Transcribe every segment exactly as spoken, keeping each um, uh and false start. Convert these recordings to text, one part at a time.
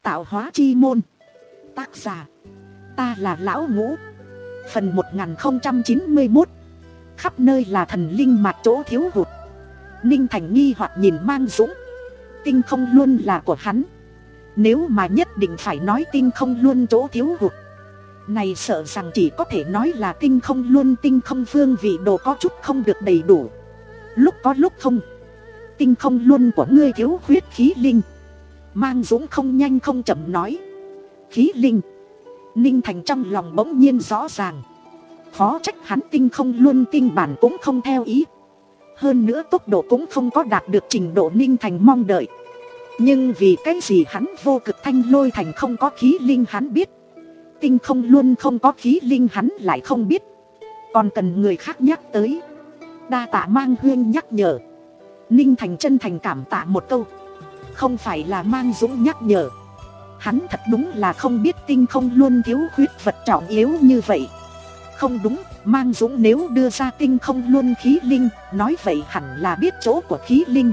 Tạo hóa chi môn. Tác giả, ta là Lão Ngũ. Phần một nghìn không trăm chín mươi mốt. Khắp nơi là thần linh mạch chỗ thiếu hụt. Ninh Thành nghi hoặc nhìn Mang Dũng. Tinh không luôn là của hắn. Nếu mà nhất định phải nói tinh không luôn chỗ thiếu hụt, này sợ rằng chỉ có thể nói là tinh không luôn tinh không phương vị đồ có chút không được đầy đủ. Lúc có lúc không. Tinh không luôn của ngươi thiếu huyết khí linh. Mang Dũng không nhanh không chậm nói. Khí linh. Ninh Thành trong lòng bỗng nhiên rõ ràng. Khó trách hắn tinh không luôn tinh bản cũng không theo ý. Hơn nữa tốc độ cũng không có đạt được trình độ Ninh Thành mong đợi. Nhưng vì cái gì hắn vô cực thanh lôi thành không có khí linh hắn biết. Tinh không luôn không có khí linh hắn lại không biết. Còn cần người khác nhắc tới. Đa tạ Mang Huyên nhắc nhở. Ninh Thành chân thành cảm tạ một câu. Không phải là Mang Dũng nhắc nhở. Hắn thật đúng là không biết tinh không luôn thiếu huyết vật trọng yếu như vậy. Không đúng, Mang Dũng nếu đưa ra tinh không luôn khí linh, nói vậy hẳn là biết chỗ của khí linh.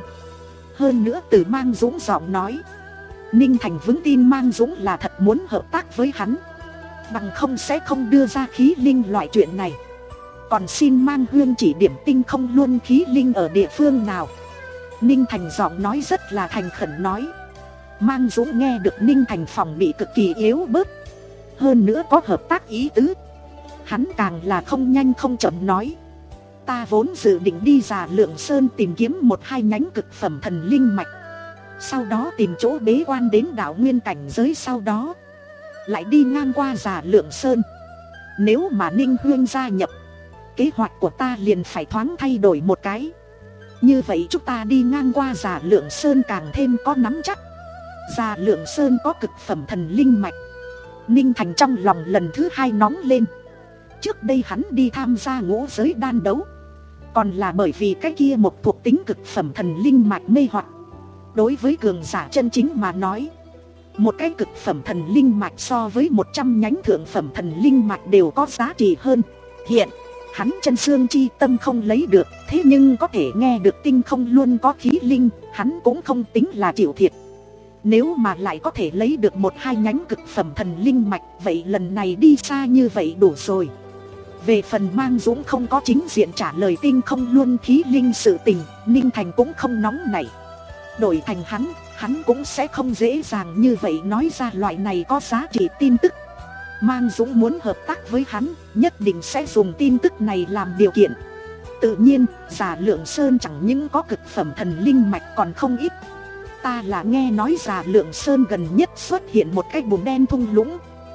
Hơn nữa từ Mang Dũng giọng nói, Ninh Thành vững tin Mang Dũng là thật muốn hợp tác với hắn. Bằng không sẽ không đưa ra khí linh loại chuyện này. Còn xin Mang Huyên chỉ điểm tinh không luôn khí linh ở địa phương nào. Ninh Thành giọng nói rất là thành khẩn nói. Mang Dũng nghe được Ninh Thành phòng bị cực kỳ yếu bớt. Hơn nữa có hợp tác ý tứ. Hắn càng là không nhanh không chậm nói. Ta vốn dự định đi Già Lượng Sơn tìm kiếm một hai nhánh cực phẩm thần linh mạch. Sau đó tìm chỗ bế quan đến đảo nguyên cảnh giới, sau đó lại đi ngang qua Già Lượng Sơn. Nếu mà Ninh Huyên gia nhập, kế hoạch của ta liền phải thoáng thay đổi một cái. Như vậy chúng ta đi ngang qua Già Lượng Sơn càng thêm có nắm chắc. Già Lượng Sơn có cực phẩm thần linh mạch. Ninh Thành trong lòng lần thứ hai nóng lên. Trước đây hắn đi tham gia ngũ giới đan đấu, còn là bởi vì cái kia một thuộc tính cực phẩm thần linh mạch mê hoặc. Đối với cường giả chân chính mà nói, một cái cực phẩm thần linh mạch so với một trăm nhánh thượng phẩm thần linh mạch đều có giá trị hơn. Hiện hắn chân xương chi tâm không lấy được, thế nhưng có thể nghe được tinh không luôn có khí linh, hắn cũng không tính là chịu thiệt. Nếu mà lại có thể lấy được một hai nhánh cực phẩm thần linh mạch, vậy lần này đi xa như vậy đủ rồi. Về phần Mang Dũng không có chính diện trả lời tinh không luôn khí linh sự tình, Ninh Thành cũng không nóng nảy. Đổi thành hắn, hắn cũng sẽ không dễ dàng như vậy nói ra loại này có giá trị tin tức. Mang Dũng muốn hợp tác với hắn, nhất định sẽ dùng tin tức này làm điều kiện. Tự nhiên, Già Lượng Sơn chẳng những có cực phẩm thần linh mạch còn không ít. Ta là nghe nói Già Lượng Sơn gần nhất xuất hiện một cái bùn đen thung lũng.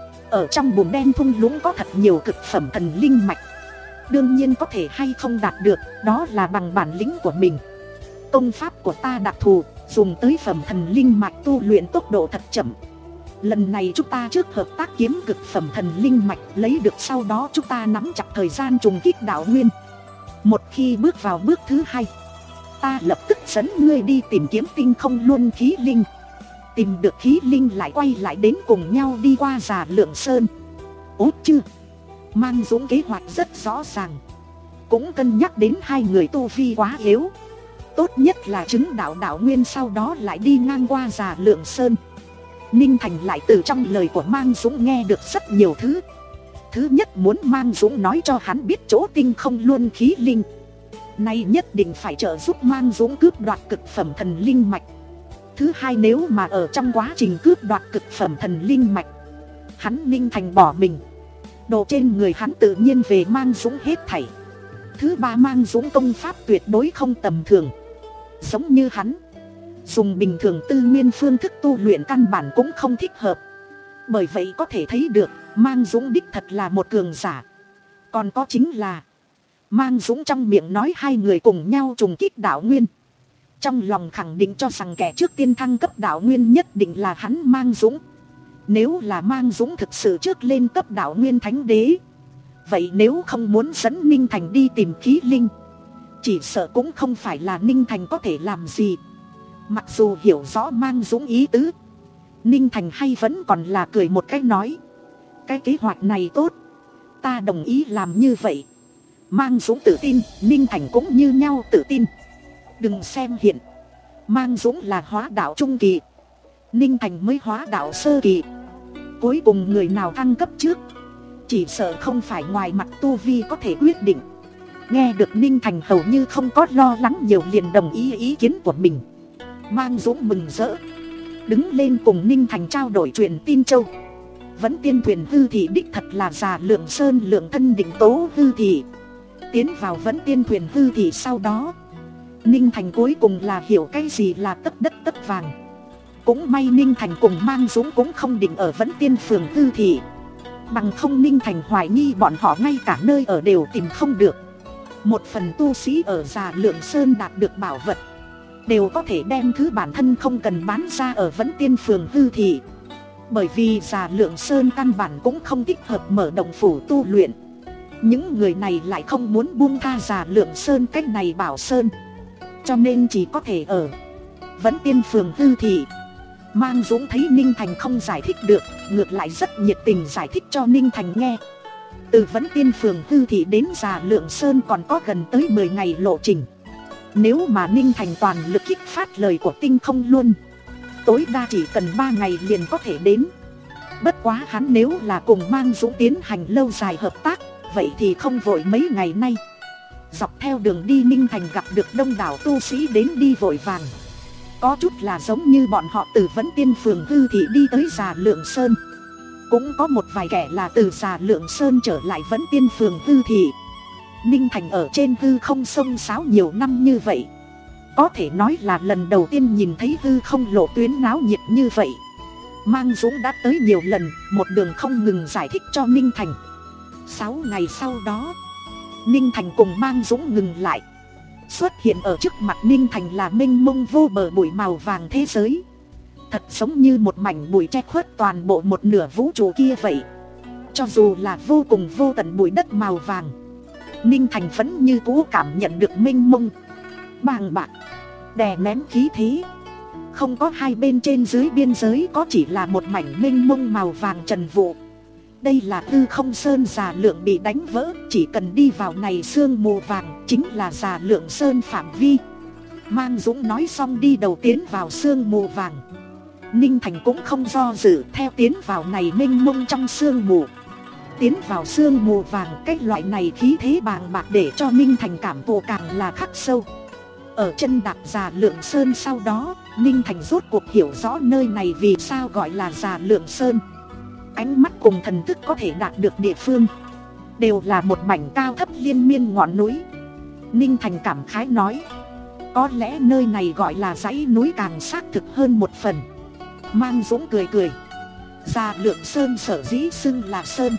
Ở trong bùn đen thung lũng có thật nhiều cực phẩm thần linh mạch. Đương nhiên có thể hay không đạt được, đó là bằng bản lĩnh của mình. Công pháp của ta đặc thù, dùng tới phẩm thần linh mạch tu luyện tốc độ thật chậm. Lần này chúng ta trước hợp tác kiếm cực phẩm thần linh mạch, lấy được sau đó chúng ta nắm chặt thời gian trùng kích đảo nguyên. Một khi bước vào bước thứ hai, ta lập tức dẫn ngươi đi tìm kiếm tinh không luôn khí linh. Tìm được khí linh lại quay lại đến cùng nhau đi qua Già Lượng Sơn. Ốt chưa? Mang Dũng kế hoạch rất rõ ràng. Cũng cân nhắc đến hai người tu vi quá yếu. Tốt nhất là chứng đạo đạo nguyên, sau đó lại đi ngang qua Già Lượng Sơn. Ninh Thành lại từ trong lời của Mang Dũng nghe được rất nhiều thứ. Thứ nhất, muốn Mang Dũng nói cho hắn biết chỗ tinh không luôn khí linh. Nay nhất định phải trợ giúp Mang Dũng cướp đoạt cực phẩm thần linh mạch. Thứ hai, nếu mà ở trong quá trình cướp đoạt cực phẩm thần linh mạch, hắn Ninh Thành bỏ mình, đồ trên người hắn tự nhiên về Mang Dũng hết thảy. Thứ ba, Mang Dũng công pháp tuyệt đối không tầm thường. Giống như hắn, dùng bình thường tư nguyên phương thức tu luyện căn bản cũng không thích hợp. Bởi vậy có thể thấy được, Mang Dũng đích thật là một cường giả. Còn có chính là, Mang Dũng trong miệng nói hai người cùng nhau trùng kích đảo nguyên, trong lòng khẳng định cho rằng kẻ trước tiên thăng cấp đảo nguyên nhất định là hắn Mang Dũng. Nếu là Mang Dũng thực sự trước lên cấp đảo nguyên thánh đế, vậy nếu không muốn dẫn Ninh Thành đi tìm khí linh, chỉ sợ cũng không phải là Ninh Thành có thể làm gì. Mặc dù hiểu rõ Mang Dũng ý tứ, Ninh Thành hay vẫn còn là cười một cái nói. Cái kế hoạch này tốt, ta đồng ý làm như vậy. Mang Dũng tự tin, Ninh Thành cũng như nhau tự tin. Đừng xem hiện, Mang Dũng là hóa đạo trung kỳ, Ninh Thành mới hóa đạo sơ kỳ. Cuối cùng người nào thăng cấp trước, chỉ sợ không phải ngoài mặt tu vi có thể quyết định. Nghe được Ninh Thành hầu như không có lo lắng nhiều, liền đồng ý ý kiến của mình. Mang Dũng mừng rỡ, đứng lên cùng Ninh Thành trao đổi truyền tin châu. Vẫn tiên thuyền hư thị đích thật là già Lượng Sơn lượng thân định tố hư thị. Tiến vào vẫn tiên thuyền hư thị sau đó, Ninh Thành cuối cùng là hiểu cái gì là tất đất tất vàng. Cũng may Ninh Thành cùng Mang Dũng cũng không định ở vẫn tiên phường hư thị, bằng không Ninh Thành hoài nghi bọn họ ngay cả nơi ở đều tìm không được. Một phần tu sĩ ở già Lượng Sơn đạt được bảo vật, đều có thể đem thứ bản thân không cần bán ra ở vẫn tiên phường hư thị. Bởi vì già Lượng Sơn căn bản cũng không thích hợp mở động phủ tu luyện. Những người này lại không muốn buông tha già Lượng Sơn cách này bảo sơn, cho nên chỉ có thể ở vẫn tiên phường hư thị. Mang Dũng thấy Ninh Thành không giải thích được, ngược lại rất nhiệt tình giải thích cho Ninh Thành nghe. Từ vẫn tiên phường hư thị đến già Lượng Sơn còn có gần tới mười ngày lộ trình. Nếu mà Ninh Thành toàn lực kích phát lời của tinh không luôn, tối đa chỉ cần ba ngày liền có thể đến. Bất quá hắn nếu là cùng Mang Dũng tiến hành lâu dài hợp tác, vậy thì không vội mấy ngày nay. Dọc theo đường đi Ninh Thành gặp được đông đảo tu sĩ đến đi vội vàng. Có chút là giống như bọn họ từ vẫn tiên phường hư thị đi tới già Lượng Sơn, cũng có một vài kẻ là từ già Lượng Sơn trở lại vẫn tiên phường hư thị. Ninh Thành ở trên hư không sông sáo nhiều năm như vậy, có thể nói là lần đầu tiên nhìn thấy hư không lộ tuyến náo nhiệt như vậy. Mang Dũng đã tới nhiều lần, một đường không ngừng giải thích cho Ninh Thành. Sáu ngày sau đó, Ninh Thành cùng Mang Dũng ngừng lại. Xuất hiện ở trước mặt Ninh Thành là mênh mông vô bờ bụi màu vàng thế giới, thật giống như một mảnh bụi che khuất toàn bộ một nửa vũ trụ kia vậy. Cho dù là vô cùng vô tận bụi đất màu vàng, Ninh Thành vẫn như cũ cảm nhận được mênh mông bàng bạc, đè nén khí thế. Không có hai bên trên dưới biên giới, có chỉ là một mảnh mênh mông màu vàng trần vụ. Đây là Tư Không Sơn già Lượng bị đánh vỡ, chỉ cần đi vào này sương mù vàng chính là già Lượng Sơn phạm vi. Mang Dũng nói xong đi đầu tiến vào sương mù vàng. Ninh Thành cũng không do dự, theo tiến vào này mênh mông trong sương mù. Tiến vào sương mù vàng, cái loại này khí thế bàng bạc để cho Ninh Thành cảm thụ càng là khắc sâu. Ở chân đạp già Lượng Sơn sau đó, Ninh Thành rốt cuộc hiểu rõ nơi này vì sao gọi là già Lượng Sơn. Ánh mắt cùng thần thức có thể đạt được địa phương đều là một mảnh cao thấp liên miên ngọn núi. Ninh Thành cảm khái nói, có lẽ nơi này gọi là dãy núi càng xác thực hơn một phần. Mang Dũng cười cười, già Lượng Sơn sở dĩ xưng là sơn,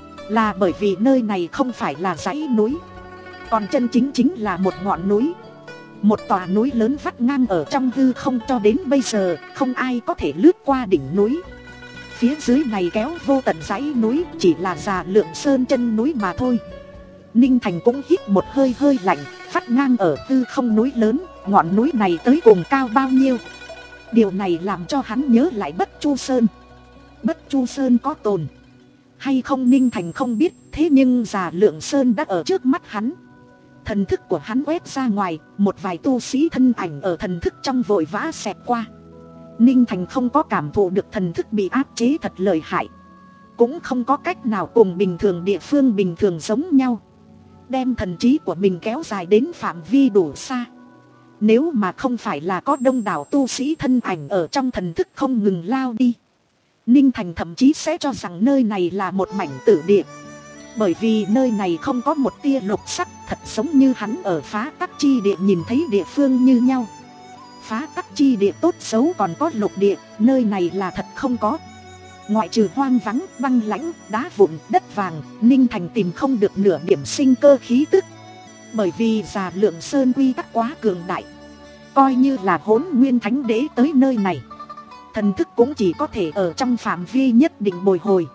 là bởi vì nơi này không phải là dãy núi, còn chân chính chính là một ngọn núi. Một tòa núi lớn vắt ngang ở trong hư không, cho đến bây giờ không ai có thể lướt qua đỉnh núi. Phía dưới này kéo vô tận dãy núi, chỉ là già Lượng Sơn chân núi mà thôi. Ninh Thành cũng hít một hơi hơi lạnh, vắt ngang ở hư không núi lớn, ngọn núi này tới cùng cao bao nhiêu? Điều này làm cho hắn nhớ lại Bất Chu Sơn. Bất Chu Sơn có tồn hay không Ninh Thành không biết, thế nhưng già Lượng Sơn đã ở trước mắt hắn. Thần thức của hắn quét ra ngoài, một vài tu sĩ thân ảnh ở thần thức trong vội vã xẹt qua. Ninh Thành không có cảm thụ được thần thức bị áp chế thật lợi hại, cũng không có cách nào cùng bình thường địa phương bình thường giống nhau, đem thần trí của mình kéo dài đến phạm vi đủ xa. Nếu mà không phải là có đông đảo tu sĩ thân ảnh ở trong thần thức không ngừng lao đi, Ninh Thành thậm chí sẽ cho rằng nơi này là một mảnh tử địa. Bởi vì nơi này không có một tia lục sắc, thật giống như hắn ở phá tắc chi địa nhìn thấy địa phương như nhau. Phá tắc chi địa tốt xấu còn có lục địa, nơi này là thật không có. Ngoại trừ hoang vắng, băng lãnh, đá vụn, đất vàng, Ninh Thành tìm không được nửa điểm sinh cơ khí tức. Bởi vì già Lượng Sơn quy tắc quá cường đại, coi như là Hỗn Nguyên Thánh Đế tới nơi này, thần thức cũng chỉ có thể ở trong phạm vi nhất định bồi hồi.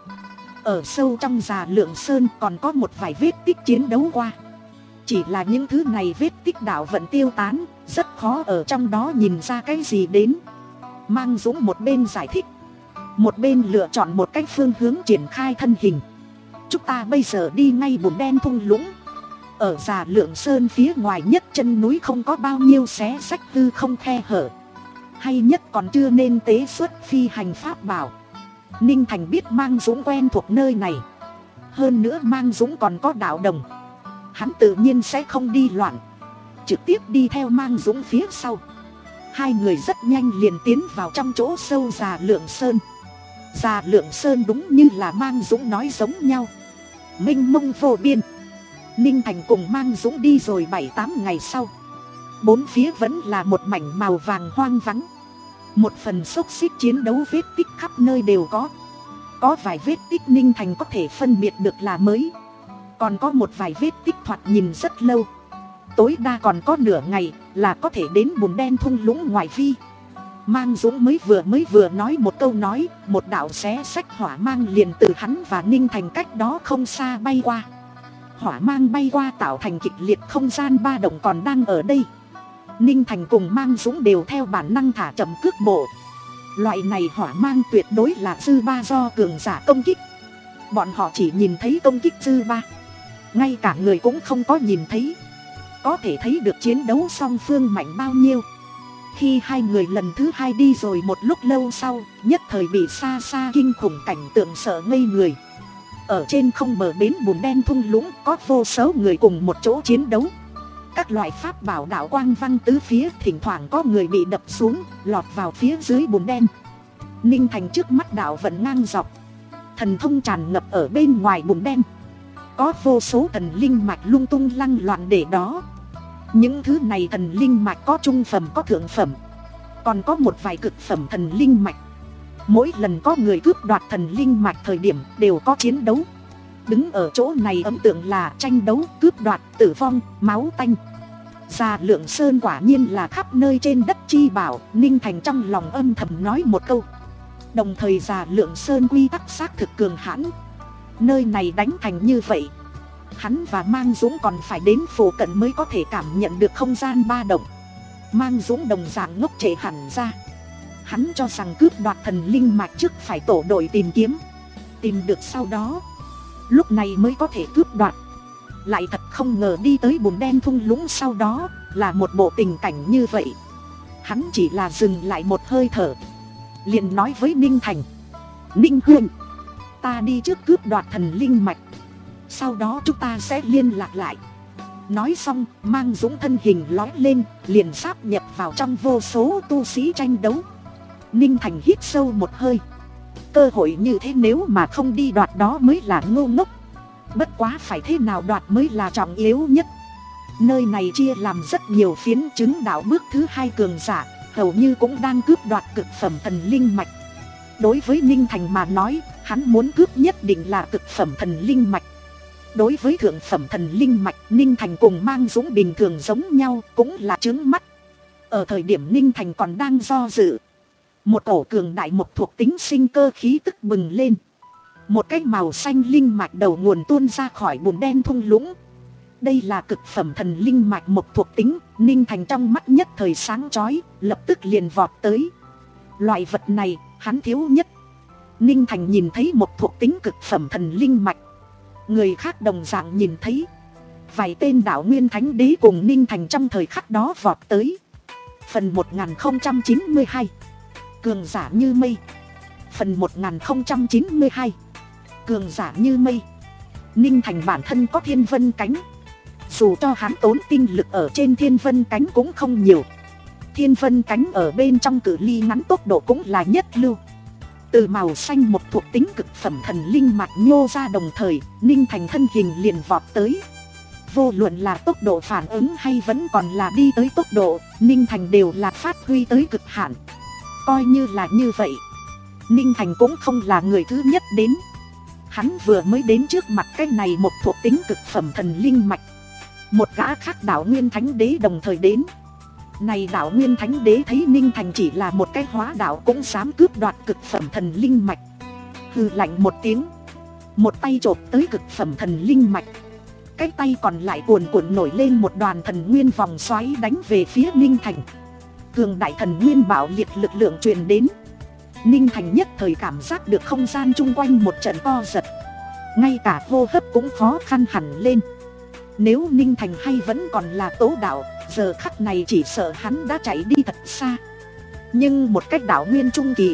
Ở sâu trong già Lượng Sơn còn có một vài vết tích chiến đấu qua, chỉ là những thứ này vết tích đạo vận tiêu tán, rất khó ở trong đó nhìn ra cái gì đến. Mang Dũng một bên giải thích, một bên lựa chọn một cách phương hướng triển khai thân hình. Chúng ta bây giờ đi ngay bùn đen thung lũng. Ở già Lượng Sơn phía ngoài nhất chân núi không có bao nhiêu xé rách hư không khe hở. hay nhất còn chưa nên tế xuất phi hành pháp bảo. Ninh Thành biết Mang Dũng quen thuộc nơi này, hơn nữa Mang Dũng còn có đạo đồng, hắn tự nhiên sẽ không đi loạn, trực tiếp đi theo Mang Dũng phía sau. Hai người rất nhanh liền tiến vào trong chỗ sâu Già Lượng Sơn. Già Lượng Sơn đúng như là Mang Dũng nói giống nhau, mênh mông vô biên. Ninh Thành cùng Mang Dũng đi rồi bảy tám ngày sau, bốn phía vẫn là một mảnh màu vàng hoang vắng. Một phần xốc xích chiến đấu vết tích khắp nơi đều có. Có vài vết tích Ninh Thành có thể phân biệt được là mới, còn có một vài vết tích thoạt nhìn rất lâu, tối đa còn có nửa ngày là có thể đến bùn đen thung lũng ngoại vi. Mang Dũng mới vừa mới vừa nói một câu nói, một đạo xé xách hỏa mang liền từ hắn và Ninh Thành cách đó không xa bay qua. Hỏa mang bay qua tạo thành kịch liệt không gian ba động còn đang ở đây. Ninh Thành cùng Mang Dũng đều theo bản năng thả chậm cước bộ. Loại này hỏa mang tuyệt đối là dư ba do cường giả công kích. Bọn họ chỉ nhìn thấy công kích dư ba, ngay cả người cũng không có nhìn thấy. Có thể thấy được chiến đấu song phương mạnh bao nhiêu. Khi hai người lần thứ hai đi rồi một lúc lâu sau, nhất thời bị xa xa kinh khủng cảnh tượng sợ ngây người. Ở trên không bờ bến bùn đen thung lũng có vô số người cùng một chỗ chiến đấu. Các loại pháp bảo đạo quang văng tứ phía, thỉnh thoảng có người bị đập xuống, lọt vào phía dưới bùn đen. Ninh Thành trước mắt đạo vận ngang dọc, thần thông tràn ngập ở bên ngoài bùn đen. Có vô số thần linh mạch lung tung lăng loạn để đó. Những thứ này thần linh mạch có trung phẩm có thượng phẩm, còn có một vài cực phẩm thần linh mạch. Mỗi lần có người cướp đoạt thần linh mạch thời điểm đều có chiến đấu. Đứng ở chỗ này ấn tượng là tranh đấu, cướp đoạt, tử vong, máu tanh. Già Lượng Sơn quả nhiên là khắp nơi trên đất chi bảo. Ninh Thành trong lòng âm thầm nói một câu. Đồng thời Già Lượng Sơn quy tắc xác thực cường hãn. Nơi này đánh thành như vậy, hắn và Mang Dũng còn phải đến phụ cận mới có thể cảm nhận được không gian ba động. Mang Dũng đồng dạng ngốc trệ hẳn ra. Hắn cho rằng cướp đoạt thần linh mạch trước phải tổ đội tìm kiếm, tìm được sau đó lúc này mới có thể cướp đoạt. Lại thật không ngờ đi tới bùn đen thung lũng sau đó là một bộ tình cảnh như vậy. Hắn chỉ là dừng lại một hơi thở, liền nói với Ninh Thành: Ninh Huynh, ta đi trước cướp đoạt thần linh mạch, sau đó chúng ta sẽ liên lạc lại. Nói xong, Mang Dũng thân hình lói lên, liền sáp nhập vào trong vô số tu sĩ tranh đấu. Ninh Thành hít sâu một hơi. Cơ hội như thế nếu mà không đi đoạt đó mới là ngu ngốc. Bất quá phải thế nào đoạt mới là trọng yếu nhất. Nơi này chia làm rất nhiều phiến, chứng đạo bước thứ hai cường giả hầu như cũng đang cướp đoạt cực phẩm thần linh mạch. Đối với Ninh Thành mà nói, hắn muốn cướp nhất định là cực phẩm thần linh mạch. Đối với thượng phẩm thần linh mạch, Ninh Thành cùng Mang Dũng bình thường giống nhau, cũng là chướng mắt. Ở thời điểm Ninh Thành còn đang do dự, một cổ cường đại một thuộc tính sinh cơ khí tức bừng lên. Một cái màu xanh linh mạch đầu nguồn tuôn ra khỏi bùn đen thung lũng. Đây là cực phẩm thần linh mạch một thuộc tính. Ninh Thành trong mắt nhất thời sáng chói, lập tức liền vọt tới. Loại vật này hắn thiếu nhất. Ninh Thành nhìn thấy một thuộc tính cực phẩm thần linh mạch, người khác đồng dạng nhìn thấy. Vài tên đạo nguyên thánh đế cùng Ninh Thành trong thời khắc đó vọt tới. Phần một nghìn không trăm chín mươi hai, cường giả như mây. Phần một nghìn không trăm chín mươi hai, cường giả như mây. Ninh Thành bản thân có thiên vân cánh, dù cho hắn tốn tinh lực ở trên thiên vân cánh cũng không nhiều. Thiên vân cánh ở bên trong cự ly ngắn tốc độ cũng là nhất lưu. Từ màu xanh một thuộc tính cực phẩm thần linh mạch nhô ra, đồng thời Ninh Thành thân hình liền vọt tới. Vô luận là tốc độ phản ứng hay vẫn còn là đi tới tốc độ, Ninh Thành đều là phát huy tới cực hạn. Coi như là như vậy, Ninh Thành cũng không là người thứ nhất đến. Hắn vừa mới đến trước mặt cái này một thuộc tính cực phẩm thần linh mạch, một gã khác đạo nguyên thánh đế đồng thời đến. Này đạo nguyên thánh đế thấy Ninh Thành chỉ là một cái hóa đạo cũng dám cướp đoạt cực phẩm thần linh mạch, hừ lạnh một tiếng, một tay chộp tới cực phẩm thần linh mạch. Cái tay còn lại cuồn cuộn nổi lên một đoàn thần nguyên vòng xoáy đánh về phía Ninh Thành. Cường đại thần nguyên bạo liệt lực lượng truyền đến. Ninh Thành nhất thời cảm giác được không gian chung quanh một trận co giật, ngay cả hô hấp cũng khó khăn hẳn lên. Nếu Ninh Thành hay vẫn còn là tố đạo, giờ khắc này chỉ sợ hắn đã chạy đi thật xa. Nhưng một cách đạo nguyên trung kỳ,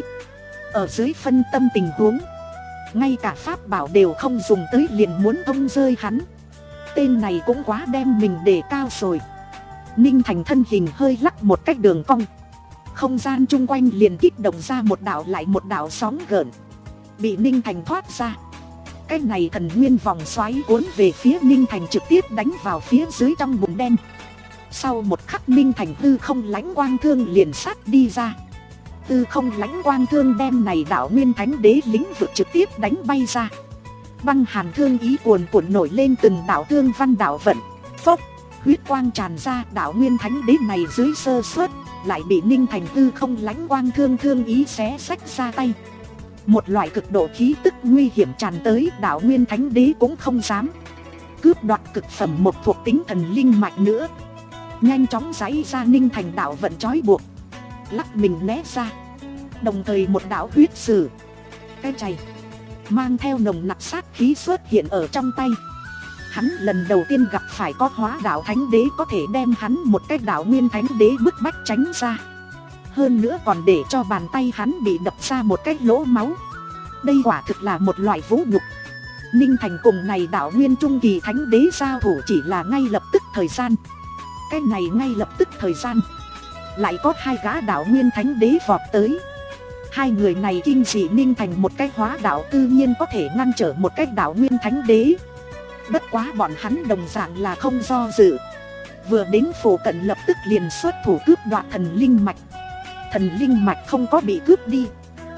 ở dưới phân tâm tình huống, ngay cả pháp bảo đều không dùng tới liền muốn tông rơi hắn. Tên này cũng quá đem mình đề cao rồi. Ninh Thành thân hình hơi lắc một cách đường cong, không gian chung quanh liền kích động ra một đạo lại một đạo sóng gợn, bị Ninh Thành thoát ra. Cái này thần nguyên vòng xoáy cuốn về phía Ninh Thành, trực tiếp đánh vào phía dưới trong bùn đen. Sau một khắc, Ninh Thành tư không lãnh quang thương liền sát đi ra. Tư không lãnh quang thương đem này đạo nguyên thánh đế lĩnh vực trực tiếp đánh bay ra. Băng hàn thương ý cuồn cuộn nổi lên từng đạo thương văn đạo vận. Phốc, huyết quang tràn ra. Đạo nguyên thánh đế này dưới sơ suất lại bị Ninh Thành tư không lãnh quang thương thương ý xé xách ra tay. Một loại cực độ khí tức nguy hiểm tràn tới, đạo nguyên thánh đế cũng không dám cướp đoạt cực phẩm một thuộc tính thần linh mạch nữa. Nhanh chóng giãy ra Ninh Thành đạo vận trói buộc, lắc mình né ra. Đồng thời một đạo huyết sử, cái chày mang theo nồng nặc sát khí xuất hiện ở trong tay. Hắn lần đầu tiên gặp phải có hóa đạo thánh đế có thể đem hắn một cái đạo nguyên thánh đế bức bách tránh ra. Hơn nữa còn để cho bàn tay hắn bị đập ra một cái lỗ máu. Đây quả thực là một loại vũ nhục. Ninh Thành cùng này đạo nguyên trung kỳ thánh đế giao thủ chỉ là ngay lập tức thời gian. Cái này ngay lập tức thời gian, lại có hai gã đạo nguyên thánh đế vọt tới. Hai người này kinh dị Ninh Thành một cái hóa đạo tự nhiên có thể ngăn trở một cái đạo nguyên thánh đế. Bất quá bọn hắn đồng dạng là không do dự, vừa đến phủ cận lập tức liền xuất thủ cướp đoạt thần linh mạch. Thần linh mạch không có bị cướp đi.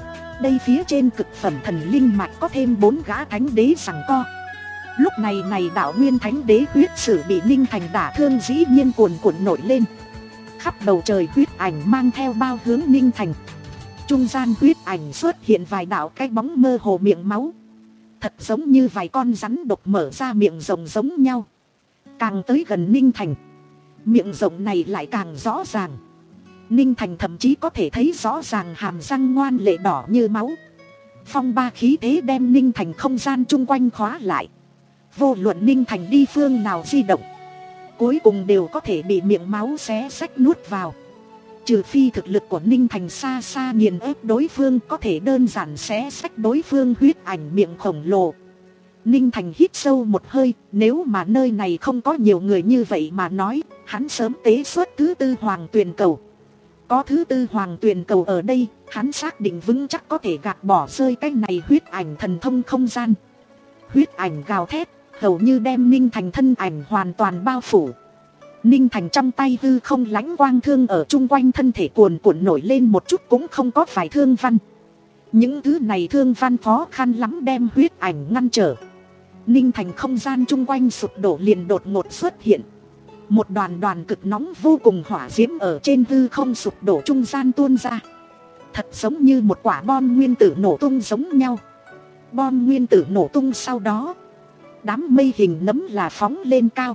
Đây phía trên cực phẩm thần linh mạch có thêm bốn gã thánh đế giằng co. Lúc này này đạo nguyên thánh đế huyết sử bị Ninh Thành đả thương dĩ nhiên cuồn cuộn nổi lên. Khắp bầu trời huyết ảnh mang theo bao hướng Ninh Thành. Trung gian huyết ảnh xuất hiện vài đạo cái bóng mơ hồ miệng máu, thật giống như vài con rắn độc mở ra miệng rồng giống nhau. Càng tới gần Ninh Thành, miệng rồng này lại càng rõ ràng. Ninh Thành thậm chí có thể thấy rõ ràng hàm răng ngoan lệ đỏ như máu. Phong ba khí thế đem Ninh Thành không gian chung quanh khóa lại. Vô luận Ninh Thành đi phương nào di động, cuối cùng đều có thể bị miệng máu xé xách nuốt vào. Trừ phi thực lực của Ninh Thành xa xa nghiền ép đối phương, có thể đơn giản xé xách đối phương huyết ảnh miệng khổng lồ. Ninh Thành hít sâu một hơi, nếu mà nơi này không có nhiều người như vậy mà nói, hắn sớm tế xuất thứ tư hoàng tuyền cầu. Có thứ tư hoàng tuyền cầu ở đây, hắn xác định vững chắc có thể gạt bỏ rơi cái này huyết ảnh thần thông không gian. Huyết ảnh gào thét, hầu như đem Ninh Thành thân ảnh hoàn toàn bao phủ. Ninh Thành trong tay hư không lãnh quang thương ở chung quanh thân thể cuồn cuộn nổi lên một chút cũng không có phải thương văn. Những thứ này thương văn khó khăn lắm đem huyết ảnh ngăn trở. Ninh Thành không gian chung quanh sụp đổ liền đột ngột xuất hiện. Một đoàn đoàn cực nóng vô cùng hỏa diễm ở trên hư không sụp đổ trung gian tuôn ra. Thật giống như một quả bom nguyên tử nổ tung giống nhau. Bom nguyên tử nổ tung sau đó, đám mây hình nấm là phóng lên cao.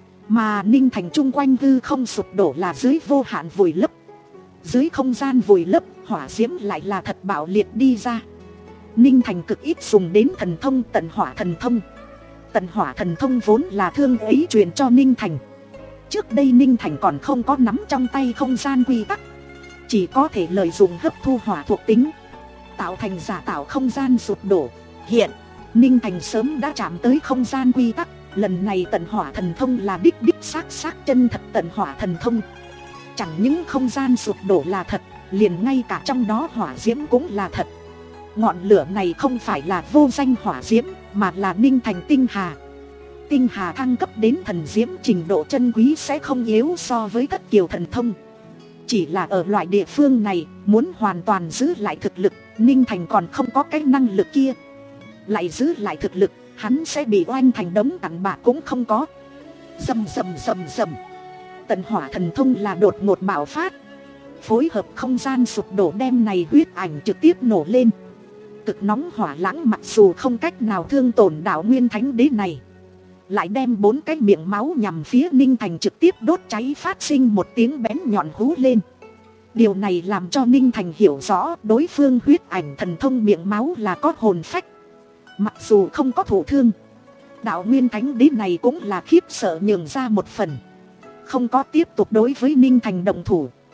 Mà Ninh Thành chung quanh hư không sụp đổ là dưới vô hạn vùi lấp. Dưới không gian vùi lấp, hỏa diễm lại là thật bạo liệt đi ra. Ninh Thành cực ít dùng đến thần thông tận hỏa thần thông. Tận hỏa thần thông vốn là thương ấy truyền cho Ninh Thành. Trước đây Ninh Thành còn không có nắm trong tay không gian quy tắc, chỉ có thể lợi dụng hấp thu hỏa thuộc tính, tạo thành giả tạo không gian sụp đổ. Hiện, Ninh Thành sớm đã chạm tới không gian quy tắc. Lần này tận hỏa thần thông là đích đích xác xác chân thật tận hỏa thần thông. Chẳng những không gian sụp đổ là thật, liền ngay cả trong đó hỏa diễm cũng là thật. Ngọn lửa này không phải là vô danh hỏa diễm, mà là Ninh Thành tinh hà. Tinh hà thăng cấp đến thần diễm trình độ chân quý sẽ không yếu so với thất kiều thần thông. Chỉ là ở loại địa phương này, muốn hoàn toàn giữ lại thực lực, Ninh Thành còn không có cái năng lực kia. Lại giữ lại thực lực, hắn sẽ bị oanh thành đống cặn bã cũng không có. Rầm rầm rầm rầm. Tận hỏa thần thông là đột ngột bạo phát, phối hợp không gian sụp đổ đem này huyết ảnh trực tiếp nổ lên. Cực nóng hỏa lãng mặc dù không cách nào thương tổn đạo nguyên thánh đế này, lại đem bốn cái miệng máu nhằm phía Ninh Thành trực tiếp đốt cháy, phát sinh một tiếng bén nhọn hú lên. Điều này làm cho Ninh Thành hiểu rõ đối phương huyết ảnh thần thông miệng máu là có hồn phách. Mặc dù không có thụ thương, đạo nguyên thánh đế này cũng là khiếp sợ nhường ra một phần, không có tiếp tục đối với Ninh Thành động thủ.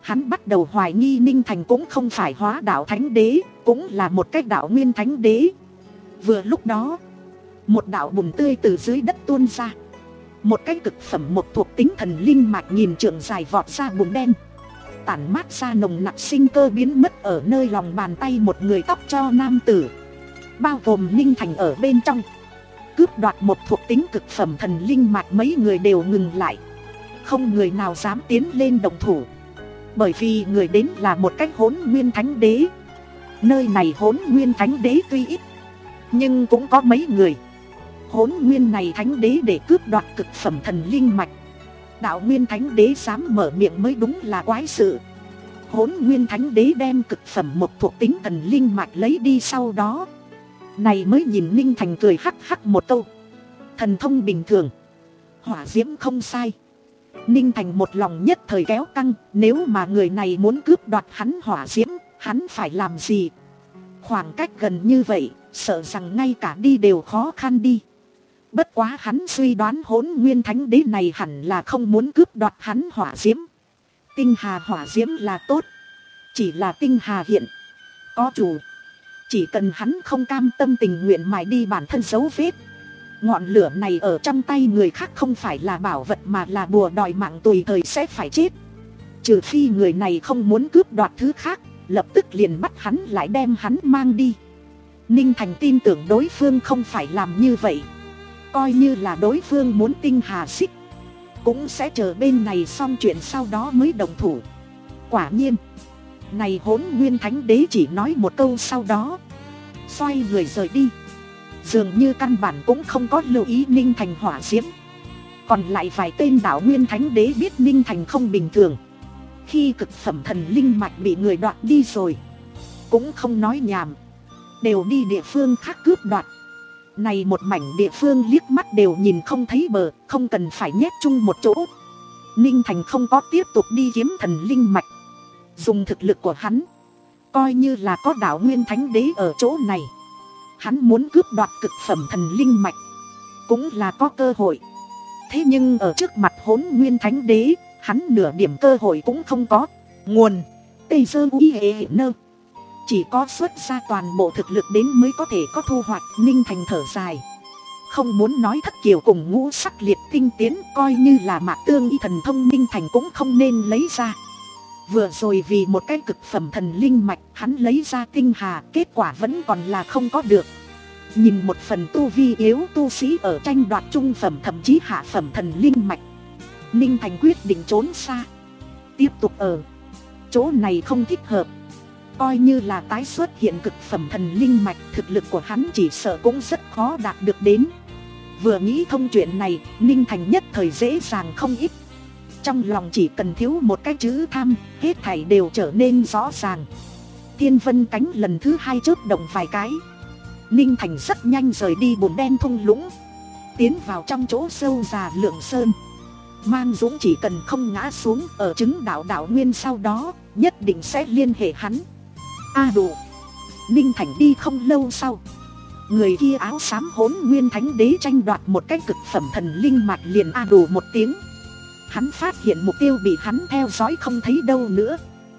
Hắn bắt đầu hoài nghi Ninh Thành cũng không phải hóa đạo thánh đế, cũng là một cái đạo nguyên thánh đế. Vừa lúc đó, một đạo bùn tươi từ dưới đất tuôn ra. Một cái cực phẩm một thuộc tính thần linh mạch nghìn trượng dài vọt ra bùn đen, tản mát ra nồng nặc sinh cơ biến mất ở nơi lòng bàn tay một người tóc cho nam tử, bao gồm Ninh Thành ở bên trong. Cướp đoạt một thuộc tính cực phẩm thần linh mạch, mấy người đều ngừng lại, không người nào dám tiến lên động thủ, bởi vì người đến là một cái hỗn nguyên thánh đế. Nơi này hỗn nguyên thánh đế tuy ít, nhưng cũng có mấy người. Hỗn nguyên này thánh đế để cướp đoạt cực phẩm thần linh mạch, đạo nguyên thánh đế dám mở miệng mới đúng là quái sự. Hỗn nguyên thánh đế đem cực phẩm một thuộc tính thần linh mạch lấy đi, sau đó này mới nhìn Ninh Thành cười hắc hắc một câu: thần thông bình thường, hỏa diễm không sai. Ninh Thành một lòng nhất thời kéo căng, nếu mà người này muốn cướp đoạt hắn hỏa diễm, hắn phải làm gì? Khoảng cách gần như vậy, sợ rằng ngay cả đi đều khó khăn đi. Bất quá hắn suy đoán hỗn nguyên thánh đế này hẳn là không muốn cướp đoạt hắn hỏa diễm. Tinh hà hỏa diễm là tốt, chỉ là tinh hà hiện có chủ, chỉ cần hắn không cam tâm tình nguyện mài đi bản thân dấu vết. Ngọn lửa này ở trong tay người khác không phải là bảo vật mà là bùa đòi mạng, tùy thời sẽ phải chết. Trừ phi người này không muốn cướp đoạt thứ khác, lập tức liền bắt hắn lại đem hắn mang đi. Ninh Thành tin tưởng đối phương không phải làm như vậy. Coi như là đối phương muốn tinh hà xích, cũng sẽ chờ bên này xong chuyện sau đó mới đồng thủ. Quả nhiên, này hỗn nguyên thánh đế chỉ nói một câu sau đó xoay người rời đi, dường như căn bản cũng không có lưu ý Ninh Thành hỏa diễm. Còn lại vài tên đạo nguyên thánh đế biết Ninh Thành không bình thường, khi cực phẩm thần linh mạch bị người đoạt đi rồi, cũng không nói nhảm, đều đi địa phương khác cướp đoạt. Này một mảnh địa phương liếc mắt đều nhìn không thấy bờ, không cần phải nhét chung một chỗ. Ninh Thành không có tiếp tục đi kiếm thần linh mạch. Dùng thực lực của hắn, coi như là có đạo nguyên thánh đế ở chỗ này, hắn muốn cướp đoạt cực phẩm thần linh mạch cũng là có cơ hội. Thế nhưng ở trước mặt hỗn nguyên thánh đế, hắn nửa điểm cơ hội cũng không có. Nguồn Tây Sơ Uy Hệ Nơ, chỉ có xuất ra toàn bộ thực lực đến mới có thể có thu hoạch. Ninh Thành thở dài, không muốn nói thất kiều cùng ngũ sắc liệt tinh tiến, coi như là mạc tương y thần thông Ninh Thành cũng không nên lấy ra. Vừa rồi vì một cái cực phẩm thần linh mạch, hắn lấy ra tinh hà, kết quả vẫn còn là không có được. Nhìn một phần tu vi yếu tu sĩ ở tranh đoạt trung phẩm thậm chí hạ phẩm thần linh mạch, Ninh Thành quyết định trốn xa. Tiếp tục ở chỗ này không thích hợp. Coi như là tái xuất hiện cực phẩm thần linh mạch, thực lực của hắn chỉ sợ cũng rất khó đạt được đến. Vừa nghĩ thông chuyện này, Ninh Thành nhất thời dễ dàng không ít. Trong lòng chỉ cần thiếu một cái chữ tham, hết thảy đều trở nên rõ ràng. Thiên vân cánh lần thứ hai chớp động vài cái, Ninh Thành rất nhanh rời đi bùn đen thung lũng, tiến vào trong chỗ sâu già Lượng Sơn. Mang Dũng chỉ cần không ngã xuống ở chứng đạo đạo nguyên, sau đó nhất định sẽ liên hệ hắn. A à đủ. Ninh Thành đi không lâu sau, người kia áo xám hỗn nguyên thánh đế tranh đoạt một cái cực phẩm thần linh mạch liền a à đủ một tiếng. Hắn phát hiện mục tiêu bị hắn theo dõi không thấy đâu nữa,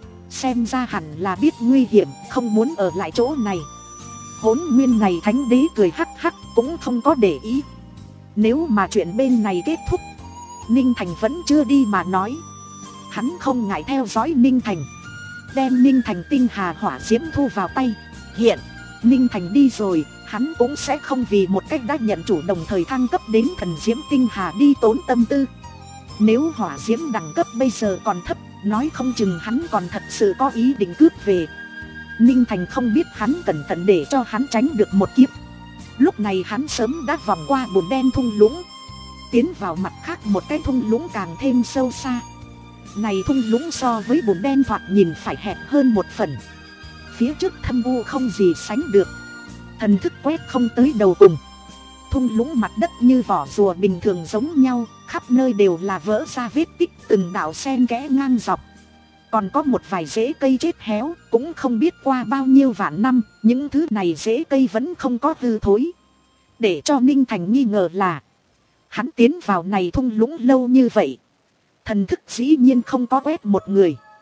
xem ra hẳn là biết nguy hiểm, không muốn ở lại chỗ này. Hỗn nguyên này thánh đế cười hắc hắc, cũng không có để ý. Nếu mà chuyện bên này kết thúc, Ninh Thành vẫn chưa đi mà nói. Hắn không ngại theo dõi Ninh Thành, đem Ninh Thành tinh hà hỏa diễm thu vào tay. Hiện Ninh Thành đi rồi, hắn cũng sẽ không vì một cách đã nhận chủ đồng thời thăng cấp đến thần diễm tinh hà đi tốn tâm tư. Nếu hỏa diễm đẳng cấp bây giờ còn thấp, nói không chừng hắn còn thật sự có ý định cướp về. Ninh Thành không biết hắn cẩn thận để cho hắn tránh được một kiếp. Lúc này hắn sớm đã vòng qua bùn đen thung lũng, tiến vào mặt khác một cái thung lũng càng thêm sâu xa. Này thung lũng so với bùn đen thoạt nhìn phải hẹp hơn một phần. Phía trước thâm u không gì sánh được, thần thức quét không tới đầu cùng. Thung lũng mặt đất như vỏ rùa bình thường giống nhau, khắp nơi đều là vỡ ra vết tích, từng đạo sen kẽ ngang dọc. Còn có một vài rễ cây chết héo, cũng không biết qua bao nhiêu vạn năm, những thứ này rễ cây vẫn không có hư thối. Để cho Ninh Thành nghi ngờ là, hắn tiến vào này thung lũng lâu như vậy, thần thức dĩ nhiên không có quét một người.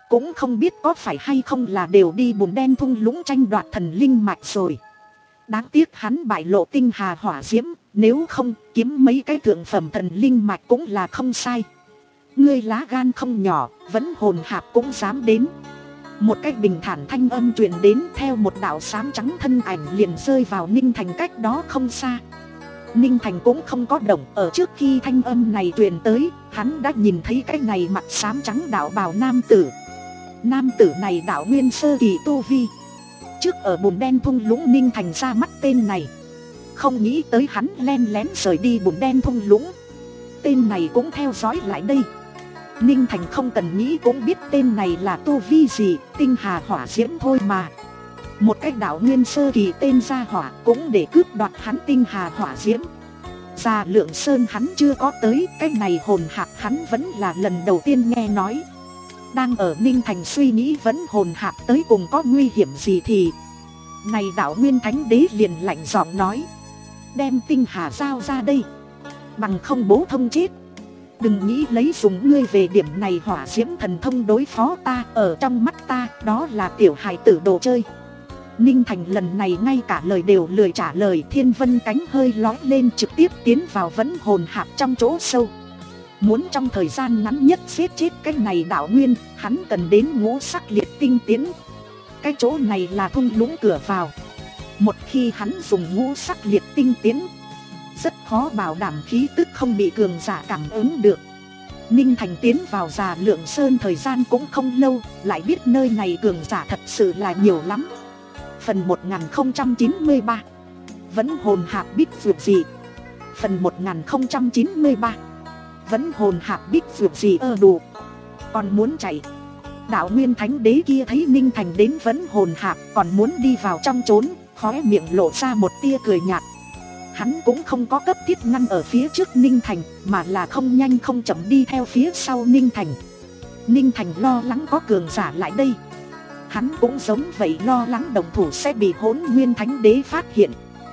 cũng không biết có phải hay không là đều đi bùn đen thung lũng tranh đoạt thần linh mạch rồi. Đáng tiếc hắn bại lộ tinh hà hỏa diễm, nếu không kiếm mấy cái thượng phẩm thần linh mạch cũng là không sai. Ngươi lá gan không nhỏ, vẫn hồn hạp cũng dám đến. Một cái bình thản thanh âm truyền đến, theo một đạo xám trắng thân ảnh liền rơi vào Ninh Thành cách đó không xa. Ninh Thành cũng không có động, ở trước khi thanh âm này truyền tới, hắn đã nhìn thấy cái này mặt xám trắng đạo bào nam tử. Nam tử này đạo nguyên sơ kỳ tu vi. Trước ở bùn đen thung lũng Ninh Thành ra mắt tên này, không nghĩ tới hắn len lén rời đi bùn đen thung lũng, tên này cũng theo dõi lại đây. Ninh Thành không cần nghĩ cũng biết tên này là tu vi gì, tinh hà hỏa diễm thôi mà. Một cái đạo nguyên sơ kỳ tên gia hỏa cũng để cướp đoạt hắn tinh hà hỏa diễm. Già Lượng Sơn hắn chưa có tới, cái này hồn hạp hắn vẫn là lần đầu tiên nghe nói. Đang ở Ninh Thành suy nghĩ vẫn hồn hạp tới cùng có nguy hiểm gì thì này đạo nguyên thánh đế liền lạnh giọng nói: đem tinh hà giao ra đây, bằng không bố thông chết. Đừng nghĩ lấy dùng ngươi về điểm này hỏa diễm thần thông đối phó ta, ở trong mắt ta đó là tiểu hài tử đồ chơi. Ninh Thành lần này ngay cả lời đều lười trả lời, thiên vân cánh hơi lói lên trực tiếp tiến vào vấn hồn hạp trong chỗ sâu. Muốn trong thời gian ngắn nhất giết chết cái này đạo nguyên, hắn cần đến ngũ sắc liệt tinh tiến. Cái chỗ này là thung lũng cửa vào. Một khi hắn dùng ngũ sắc liệt tinh tiến, rất khó bảo đảm khí tức không bị cường giả cảm ứng được. Ninh Thành tiến vào Già Lượng Sơn thời gian cũng không lâu, lại biết nơi này cường giả thật sự là nhiều lắm. Phần một nghìn không trăm chín mươi ba Vẫn hồn hạp bích vượt gì. Phần một nghìn không trăm chín mươi ba Vẫn hồn hạp bích vượt gì ơ đủ. Còn muốn chạy. Đạo nguyên thánh đế kia thấy Ninh Thành đến vẫn hồn hạp, còn muốn đi vào trong trốn, khóe miệng lộ ra một tia cười nhạt. Hắn cũng không có cấp thiết ngăn ở phía trước Ninh Thành, mà là không nhanh không chậm đi theo phía sau Ninh Thành. Ninh Thành lo lắng có cường giả lại đây. Hắn cũng giống vậy, lo lắng đồng thủ sẽ bị Hỗn Nguyên Thánh Đế phát hiện.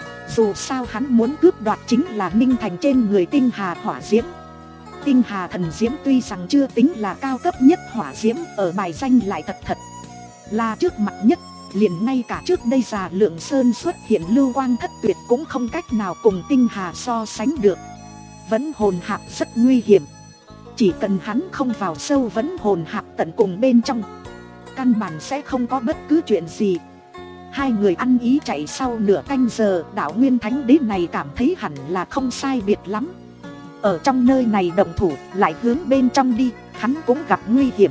Dù sao hắn muốn cướp đoạt chính là Ninh Thành trên người tinh hà hỏa diễm. Tinh hà thần diễm tuy rằng chưa tính là cao cấp nhất hỏa diễm, ở bài danh lại thật thật là trước mặt nhất. Liền ngay cả trước đây Già Lượng Sơn xuất hiện lưu quang thất tuyệt cũng không cách nào cùng tinh hà so sánh được. Vẫn hồn hạp rất nguy hiểm. Chỉ cần hắn không vào sâu vẫn hồn hạp tận cùng bên trong, căn bản sẽ không có bất cứ chuyện gì. Hai người ăn ý chạy sau nửa canh giờ, đạo nguyên thánh đế này cảm thấy hẳn là không sai biệt lắm. Ở trong nơi này động thủ, lại hướng bên trong đi, hắn cũng gặp nguy hiểm.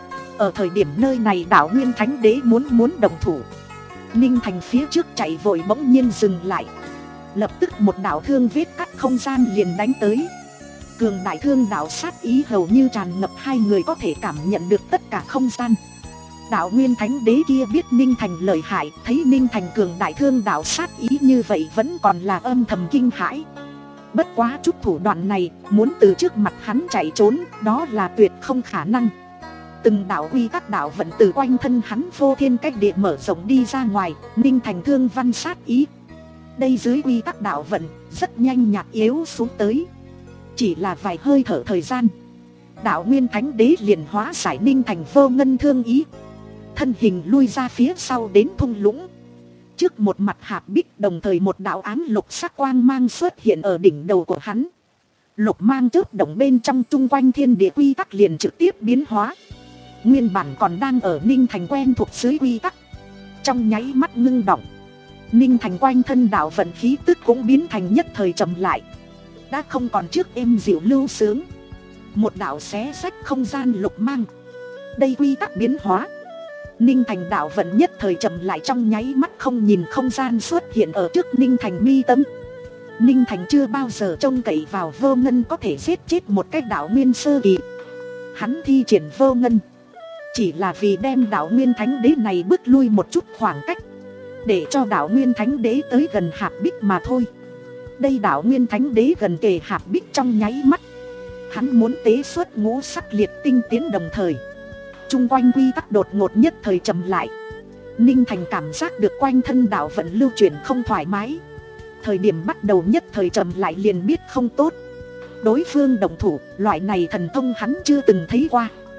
Ở thời điểm nơi này đạo nguyên thánh đế muốn muốn động thủ, Ninh Thành phía trước chạy vội bỗng nhiên dừng lại. Lập tức một đạo thương vết cắt không gian liền đánh tới. Cường đại thương đạo sát ý hầu như tràn ngập, hai người có thể cảm nhận được tất cả không gian. Đạo nguyên thánh đế kia biết Ninh Thành lợi hại, thấy Ninh Thành cường đại thương đạo sát ý như vậy vẫn còn là âm thầm kinh hãi. Bất quá chút thủ đoạn này, muốn từ trước mặt hắn chạy trốn, đó là tuyệt không khả năng. Từng đạo quy tắc đạo vận từ quanh thân hắn vô thiên cách địa mở rộng đi ra ngoài, Ninh Thành thương văn sát ý. Đây dưới quy tắc đạo vận, rất nhanh nhạt yếu xuống tới. Chỉ là vài hơi thở thời gian, đạo nguyên thánh đế liền hóa giải Ninh Thành vô ngân thương ý. Thân hình lui ra phía sau đến thung lũng. Trước một mặt hạp bích, đồng thời một đạo ám lục sắc quang mang xuất hiện ở đỉnh đầu của hắn. Lục mang chớp động bên trong, chung quanh thiên địa quy tắc liền trực tiếp biến hóa. Nguyên bản còn đang ở Ninh Thành quen thuộc dưới quy tắc, trong nháy mắt ngưng động. Ninh Thành quanh thân đạo vận khí tức cũng biến thành nhất thời chậm lại, đã không còn trước êm dịu lưu sướng. Một đạo xé rách không gian lục mang. Đây quy tắc biến hóa, Ninh Thành đạo vận nhất thời chậm lại, trong nháy mắt không nhìn không gian xuất hiện ở trước Ninh Thành mi tâm. Ninh Thành chưa bao giờ trông cậy vào vô ngân có thể giết chết một cái đạo nguyên sơ kỳ. Hắn thi triển vô ngân chỉ là vì đem đạo nguyên thánh đế này bước lui một chút khoảng cách, để cho đạo nguyên thánh đế tới gần hạp bích mà thôi. Đây đạo nguyên thánh đế gần kề hạp bích trong nháy mắt, hắn muốn tế xuất ngũ sắc liệt tinh tiến, đồng thời chung quanh quy tắc đột ngột nhất thời chậm lại. Ninh Thành cảm giác được quanh thân đạo vận lưu chuyển không thoải mái. Thời điểm bắt đầu nhất thời chậm lại liền biết không tốt. Đối phương động thủ, loại này thần thông hắn chưa từng thấy qua.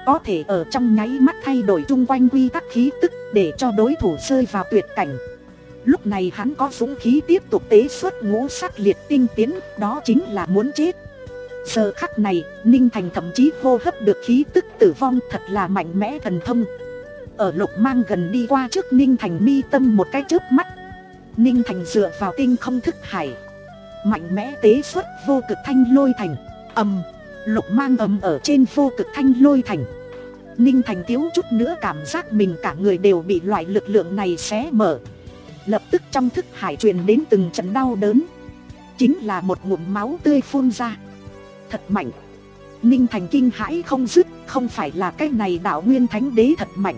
có thể ở trong nháy mắt thay đổi chung quanh quy tắc khí tức để cho đối thủ rơi vào tuyệt cảnh. Lúc này hắn có dũng khí tiếp tục tế xuất ngũ sắc liệt tinh tiến, đó chính là muốn chết. Giờ khắc này, Ninh Thành thậm chí hô hấp được khí tức tử vong, thật là mạnh mẽ thần thông. Ở Lục Mang gần đi qua trước Ninh Thành mi tâm một cái chớp mắt. Ninh Thành dựa vào tinh không thức hải, mạnh mẽ tế xuất vô cực thanh lôi thành. Ầm, Lục Mang ầm ở trên vô cực thanh lôi thành. Ninh Thành thiếu chút nữa cảm giác mình cả người đều bị loại lực lượng này xé mở. Lập tức trong thức hải truyền đến từng trận đau đớn, chính là một ngụm máu tươi phun ra. Thật mạnh. Ninh Thành kinh hãi không dứt, không phải là cái này đạo nguyên thánh đế thật mạnh,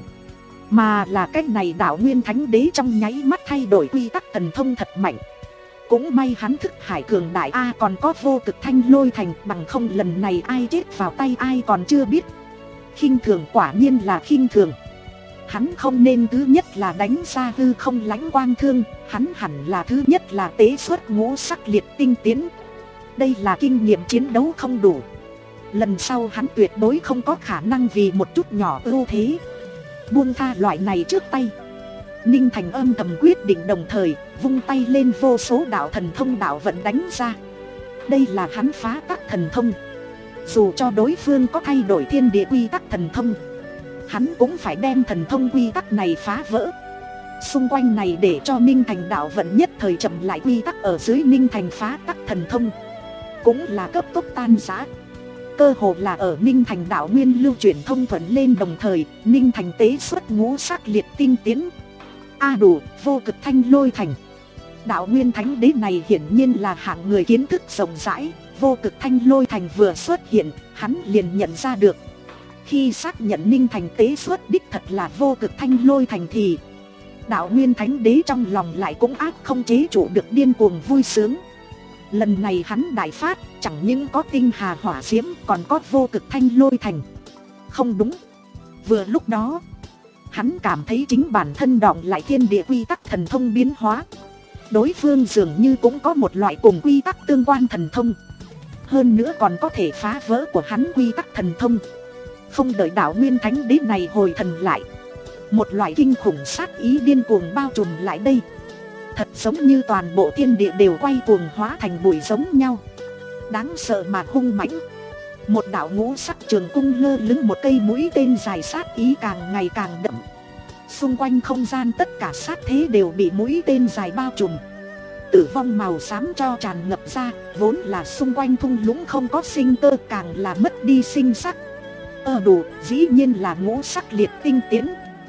mà là cái này đạo nguyên thánh đế trong nháy mắt thay đổi quy tắc thần thông thật mạnh. Cũng may hắn thức hải cường đại a, còn có vô cực thanh lôi thành, bằng không lần này ai chết vào tay ai còn chưa biết. Khinh thường, quả nhiên là khinh thường. Hắn không nên thứ nhất là đánh ra hư không lãnh quang thương, hắn hẳn là thứ nhất là tế xuất ngũ sắc liệt tinh tiến. Đây là kinh nghiệm chiến đấu không đủ. Lần sau hắn tuyệt đối không có khả năng vì một chút nhỏ ưu thế buông tha loại này trước tay. Ninh Thành âm thầm quyết định, đồng thời vung tay lên, vô số đạo thần thông đạo vận đánh ra. Đây là hắn phá tắc thần thông. Dù cho đối phương có thay đổi thiên địa quy tắc thần thông, hắn cũng phải đem thần thông quy tắc này phá vỡ. Xung quanh này để cho Ninh Thành đạo vận nhất thời chậm lại, quy tắc ở dưới Ninh Thành phá tắc thần thông cũng là cấp tốc tan rã. Cơ hồ là ở Ninh Thành đạo nguyên lưu chuyển thông thuận lên, đồng thời Ninh Thành tế xuất ngũ sắc liệt tinh tiến. A đủ, vô cực thanh lôi thành. Đạo nguyên thánh đế này hiển nhiên là hạng người kiến thức rộng rãi. Vô cực thanh lôi thành vừa xuất hiện, hắn liền nhận ra được. Khi xác nhận Ninh Thành tế xuất đích thật là vô cực thanh lôi thành thì đạo nguyên thánh đế trong lòng lại cũng ác không chế trụ được, điên cuồng vui sướng. Lần này hắn đại phát, chẳng những có tinh hà hỏa diễm, còn có vô cực thanh lôi thành. Không đúng. Vừa lúc đó, hắn cảm thấy chính bản thân đọng lại thiên địa quy tắc thần thông biến hóa. Đối phương dường như cũng có một loại cùng quy tắc tương quan thần thông, hơn nữa còn có thể phá vỡ của hắn quy tắc thần thông. Không đợi đạo nguyên thánh đế này hồi thần lại, một loại kinh khủng sát ý điên cuồng bao trùm lại đây. Thật giống như toàn bộ thiên địa đều quay cuồng hóa thành bụi giống nhau, đáng sợ mà hung mãnh. Một đạo ngũ sắc trường cung lơ lửng, một cây mũi tên dài, sát ý càng ngày càng đậm. Xung quanh không gian tất cả sát thế đều bị mũi tên dài bao trùm. Tử vong màu xám cho tràn ngập ra, vốn là xung quanh thung lũng không có sinh cơ, càng là mất đi sinh sắc. Ờ đủ, dĩ nhiên là ngũ sắc liệt tinh tiến.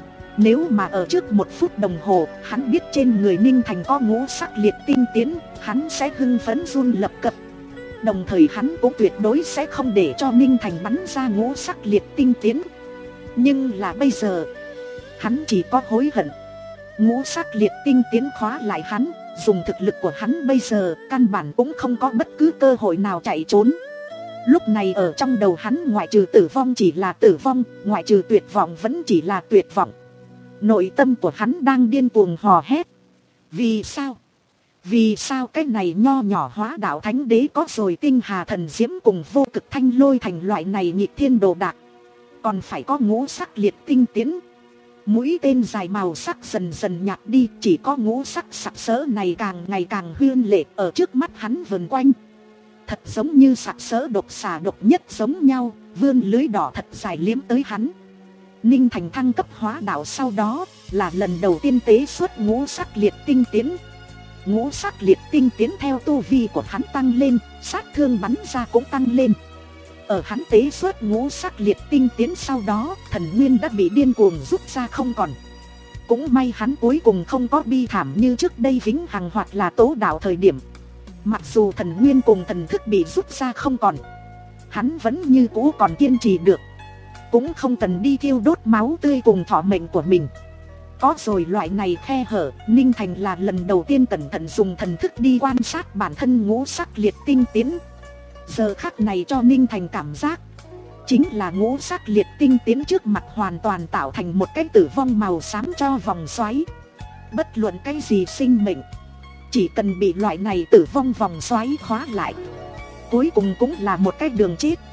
Nếu mà ở trước một phút đồng hồ, hắn biết trên người Ninh Thành có ngũ sắc liệt tinh tiến, hắn sẽ hưng phấn run lập cập. Đồng thời hắn cũng tuyệt đối sẽ không để cho Ninh Thành bắn ra ngũ sắc liệt tinh tiến. Nhưng là bây giờ, hắn chỉ có hối hận. Ngũ sắc liệt tinh tiến khóa lại hắn, dùng thực lực của hắn bây giờ, căn bản cũng không có bất cứ cơ hội nào chạy trốn. Lúc này ở trong đầu hắn, ngoại trừ tử vong chỉ là tử vong, ngoại trừ tuyệt vọng vẫn chỉ là tuyệt vọng. Nội tâm của hắn đang điên cuồng hò hét. Vì sao? Vì sao cái này nho nhỏ hóa đạo thánh đế có rồi tinh hà thần diễm cùng vô cực thanh lôi thành loại này nhịp thiên đồ đạc, còn phải có ngũ sắc liệt tinh tiến? Mũi tên dài màu sắc dần dần nhạt đi, chỉ có ngũ sắc sặc sỡ này càng ngày càng huyên lệ ở trước mắt hắn vần quanh. Thật giống như sặc sỡ độc xà độc nhất giống nhau, vươn lưới đỏ thật dài liếm tới hắn. Ninh Thành thăng cấp hóa đạo sau đó, là lần đầu tiên tế xuất ngũ sắc liệt tinh tiến. Ngũ sắc liệt tinh tiến theo tu vi của hắn tăng lên, sát thương bắn ra cũng tăng lên. Ở hắn tế xuất ngũ sắc liệt tinh tiến sau đó, thần nguyên đã bị điên cuồng rút ra không còn. Cũng may hắn cuối cùng không có bi thảm như trước đây vĩnh hằng hoặc là tố đạo thời điểm. Mặc dù thần nguyên cùng thần thức bị rút ra không còn, hắn vẫn như cũ còn kiên trì được, cũng không cần đi thiêu đốt máu tươi cùng thọ mệnh của mình. Có rồi loại này khe hở, Ninh Thành là lần đầu tiên cẩn thận dùng thần thức đi quan sát bản thân ngũ sắc liệt tinh tiến. Giờ khắc này cho Ninh Thành cảm giác, chính là ngũ sắc liệt tinh tiến trước mặt hoàn toàn tạo thành một cái tử vong màu xám cho vòng xoáy. Bất luận cái gì sinh mệnh, chỉ cần bị loại này tử vong vòng xoáy khóa lại, cuối cùng cũng là một cái đường chết.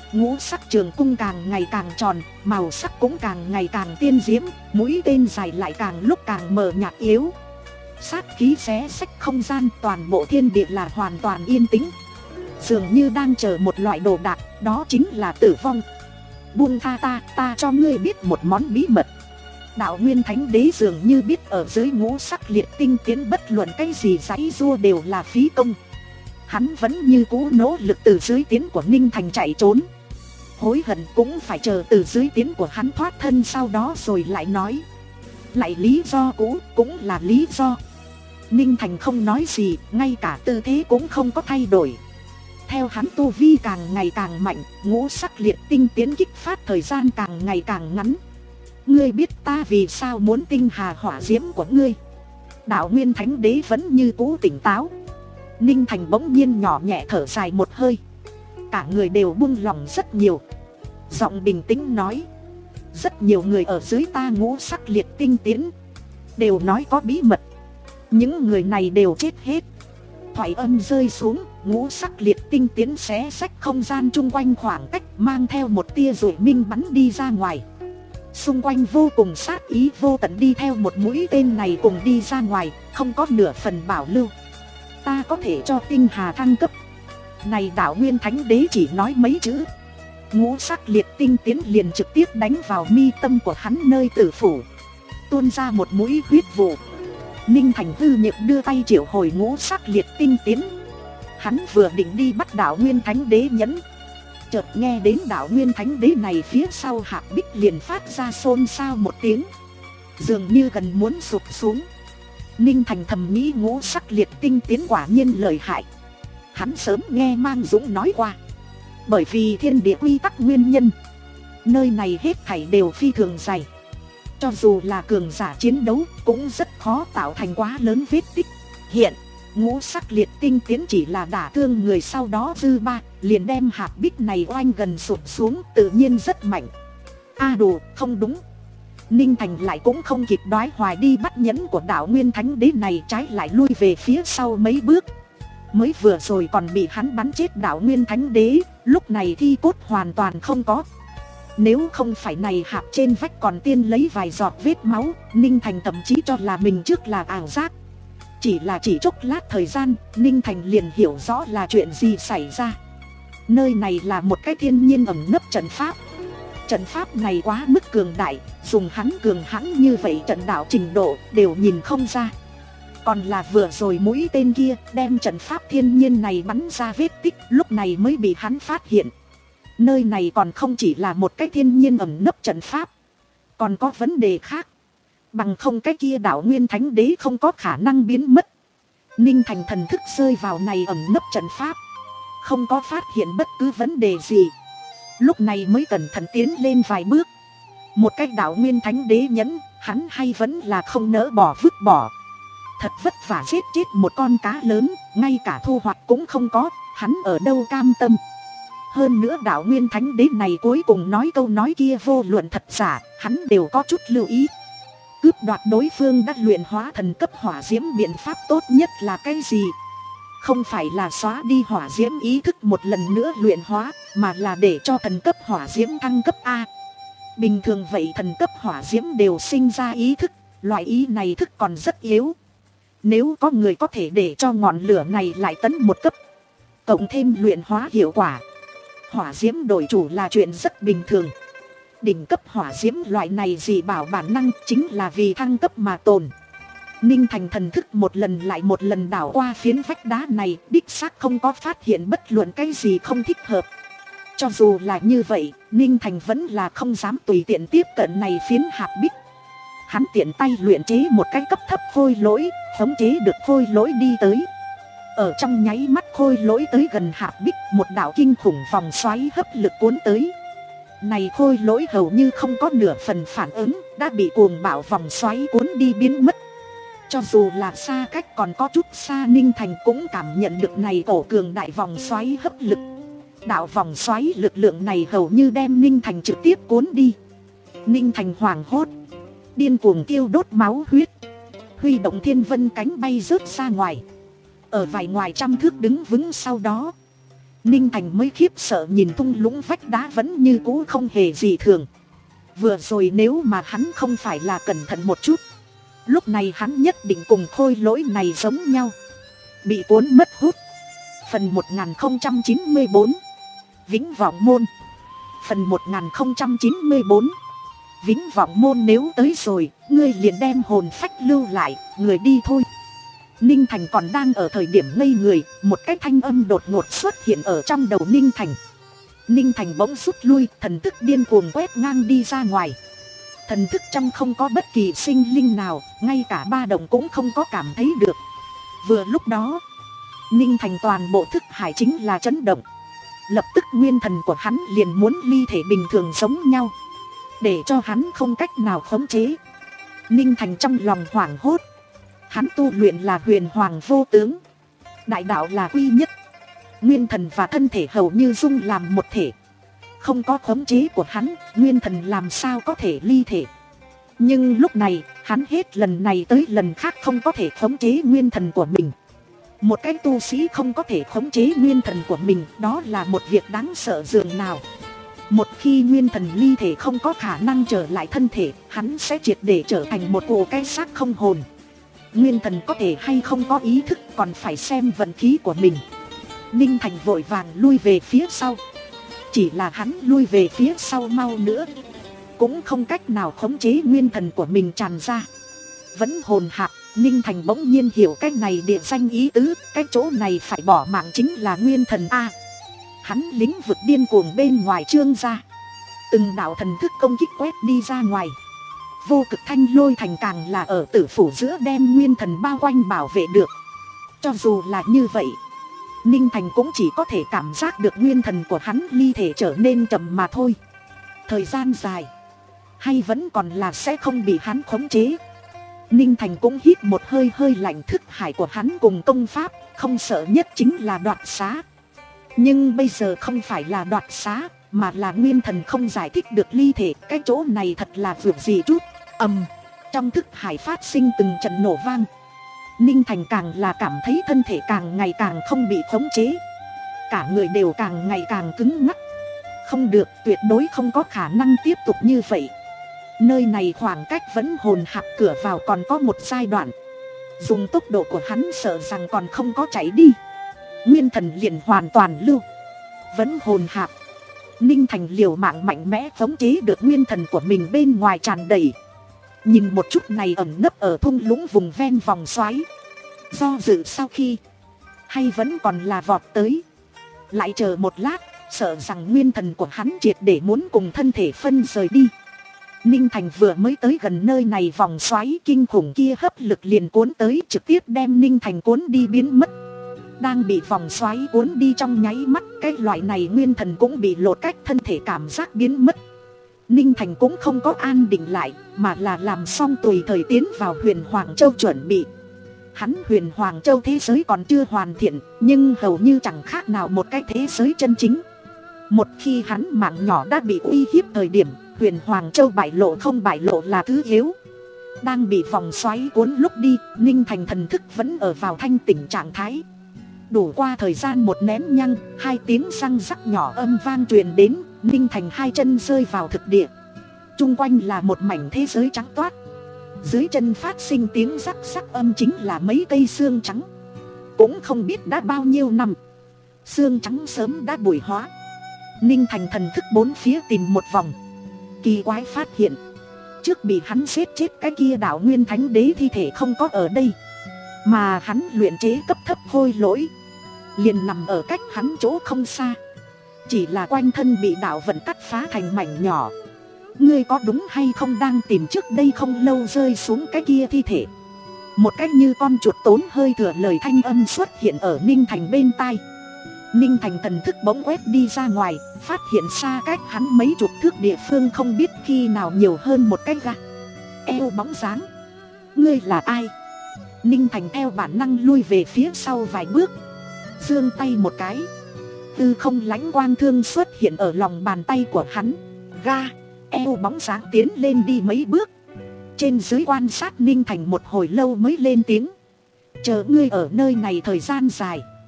Ngũ sắc trường cung càng ngày càng tròn, màu sắc cũng càng ngày càng tiên diễm, mũi tên dài lại càng lúc càng mờ nhạt yếu. Sát khí xé xách không gian, toàn bộ thiên địa là hoàn toàn yên tĩnh, dường như đang chờ một loại đồ đạc, đó chính là tử vong. Buông tha ta, ta cho ngươi biết một món bí mật. Đạo Nguyên Thánh Đế dường như biết ở dưới ngũ sắc liệt tinh tiến bất luận cái gì giãy giụa đều là phí công. Hắn vẫn như cũ nỗ lực từ dưới tiến của Ninh Thành chạy trốn. Hối hận cũng phải chờ từ dưới tiến của hắn thoát thân, sau đó rồi lại nói. Lại lý do cũ cũng là lý do. Ninh Thành không nói gì, ngay cả tư thế cũng không có thay đổi. Theo hắn tu vi càng ngày càng mạnh, ngũ sắc liệt tinh tiến kích phát thời gian càng ngày càng ngắn. Ngươi biết ta vì sao muốn tinh hà hỏa diễm của ngươi? Đạo Nguyên Thánh Đế vẫn như cũ tỉnh táo. Ninh Thành bỗng nhiên nhỏ nhẹ thở dài một hơi. Cả người đều buông lỏng rất nhiều. Giọng bình tĩnh nói. Rất nhiều người ở dưới ta ngũ sắc liệt tinh tiến đều nói có bí mật. Những người này đều chết hết. Thoại âm rơi xuống, ngũ sắc liệt tinh tiến xé xách không gian chung quanh khoảng cách, mang theo một tia rủi minh bắn đi ra ngoài. Xung quanh vô cùng sát ý vô tận đi theo một mũi tên này cùng đi ra ngoài, không có nửa phần bảo lưu. Ta có thể cho tinh hà thăng cấp. Này Đạo Nguyên Thánh Đế chỉ nói mấy chữ, ngũ sắc liệt tinh tiến liền trực tiếp đánh vào mi tâm của hắn nơi tử phủ, tuôn ra một mũi huyết vụ. Ninh Thành hư nhược đưa tay triệu hồi ngũ sắc liệt tinh tiến. Hắn vừa định đi bắt Đạo Nguyên Thánh Đế nhẫn, chợt nghe đến Đạo Nguyên Thánh Đế này phía sau hạc bích liền phát ra xôn xao một tiếng, dường như gần muốn sụp xuống. Ninh Thành thầm nghĩ ngũ sắc liệt tinh tiến quả nhiên lợi hại. Hắn sớm nghe Mang Dũng nói qua, bởi vì thiên địa quy tắc nguyên nhân, nơi này hết thảy đều phi thường dày. Cho dù là cường giả chiến đấu cũng rất khó tạo thành quá lớn vết tích. Hiện ngũ sắc liệt tinh tiến chỉ là đả thương người, sau đó dư ba liền đem hạt bích này oanh gần sụp xuống, tự nhiên rất mạnh. A à đủ, không đúng. Ninh Thành lại cũng không kịp đoái hoài đi bắt nhẫn của Đạo Nguyên Thánh Đế này, trái lại lui về phía sau mấy bước. Mới vừa rồi còn bị hắn bắn chết Đạo Nguyên Thánh Đế, lúc này thi cốt hoàn toàn không có. Nếu không phải này hạt trên vách còn tiên lấy vài giọt vết máu, Ninh Thành thậm chí cho là mình trước là ảo giác. Chỉ là chỉ chốc lát thời gian, Ninh Thành liền hiểu rõ là chuyện gì xảy ra. Nơi này là một cái thiên nhiên ẩn nấp trận pháp. Trận pháp này quá mức cường đại, dùng hắn cường hãn như vậy trận đạo trình độ đều nhìn không ra. Còn là vừa rồi mũi tên kia đem trận pháp thiên nhiên này bắn ra vết tích, lúc này mới bị hắn phát hiện. Nơi này còn không chỉ là một cái thiên nhiên ẩn nấp trận pháp, còn có vấn đề khác. Bằng không cái kia Đạo Nguyên Thánh Đế không có khả năng biến mất. Ninh Thành thần thức rơi vào này ẩn nấp trận pháp, không có phát hiện bất cứ vấn đề gì. Lúc này mới cẩn thận tiến lên vài bước. Một cái Đạo Nguyên Thánh Đế nhẫn, hắn hay vẫn là không nỡ bỏ vứt bỏ. Thật vất vả giết chết một con cá lớn, ngay cả thu hoạch cũng không có, hắn ở đâu cam tâm. Hơn nữa Đạo Nguyên Thánh Đế này cuối cùng nói câu nói kia vô luận thật giả, hắn đều có chút lưu ý. Cướp đoạt đối phương đã luyện hóa thần cấp hỏa diễm, biện pháp tốt nhất là cái gì? Không phải là xóa đi hỏa diễm ý thức một lần nữa luyện hóa, mà là để cho thần cấp hỏa diễm thăng cấp A. Bình thường vậy thần cấp hỏa diễm đều sinh ra ý thức, loại ý này thức còn rất yếu. Nếu có người có thể để cho ngọn lửa này lại tấn một cấp, cộng thêm luyện hóa hiệu quả, hỏa diễm đổi chủ là chuyện rất bình thường. Đỉnh cấp hỏa diễm loại này gì bảo bản năng chính là vì thăng cấp mà tồn. Ninh Thành thần thức một lần lại một lần đảo qua phiến vách đá này, đích xác không có phát hiện bất luận cái gì không thích hợp. Cho dù là như vậy, Ninh Thành vẫn là không dám tùy tiện tiếp cận này phiến hạt bích. Hắn tiện tay luyện chế một cái cấp thấp khôi lỗi, khống chế được khôi lỗi đi tới. Ở trong nháy mắt khôi lỗi tới gần hạt bích, một đạo kinh khủng vòng xoáy hấp lực cuốn tới. Này khôi lỗi hầu như không có nửa phần phản ứng, đã bị cuồng bạo vòng xoáy cuốn đi biến mất. Cho dù là xa cách còn có chút xa, Ninh Thành cũng cảm nhận được này cổ cường đại vòng xoáy hấp lực. Đạo vòng xoáy lực lượng này hầu như đem Ninh Thành trực tiếp cuốn đi. Ninh Thành hoảng hốt, điên cuồng tiêu đốt máu huyết, huy động thiên vân cánh bay rớt ra ngoài. Ở vài ngoài trăm thước đứng vững, sau đó Ninh Thành mới khiếp sợ nhìn thung lũng vách đá vẫn như cũ không hề gì thường. Vừa rồi nếu mà hắn không phải là cẩn thận một chút, lúc này hắn nhất định cùng khôi lỗi này giống nhau, bị cuốn mất hút. Phần một nghìn không trăm chín mươi bốn Vĩnh Vọng Môn. Phần một nghìn không trăm chín mươi bốn Vĩnh Vọng Môn nếu tới rồi, ngươi liền đem hồn phách lưu lại, người đi thôi. Ninh Thành còn đang ở thời điểm ngây người, một cái thanh âm đột ngột xuất hiện ở trong đầu Ninh Thành. Ninh Thành bỗng rút lui, thần thức điên cuồng quét ngang đi ra ngoài. Thần thức trong không có bất kỳ sinh linh nào, ngay cả ba động cũng không có cảm thấy được. Vừa lúc đó, Ninh Thành toàn bộ thức hải chính là chấn động. Lập tức nguyên thần của hắn liền muốn ly thể bình thường giống nhau, để cho hắn không cách nào khống chế. Ninh Thành trong lòng hoảng hốt. Hắn tu luyện là huyền hoàng vô tướng, đại đạo là quy nhất, nguyên thần và thân thể hầu như dung làm một thể. Không có khống chế của hắn, nguyên thần làm sao có thể ly thể. Nhưng lúc này, hắn hết lần này tới lần khác không có thể khống chế nguyên thần của mình. Một cái tu sĩ không có thể khống chế nguyên thần của mình, đó là một việc đáng sợ dường nào. Một khi nguyên thần ly thể không có khả năng trở lại thân thể, hắn sẽ triệt để trở thành một cụ cái xác không hồn. Nguyên thần có thể hay không có ý thức còn phải xem vận khí của mình. Ninh Thành vội vàng lui về phía sau. Chỉ là hắn lui về phía sau mau nữa, cũng không cách nào khống chế nguyên thần của mình tràn ra. Vẫn hồn hạp, Ninh Thành bỗng nhiên hiểu cái này địa danh ý tứ. Cái chỗ này phải bỏ mạng chính là nguyên thần A. Hắn lĩnh vực điên cuồng bên ngoài trương ra, từng đạo thần thức công kích quét đi ra ngoài. Vô cực thanh lôi thành càng là ở tử phủ giữa đem nguyên thần bao quanh bảo vệ được. Cho dù là như vậy, Ninh Thành cũng chỉ có thể cảm giác được nguyên thần của hắn ly thể trở nên chậm mà thôi. Thời gian dài, hay vẫn còn là sẽ không bị hắn khống chế. Ninh Thành cũng hít một hơi hơi lạnh. Thức hải của hắn cùng công pháp không sợ nhất chính là đoạt xá. Nhưng bây giờ không phải là đoạt xá, mà là nguyên thần không giải thích được ly thể. Cái chỗ này thật là vượt gì chút. Ầm, trong thức hải phát sinh từng trận nổ vang. Ninh Thành càng là cảm thấy thân thể càng ngày càng không bị khống chế, cả người đều càng ngày càng cứng ngắc. Không được, tuyệt đối không có khả năng tiếp tục như vậy. Nơi này khoảng cách vẫn hồn hạp cửa vào còn có một giai đoạn. Dùng tốc độ của hắn sợ rằng còn không có chạy đi, nguyên thần liền hoàn toàn lưu. Vẫn hồn hạp, Ninh Thành liều mạng mạnh mẽ khống chế được nguyên thần của mình bên ngoài tràn đầy. Nhìn một chút này ẩn nấp ở thung lũng vùng ven vòng xoáy, do dự sau khi hay vẫn còn là vọt tới. Lại chờ một lát, sợ rằng nguyên thần của hắn triệt để muốn cùng thân thể phân rời đi. Ninh Thành vừa mới tới gần nơi này, vòng xoáy kinh khủng kia hấp lực liền cuốn tới, trực tiếp đem Ninh Thành cuốn đi biến mất. Đang bị vòng xoáy cuốn đi trong nháy mắt, cái loại này nguyên thần cũng bị lột cách thân thể cảm giác biến mất. Ninh Thành cũng không có an định lại, mà là làm xong tùy thời tiến vào Huyền Hoàng Châu chuẩn bị. Hắn Huyền Hoàng Châu thế giới còn chưa hoàn thiện, nhưng hầu như chẳng khác nào một cái thế giới chân chính. Một khi hắn mạng nhỏ đã bị uy hiếp thời điểm, Huyền Hoàng Châu bại lộ không bại lộ là thứ yếu. Đang bị vòng xoáy cuốn lúc đi, Ninh Thành thần thức vẫn ở vào thanh tỉnh trạng thái. Đủ qua thời gian một nén nhăng, hai tiếng răng rắc nhỏ âm vang truyền đến. Ninh Thành hai chân rơi vào thực địa. Chung quanh là một mảnh thế giới trắng toát. Dưới chân phát sinh tiếng rắc rắc âm chính là mấy cây xương trắng. Cũng không biết đã bao nhiêu năm, xương trắng sớm đã bụi hóa. Ninh Thành thần thức bốn phía tìm một vòng, kỳ quái phát hiện trước bị hắn giết chết cái kia đạo nguyên thánh đế thi thể không có ở đây, mà hắn luyện chế cấp thấp khôi lỗi liền nằm ở cách hắn chỗ không xa. Chỉ là quanh thân bị đạo vận cắt phá thành mảnh nhỏ. Ngươi có đúng hay không đang tìm trước đây không lâu rơi xuống cái kia thi thể? Một cách như con chuột tốn hơi thừa lời thanh âm xuất hiện ở Ninh Thành bên tai. Ninh Thành thần thức bỗng quét đi ra ngoài, phát hiện xa cách hắn mấy chục thước địa phương không biết khi nào nhiều hơn một cái gà eo bóng dáng. Ngươi là ai? Ninh Thành theo bản năng lui về phía sau vài bước, giương tay một cái, tư không lãnh quang thương xuất hiện ở lòng bàn tay của hắn. Ga eo bóng dáng tiến lên đi mấy bước, trên dưới quan sát Ninh Thành một hồi lâu mới lên tiếng. Chờ ngươi ở nơi này thời gian dài,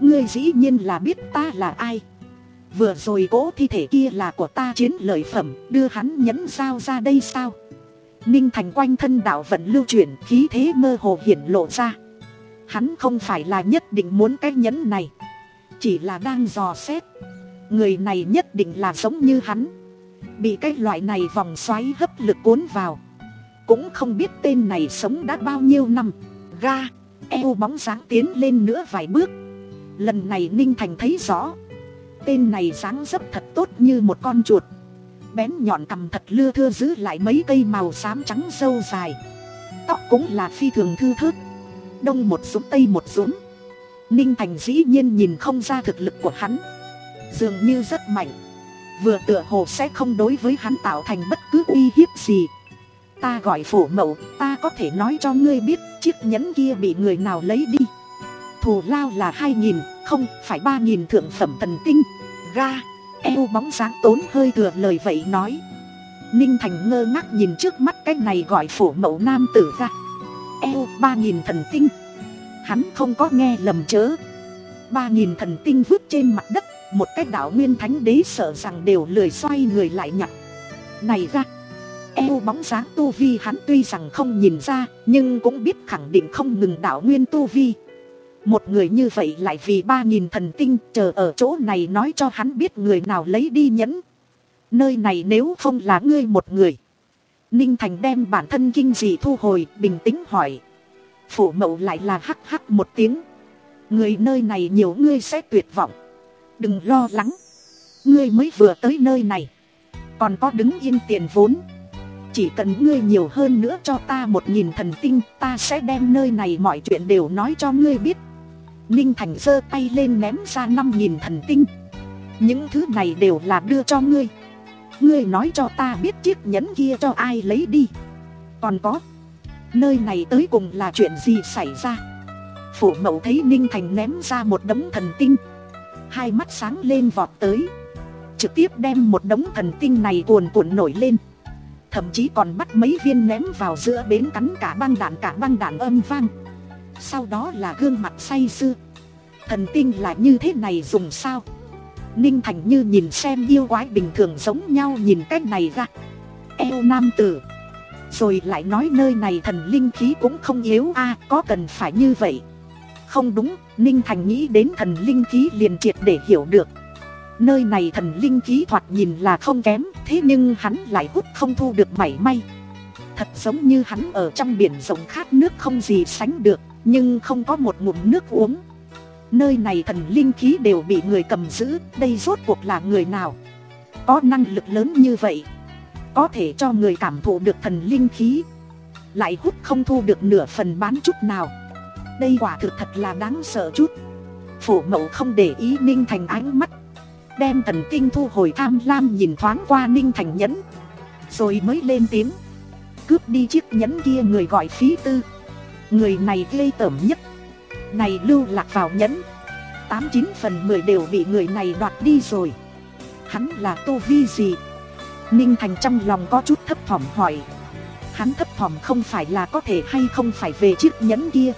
Ngươi dĩ nhiên là biết ta là ai. Vừa rồi cỗ thi thể kia là của ta chiến lợi phẩm, đưa hắn nhẫn giao ra đây sao? Ninh Thành quanh thân đạo vận lưu chuyển, khí thế mơ hồ hiển lộ ra. Hắn không phải là nhất định muốn cái nhẫn này, chỉ là đang dò xét. Người này nhất định là giống như hắn, bị cái loại này vòng xoáy hấp lực cuốn vào. Cũng không biết tên này sống đã bao nhiêu năm. Ga, eo bóng dáng tiến lên nữa vài bước. Lần này Ninh Thành thấy rõ, tên này dáng dấp thật tốt như một con chuột. Bén nhọn cằm thật lưa thưa, giữ lại mấy cây màu xám trắng râu dài. Tóc cũng là phi thường thư thớt, đông một rúm tây một rúm. Ninh Thành dĩ nhiên nhìn không ra thực lực của hắn, dường như rất mạnh, vừa tựa hồ sẽ không đối với hắn tạo thành bất cứ uy hiếp gì. Ta gọi Phổ Mậu, ta có thể nói cho ngươi biết chiếc nhẫn kia bị người nào lấy đi. Thù lao là hai nghìn, không phải ba nghìn thượng phẩm thần tinh. Ga, eo bóng dáng tốn hơi thừa lời vậy nói. Ninh Thành ngơ ngác nhìn trước mắt cái này gọi Phổ Mậu nam tử ra. Eo ba nghìn thần tinh. Hắn không có nghe lầm chớ. Ba nghìn thần tinh vứt trên mặt đất, một cái đạo nguyên thánh đế sợ rằng đều lười xoay người lại nhặt. Này ra, eo bóng dáng tu vi hắn tuy rằng không nhìn ra, nhưng cũng biết khẳng định không ngừng đạo nguyên tu vi. Một người như vậy lại vì ba nghìn thần tinh chờ ở chỗ này nói cho hắn biết người nào lấy đi nhẫn. Nơi này nếu không là ngươi một người. Ninh Thành đem bản thân kinh dị thu hồi, bình tĩnh hỏi. Phổ Mậu lại là hắc hắc một tiếng. Người nơi này nhiều ngươi sẽ tuyệt vọng. Đừng lo lắng, ngươi mới vừa tới nơi này, còn có đứng yên tiền vốn. Chỉ cần ngươi nhiều hơn nữa cho ta một nghìn thần tinh, ta sẽ đem nơi này mọi chuyện đều nói cho ngươi biết. Ninh Thành giơ tay lên ném ra năm nghìn thần tinh. Những thứ này đều là đưa cho ngươi. Ngươi nói cho ta biết chiếc nhẫn kia cho ai lấy đi. Còn có, nơi này tới cùng là chuyện gì xảy ra? Phổ Mậu thấy Ninh Thành ném ra một đống thần tinh, hai mắt sáng lên vọt tới, trực tiếp đem một đống thần tinh này cuồn cuộn nổi lên. Thậm chí còn bắt mấy viên ném vào giữa bến, cắn cả băng đạn, cả băng đạn âm vang. Sau đó là gương mặt say sưa. Thần tinh là như thế này dùng sao? Ninh Thành như nhìn xem yêu quái bình thường giống nhau nhìn cái này ra. Eo nam tử, rồi lại nói nơi này thần linh khí cũng không yếu a, à, có cần phải như vậy? Không đúng, Ninh Thành nghĩ đến thần linh khí liền triệt để hiểu được. Nơi này thần linh khí thoạt nhìn là không kém, thế nhưng hắn lại hút không thu được mảy may. Thật giống như hắn ở trong biển rộng khát nước không gì sánh được, nhưng không có một ngụm nước uống. Nơi này thần linh khí đều bị người cầm giữ, đây rốt cuộc là người nào? Có năng lực lớn như vậy, có thể cho người cảm thụ được thần linh khí, lại hút không thu được nửa phần bán chút nào. Đây quả thực thật là đáng sợ chút. Phổ Mậu không để ý Ninh Thành ánh mắt, đem thần tinh thu hồi, tham lam nhìn thoáng qua Ninh Thành nhẫn, rồi mới lên tiếng. Cướp đi chiếc nhẫn kia người gọi Phí Tư. Người này ghê tởm nhất. Này lưu lạc vào nhẫn, tám chín phần mười đều bị người này đoạt đi rồi. Hắn là tu vi gì? Ninh Thành trong lòng có chút thấp thỏm hỏi. Hắn thấp thỏm không phải là có thể hay không phải về chiếc nhẫn kia,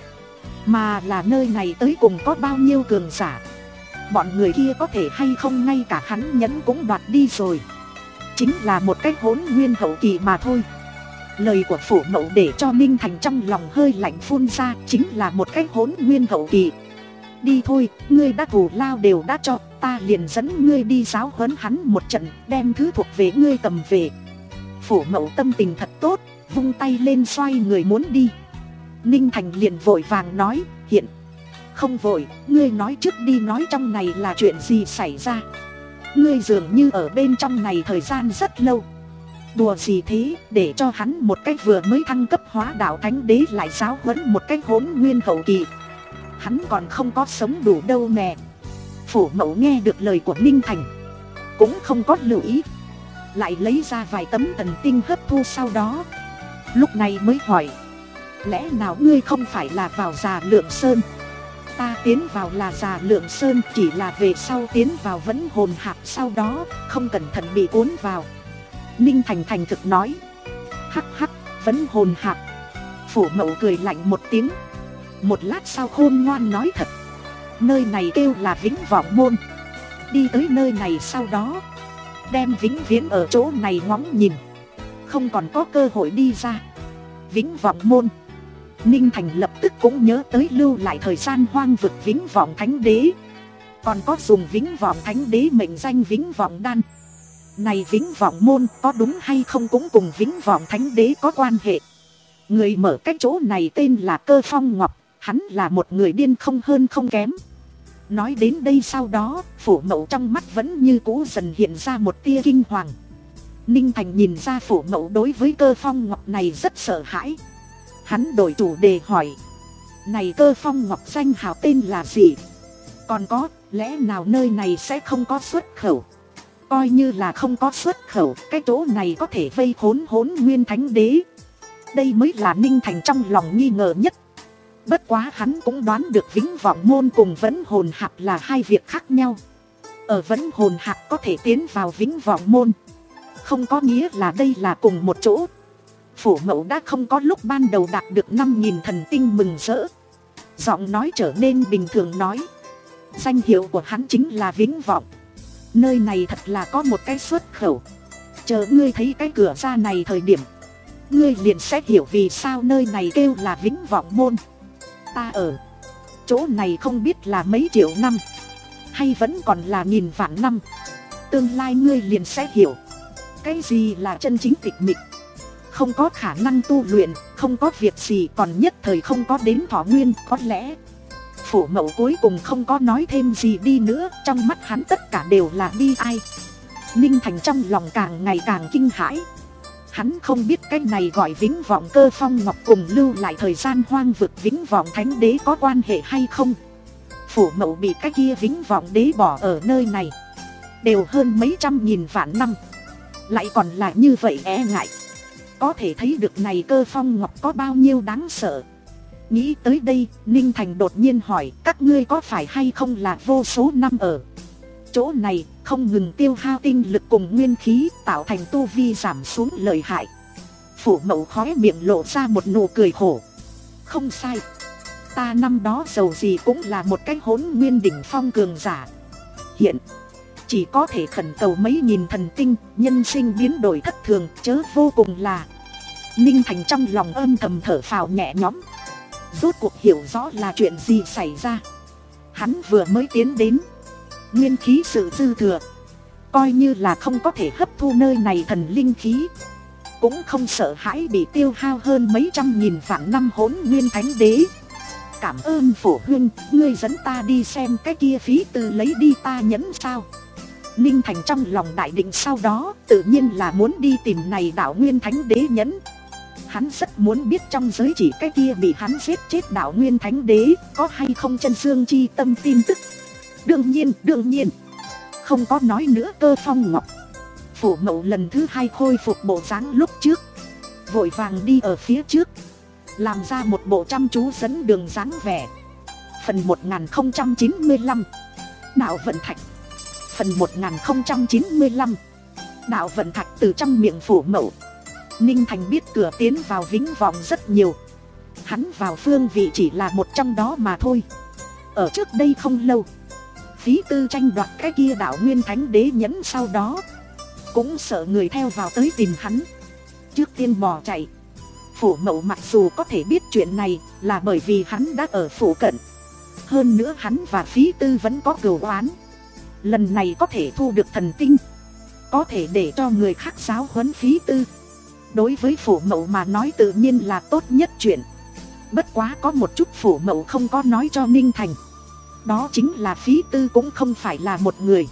mà là nơi này tới cùng có bao nhiêu cường giả. Bọn người kia có thể hay không ngay cả hắn nhẫn cũng đoạt đi rồi. Chính là một cái hỗn nguyên hậu kỳ mà thôi. Lời của Phổ Mậu để cho Ninh Thành trong lòng hơi lạnh phun ra, chính là một cái hỗn nguyên hậu kỳ. Đi thôi, ngươi đã thù lao đều đã cho, ta liền dẫn ngươi đi giáo huấn hắn một trận, đem thứ thuộc về ngươi cầm về. Phổ Mậu tâm tình thật tốt, vung tay lên xoay người muốn đi. Ninh Thành liền vội vàng nói, hiện không vội, ngươi nói trước đi, nói trong này là chuyện gì xảy ra. Ngươi dường như ở bên trong này thời gian rất lâu. Đùa gì thế, để cho hắn một cách vừa mới thăng cấp hóa đạo thánh đế lại giáo huấn một cách hỗn nguyên hậu kỳ. Hắn còn không có sống đủ đâu nè. Phổ Mậu nghe được lời của Ninh Thành, cũng không có lưu ý, lại lấy ra vài tấm thần tinh hấp thu, sau đó lúc này mới hỏi, lẽ nào ngươi không phải là vào Già Lượng Sơn? Ta tiến vào là Già Lượng Sơn, chỉ là về sau tiến vào Vẫn Hồn Hạp, sau đó không cẩn thận bị cuốn vào. Ninh Thành thành thực nói. Hắc hắc, Vẫn Hồn Hạp. Phổ Mậu cười lạnh một tiếng, một lát sau khôn ngoan nói thật. Nơi này kêu là Vĩnh Vọng Môn. Đi tới nơi này sau đó, đem vĩnh viễn ở chỗ này ngóng nhìn, không còn có cơ hội đi ra. Vĩnh Vọng Môn. Ninh Thành lập tức cũng nhớ tới lưu lại thời gian hoang vực Vĩnh Vọng Thánh Đế, còn có dùng Vĩnh Vọng Thánh Đế mệnh danh Vĩnh Vọng Đan. Này Vĩnh Vọng Môn có đúng hay không cũng cùng Vĩnh Vọng Thánh Đế có quan hệ. Người mở cái chỗ này tên là Cơ Phong Ngọc, hắn là một người điên không hơn không kém. Nói đến đây sau đó, Phủ Mậu trong mắt vẫn như cũ dần hiện ra một tia kinh hoàng. Ninh Thành nhìn ra Phủ Mậu đối với Cơ Phong Ngọc này rất sợ hãi. Hắn đổi chủ đề hỏi, này Cơ Phong Ngọc danh hào tên là gì? Còn có, lẽ nào nơi này sẽ không có xuất khẩu? Coi như là không có xuất khẩu, cái chỗ này có thể vây khốn Hỗn Nguyên Thánh Đế. Đây mới là Ninh Thành trong lòng nghi ngờ nhất. Bất quá hắn cũng đoán được Vĩnh Vọng Môn cùng Vẫn Hồn Hạp là hai việc khác nhau. Ở Vẫn Hồn Hạp có thể tiến vào Vĩnh Vọng Môn, không có nghĩa là đây là cùng một chỗ. Phủ Mậu đã không có lúc ban đầu đạt được năm nghìn thần tinh mừng rỡ. Giọng nói trở nên bình thường nói, danh hiệu của hắn chính là Vĩnh Vọng. Nơi này thật là có một cái xuất khẩu. Chờ ngươi thấy cái cửa ra này thời điểm, ngươi liền sẽ hiểu vì sao nơi này kêu là Vĩnh Vọng Môn. Ta ở chỗ này không biết là mấy triệu năm, hay vẫn còn là nghìn vạn năm. Tương lai ngươi liền sẽ hiểu cái gì là chân chính tịch mịch, không có khả năng tu luyện, không có việc gì, còn nhất thời không có đến thọ nguyên. Có lẽ Phủ Mậu cuối cùng không có nói thêm gì đi nữa, trong mắt hắn tất cả đều là bi ai. Ninh Thành trong lòng càng ngày càng kinh hãi. Hắn không biết cái này gọi Vĩnh Vọng Cơ Phong Ngọc cùng lưu lại thời gian hoang vực Vĩnh Vọng Thánh Đế có quan hệ hay không. Phủ Mậu bị cái kia Vĩnh Vọng Đế bỏ ở nơi này đều hơn mấy trăm nghìn vạn năm, lại còn là như vậy e ngại. Có thể thấy được này Cơ Phong Ngọc có bao nhiêu đáng sợ. Nghĩ tới đây, Ninh Thành đột nhiên hỏi, các ngươi có phải hay không là vô số năm ở chỗ này, không ngừng tiêu hao tinh lực cùng nguyên khí, tạo thành tu vi giảm xuống lợi hại. Phủ Mậu khóe miệng lộ ra một nụ cười khổ. Không sai, ta năm đó dầu gì cũng là một cái Hỗn Nguyên đỉnh phong cường giả. Hiện chỉ có thể khẩn cầu mấy nghìn thần tinh, nhân sinh biến đổi thất thường, chớ vô cùng là. Ninh Thành trong lòng âm thầm thở phào nhẹ nhõm. Rốt cuộc hiểu rõ là chuyện gì xảy ra. Hắn vừa mới tiến đến, nguyên khí sự dư thừa, coi như là không có thể hấp thu nơi này thần linh khí, cũng không sợ hãi bị tiêu hao hơn mấy trăm nghìn vạn năm Hỗn Nguyên Thánh Đế. Cảm ơn Phổ huynh, ngươi dẫn ta đi xem cái kia phí tư lấy đi ta nhẫn sao. Ninh Thành trong lòng đại định, sau đó tự nhiên là muốn đi tìm này Đạo Nguyên Thánh Đế nhẫn. Hắn rất muốn biết trong giới chỉ cái kia bị hắn giết chết Đạo Nguyên Thánh Đế có hay không chân dương chi tâm tin tức. Đương nhiên, đương nhiên không có nói nữa Cơ Phong Ngọc. Phủ Mậu lần thứ hai khôi phục bộ dáng lúc trước, vội vàng đi ở phía trước, làm ra một bộ chăm chú dẫn đường dáng vẻ. Phần một nghìn không trăm chín mươi lăm Đạo Vận Thạch. Phần một nghìn không trăm chín mươi lăm Đạo Vận Thạch. Từ trong miệng Phủ Mậu, Ninh Thành biết cửa tiến vào Vĩnh Vọng rất nhiều. Hắn vào phương vị chỉ là một trong đó mà thôi. Ở trước đây không lâu, phí tư tranh đoạt cái kia Đạo Nguyên Thánh Đế nhẫn, sau đó cũng sợ người theo vào tới tìm hắn, trước tiên bỏ chạy. Phủ Mậu mặc dù có thể biết chuyện này là bởi vì hắn đã ở phủ cận, hơn nữa hắn và phí tư vẫn có cừu oán. Lần này có thể thu được thần tinh, có thể để cho người khác giáo huấn phí tư, đối với Phủ Mậu mà nói tự nhiên là tốt nhất chuyện. Bất quá có một chút Phủ Mậu không có nói cho Ninh Thành, đó chính là phí tư cũng không phải là một người,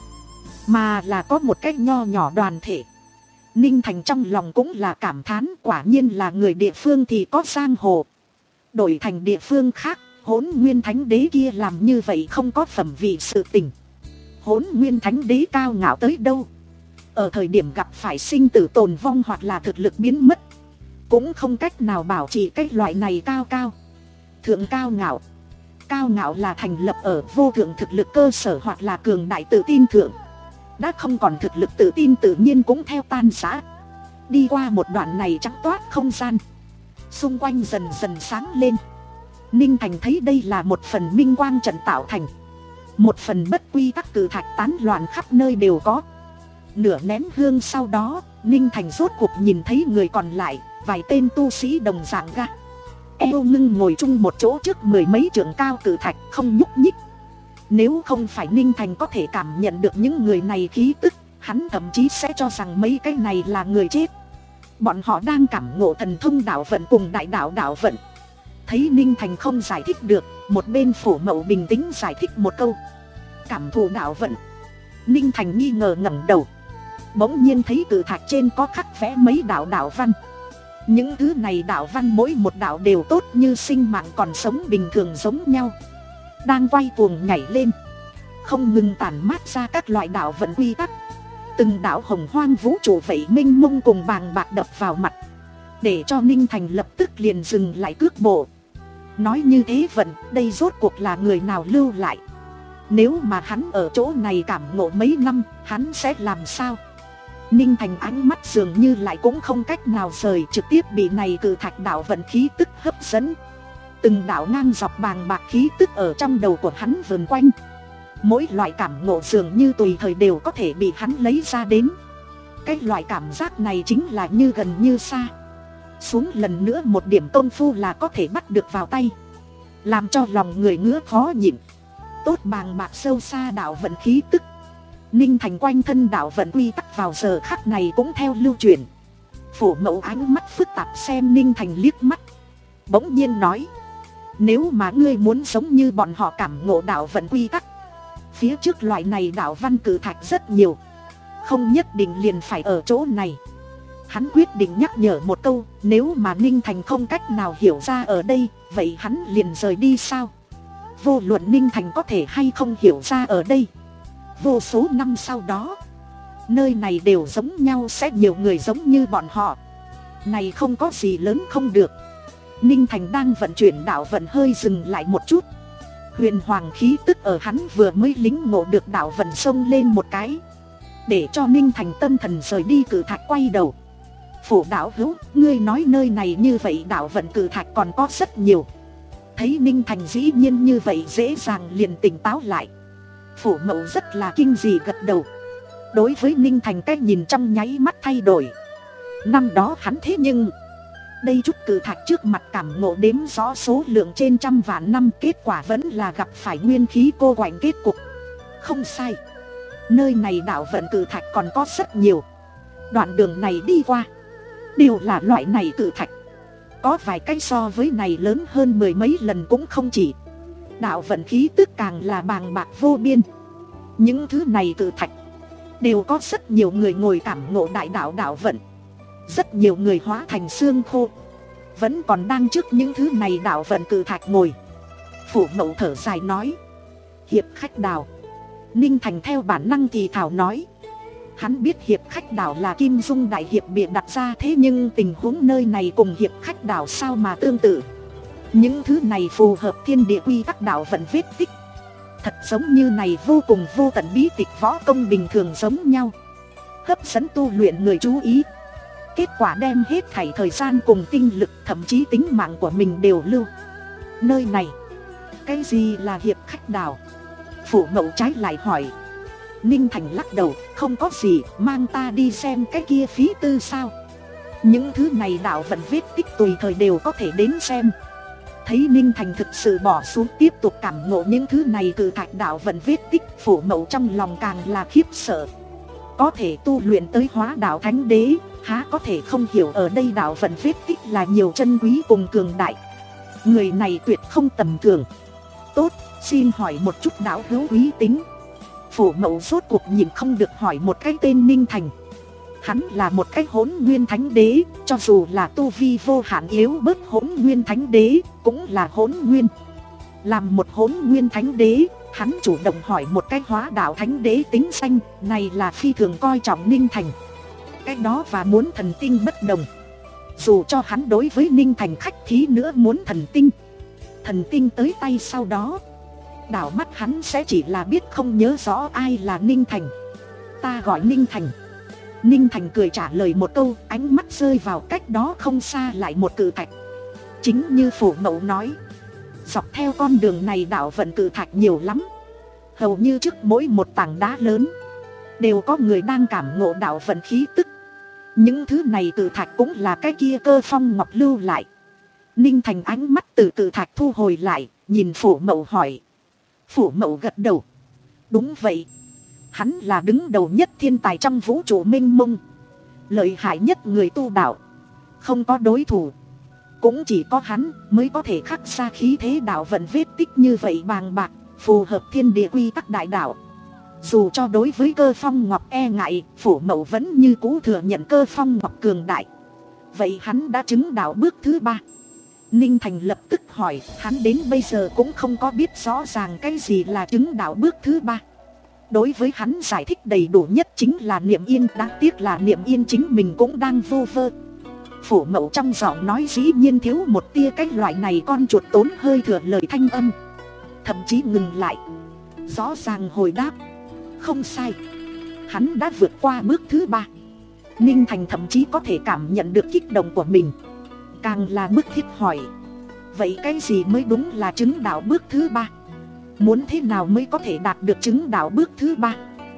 mà là có một cái nho nhỏ đoàn thể. Ninh Thành trong lòng cũng là cảm thán, quả nhiên là người địa phương thì có giang hồ, đổi thành địa phương khác, Hỗn Nguyên Thánh Đế kia làm như vậy không có phẩm vị sự tình. Hỗn Nguyên Thánh Đế cao ngạo tới đâu, ở thời điểm gặp phải sinh tử tồn vong hoặc là thực lực biến mất, cũng không cách nào bảo trì cái loại này cao cao thượng cao ngạo. Cao ngạo là thành lập ở vô thượng thực lực cơ sở hoặc là cường đại tự tin thượng. Đã không còn thực lực tự tin tự nhiên cũng theo tan rã. Đi qua một đoạn này trắng toát không gian, xung quanh dần dần sáng lên. Ninh Thành thấy đây là một phần minh quang trận tạo thành, Một phần bất quy tắc cử thạch tán loạn khắp nơi đều có. Nửa nén hương sau đó, Ninh Thành rốt cuộc nhìn thấy người còn lại, vài tên tu sĩ đồng dạng ga eo ngưng ngồi chung một chỗ trước mười mấy trượng cao cử thạch không nhúc nhích. Nếu không phải Ninh Thành có thể cảm nhận được những người này khí tức, hắn thậm chí sẽ cho rằng mấy cái này là người chết. Bọn họ đang cảm ngộ thần thông đạo vận cùng đại đạo đạo vận. Thấy Ninh Thành không giải thích được, một bên Phổ Mậu bình tĩnh giải thích một câu. Cảm thụ đạo vận. Ninh Thành nghi ngờ ngẩng đầu, bỗng nhiên thấy cử thạch trên có khắc vẽ mấy đạo đạo văn. Những thứ này đạo văn mỗi một đạo đều tốt như sinh mạng còn sống bình thường giống nhau, đang quay cuồng nhảy lên, không ngừng tản mát ra các loại đạo vận quy tắc. Từng đạo hồng hoang vũ trụ vậy mênh mông cùng bàng bạc đập vào mặt, để cho Ninh Thành lập tức liền dừng lại cước bộ. Nói như thế vận, đây rốt cuộc là người nào lưu lại? Nếu mà hắn ở chỗ này cảm ngộ mấy năm, hắn sẽ làm sao? Ninh Thành ánh mắt dường như lại cũng không cách nào rời, trực tiếp bị này cử thạch đạo vận khí tức hấp dẫn. Từng đạo ngang dọc bàng bạc khí tức ở trong đầu của hắn vờn quanh. Mỗi loại cảm ngộ dường như tùy thời đều có thể bị hắn lấy ra đến. Cái loại cảm giác này chính là như gần như xa. Xuống lần nữa một điểm công phu là có thể bắt được vào tay, làm cho lòng người ngứa khó nhịn. Tốt bàng bạc sâu xa đạo vận khí tức. Ninh Thành quanh thân đạo vận quy tắc vào giờ khắc này cũng theo lưu truyền. Phổ Mậu ánh mắt phức tạp xem Ninh Thành liếc mắt, bỗng nhiên nói: nếu mà ngươi muốn giống như bọn họ cảm ngộ đạo vận quy tắc, phía trước loại này đạo văn cử thạch rất nhiều, không nhất định liền phải ở chỗ này. Hắn quyết định nhắc nhở một câu, nếu mà Ninh Thành không cách nào hiểu ra ở đây, vậy hắn liền rời đi sao? Vô luận Ninh Thành có thể hay không hiểu ra ở đây, vô số năm sau đó, nơi này đều giống nhau, sẽ nhiều người giống như bọn họ. Này không có gì lớn không được. Ninh Thành đang vận chuyển đạo vận hơi dừng lại một chút. Huyền hoàng khí tức ở hắn vừa mới lính ngộ được đạo vận xông lên một cái, để cho Ninh Thành tâm thần rời đi cử thạch quay đầu. Phổ đạo hữu, ngươi nói nơi này như vậy đạo vận cử thạch còn có rất nhiều. Thấy Ninh Thành dĩ nhiên như vậy dễ dàng liền tỉnh táo lại, Phổ Mậu rất là kinh dị gật đầu. Đối với Ninh Thành cái nhìn trong nháy mắt thay đổi. Năm đó hắn thế nhưng đây chút cử thạch trước mặt cảm ngộ đếm rõ số lượng trên trăm vạn năm, kết quả vẫn là gặp phải nguyên khí cô quạnh kết cục. Không sai, nơi này đạo vận cử thạch còn có rất nhiều. Đoạn đường này đi qua đều là loại này cử thạch, có vài cái so với này lớn hơn mười mấy lần cũng không chỉ. Đạo vận khí tức càng là bàng bạc vô biên. Những thứ này cử thạch đều có rất nhiều người ngồi cảm ngộ đại đạo đạo vận. Rất nhiều người hóa thành xương khô, vẫn còn đang trước những thứ này đạo vận cử thạch ngồi. Phổ Mậu thở dài nói: hiệp khách đảo. Ninh Thành theo bản năng thì thảo nói. Hắn biết hiệp khách đảo là Kim Dung đại hiệp bịa đặt ra, thế nhưng tình huống nơi này cùng hiệp khách đảo sao mà tương tự. Những thứ này phù hợp thiên địa quy tắc đạo vận vết tích, thật giống như này vô cùng vô tận bí tịch võ công bình thường giống nhau, hấp dẫn tu luyện người chú ý. Kết quả đem hết thảy thời gian cùng tinh lực, thậm chí tính mạng của mình đều lưu. Nơi này, cái gì là hiệp khách đảo? Phổ Mậu trái lại hỏi. Ninh Thành lắc đầu, không có gì, mang ta đi xem cái kia phí tư sao? Những thứ này đạo vận vết tích tùy thời đều có thể đến xem. Thấy Ninh Thành thực sự bỏ xuống tiếp tục cảm ngộ những thứ này cử thạch đạo vận vết tích, Phổ Mậu trong lòng càng là khiếp sợ. Có thể tu luyện tới hóa đạo thánh đế, há có thể không hiểu ở đây đạo vận vết tích là nhiều chân quý cùng cường đại. Người này tuyệt không tầm thường. Tốt, xin hỏi một chút đạo hữu quý tính. Phổ Mậu rốt cuộc nhìn không được hỏi một cái tên Ninh Thành. Hắn là một cái hỗn nguyên thánh đế, cho dù là tu vi vô hạn yếu bớt hỗn nguyên thánh đế, cũng là hỗn nguyên. Làm một hỗn nguyên thánh đế, hắn chủ động hỏi một cái hóa đạo thánh đế tính danh, này là phi thường coi trọng Ninh Thành. Cái đó và muốn thần tinh bất đồng. Dù cho hắn đối với Ninh Thành khách khí nữa muốn thần tinh, thần tinh tới tay sau đó, đảo mắt hắn sẽ chỉ là biết không nhớ rõ ai là Ninh Thành. Ta gọi Ninh Thành. Ninh Thành cười trả lời một câu, ánh mắt rơi vào cách đó không xa lại một cử thạch. Chính như Phổ Mậu nói, dọc theo con đường này đạo vận cử thạch nhiều lắm. Hầu như trước mỗi một tảng đá lớn đều có người đang cảm ngộ đạo vận khí tức. Những thứ này cự thạch cũng là cái kia Cơ Phong Ngọc lưu lại. Ninh Thành ánh mắt từ cự thạch thu hồi lại, nhìn Phủ Mậu hỏi. Phủ Mậu gật đầu. Đúng vậy. Hắn là đứng đầu nhất thiên tài trong vũ trụ mênh mông, lợi hại nhất người tu đạo, không có đối thủ. Cũng chỉ có hắn mới có thể khắc ra khí thế đạo vận vết tích như vậy bàng bạc, phù hợp thiên địa quy tắc đại đạo. Dù cho đối với Cơ Phong Ngọc e ngại, Phủ Mậu vẫn như cũ thừa nhận Cơ Phong Ngọc cường đại. Vậy hắn đã chứng đạo bước thứ ba. Ninh Thành lập tức hỏi, hắn đến bây giờ cũng không có biết rõ ràng cái gì là chứng đạo bước thứ ba. Đối với hắn giải thích đầy đủ nhất chính là Niệm Yên, đáng tiếc là Niệm Yên chính mình cũng đang vô vơ. Phủ Mậu trong giọng nói dĩ nhiên thiếu một tia cái loại này con chuột tốn hơi thừa lời thanh âm, thậm chí ngừng lại, rõ ràng hồi đáp. Không sai, hắn đã vượt qua bước thứ ba. Ninh Thành thậm chí có thể cảm nhận được kích động của mình, càng là bức thiết hỏi. Vậy cái gì mới đúng là chứng đạo bước thứ ba? Muốn thế nào mới có thể đạt được chứng đạo bước thứ ba?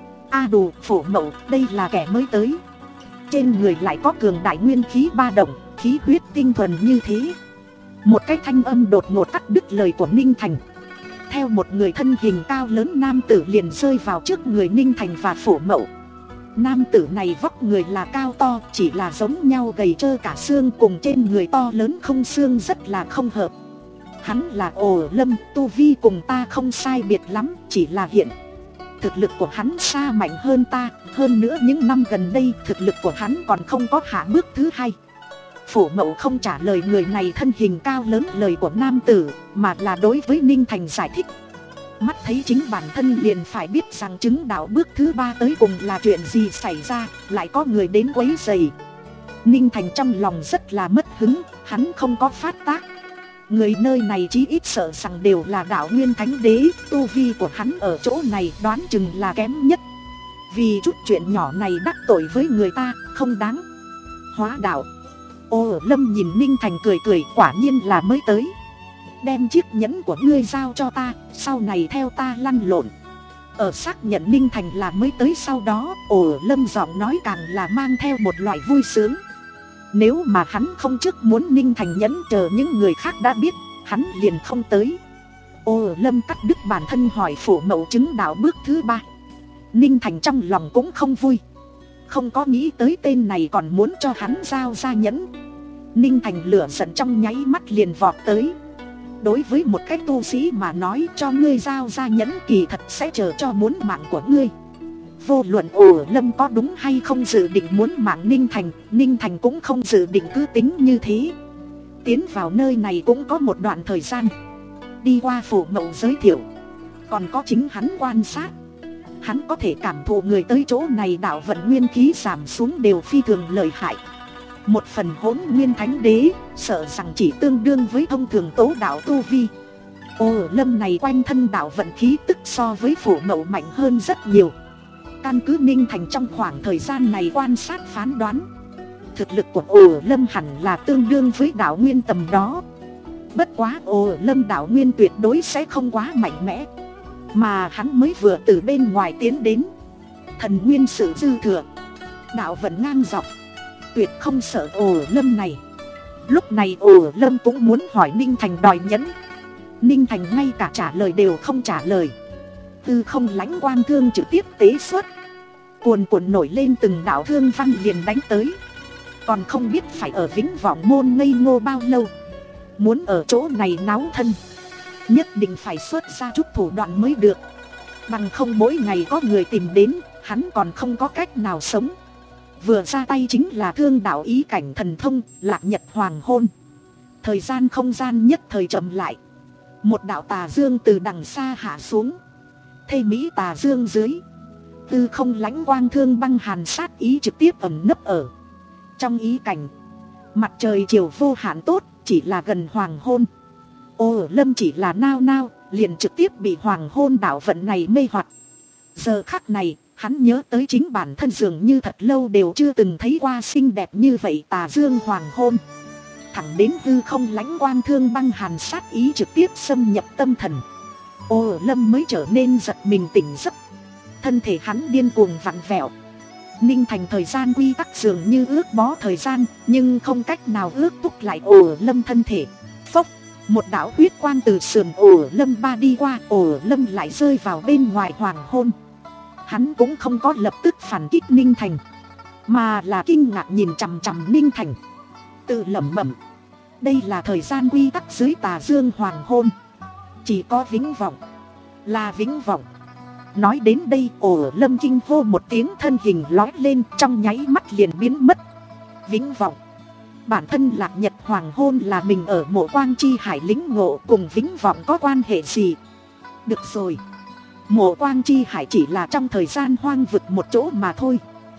A Đù, Phủ Mậu, đây là kẻ mới tới, trên người lại có cường đại nguyên khí ba động, khí huyết tinh thuần như thế. Một cái thanh âm đột ngột cắt đứt lời của Ninh Thành. Theo một người thân hình cao lớn nam tử liền rơi vào trước người Ninh Thành và Phủ Mậu. Nam tử này vóc người là cao to, chỉ là giống nhau gầy trơ cả xương, cùng trên người to lớn không xương rất là không hợp. Hắn là Ổ Lâm, tu vi cùng ta không sai biệt lắm, chỉ là hiện thực lực của hắn xa mạnh hơn ta. Hơn nữa những năm gần đây thực lực của hắn còn không có hạ bước thứ hai. Phủ Mậu không trả lời người này thân hình cao lớn lời của nam tử, mà là đối với Ninh Thành giải thích. Mắt thấy chính bản thân liền phải biết rằng chứng đạo bước thứ ba tới cùng là chuyện gì xảy ra, lại có người đến quấy rầy. Ninh Thành trong lòng rất là mất hứng, hắn không có phát tác. Người nơi này chí ít sợ rằng đều là đạo nguyên thánh đế, tu vi của hắn ở chỗ này đoán chừng là kém nhất. Vì chút chuyện nhỏ này đắc tội với người ta, không đáng. Hóa đạo. Ô Lâm nhìn Ninh Thành cười cười, quả nhiên là mới tới. Đem chiếc nhẫn của ngươi giao cho ta, sau này theo ta lăn lộn. Ở xác nhận Ninh Thành là mới tới sau đó, Ổ Lâm giọng nói càng là mang theo một loại vui sướng. Nếu mà hắn không trước muốn Ninh Thành nhẫn chờ những người khác đã biết, hắn liền không tới. Ổ Lâm cắt đứt bản thân hỏi Phủ Mậu chứng đạo bước thứ ba. Ninh Thành trong lòng cũng không vui, không có nghĩ tới tên này còn muốn cho hắn giao ra nhẫn. Ninh Thành lửa giận trong nháy mắt liền vọt tới. Đối với một cái tu sĩ mà nói, cho ngươi giao ra nhẫn kỳ thật sẽ chờ cho muốn mạng của ngươi. Vô luận Ổ Lâm có đúng hay không dự định muốn mạng Ninh Thành, Ninh Thành cũng không dự định cứ tính như thế. Tiến vào nơi này cũng có một đoạn thời gian. Đi qua Phủ Mậu giới thiệu, còn có chính hắn quan sát. Hắn có thể cảm thụ người tới chỗ này đạo vận nguyên khí giảm xuống đều phi thường lợi hại. Một phần Hỗn Nguyên Thánh Đế, sợ rằng chỉ tương đương với thông thường tố đạo tu vi. Ô Lâm này quanh thân đạo vận khí tức so với Phủ Mậu mạnh hơn rất nhiều. Căn cứ Ninh Thành trong khoảng thời gian này quan sát phán đoán, thực lực của Ô Lâm hẳn là tương đương với đạo nguyên tầm đó. Bất quá Ô Lâm đạo nguyên tuyệt đối sẽ không quá mạnh mẽ, mà hắn mới vừa từ bên ngoài tiến đến. Thần nguyên sự dư thừa, đạo vận ngang dọc, tuyệt không sợ Ổ Lâm này. Lúc này Ổ Lâm cũng muốn hỏi Ninh Thành đòi nhẫn. Ninh Thành ngay cả trả lời đều không trả lời. Tư không lãnh quang thương trực tiếp tế xuất, cuồn cuộn nổi lên từng đạo thương văn liền đánh tới. Còn không biết phải ở Vĩnh Vọng Môn ngây ngô bao lâu. Muốn ở chỗ này náo thân, nhất định phải xuất ra chút thủ đoạn mới được. Bằng không mỗi ngày có người tìm đến, hắn còn không có cách nào sống. Vừa ra tay chính là thương đạo ý cảnh thần thông, lạc nhật hoàng hôn. Thời gian không gian nhất thời chậm lại. Một đạo tà dương từ đằng xa hạ xuống. Thây mỹ tà dương dưới, tư không lãnh quang thương băng hàn sát ý trực tiếp ẩn nấp ở trong ý cảnh. Mặt trời chiều vô hạn tốt, chỉ là gần hoàng hôn. Ô Lâm chỉ là nao nao, liền trực tiếp bị hoàng hôn đạo vận này mê hoặc. Giờ khắc này, hắn nhớ tới chính bản thân dường như thật lâu đều chưa từng thấy qua xinh đẹp như vậy tà dương hoàng hôn. Thẳng đến hư không lãnh quang thương băng hàn sát ý trực tiếp xâm nhập tâm thần. Ô Lâm mới trở nên giật mình tỉnh giấc. Thân thể hắn điên cuồng vặn vẹo. Ninh Thành thời gian quy tắc dường như ước bó thời gian, nhưng không cách nào ước thúc lại Ô Lâm thân thể. Phốc, một đạo huyết quang từ sườn Ô Lâm ba đi qua, Ô Lâm lại rơi vào bên ngoài hoàng hôn. Hắn cũng không có lập tức phản kích Ninh Thành, mà là kinh ngạc nhìn chằm chằm Ninh Thành, tự lẩm bẩm, đây là thời gian quy tắc dưới tà dương hoàng hôn, chỉ có vĩnh vọng, là vĩnh vọng. Nói đến đây, Ô Lâm kinh hô một tiếng, thân hình lói lên, trong nháy mắt liền biến mất. Vĩnh vọng, bản thân Lạc Nhật hoàng hôn là mình ở Mộ Quang Chi Hải lĩnh ngộ, cùng vĩnh vọng có quan hệ gì? Được rồi, Mộ Quang Chi Hải chỉ là trong thời gian hoang vực một chỗ mà thôi.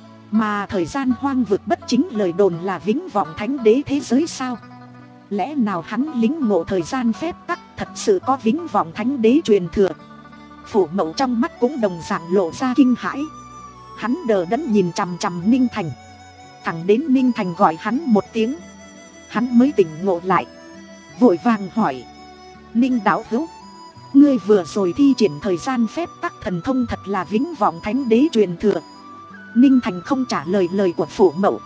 Mà thời gian hoang vực bất chính lời đồn là vĩnh vọng thánh đế thế giới sao? Lẽ nào hắn lĩnh ngộ thời gian phép tắc thật sự có vĩnh vọng thánh đế truyền thừa? Phủ Mậu trong mắt cũng đồng dạng lộ ra kinh hãi. Hắn đờ đẫn nhìn chằm chằm Ninh Thành, thẳng đến Ninh Thành gọi hắn một tiếng, hắn mới tỉnh ngộ lại, vội vàng hỏi, Ninh đạo hữu, ngươi vừa rồi thi triển thời gian phép tắc thần thông thật là vĩnh vọng thánh đế truyền thừa? Ninh Thành không trả lời lời của Phủ Mậu,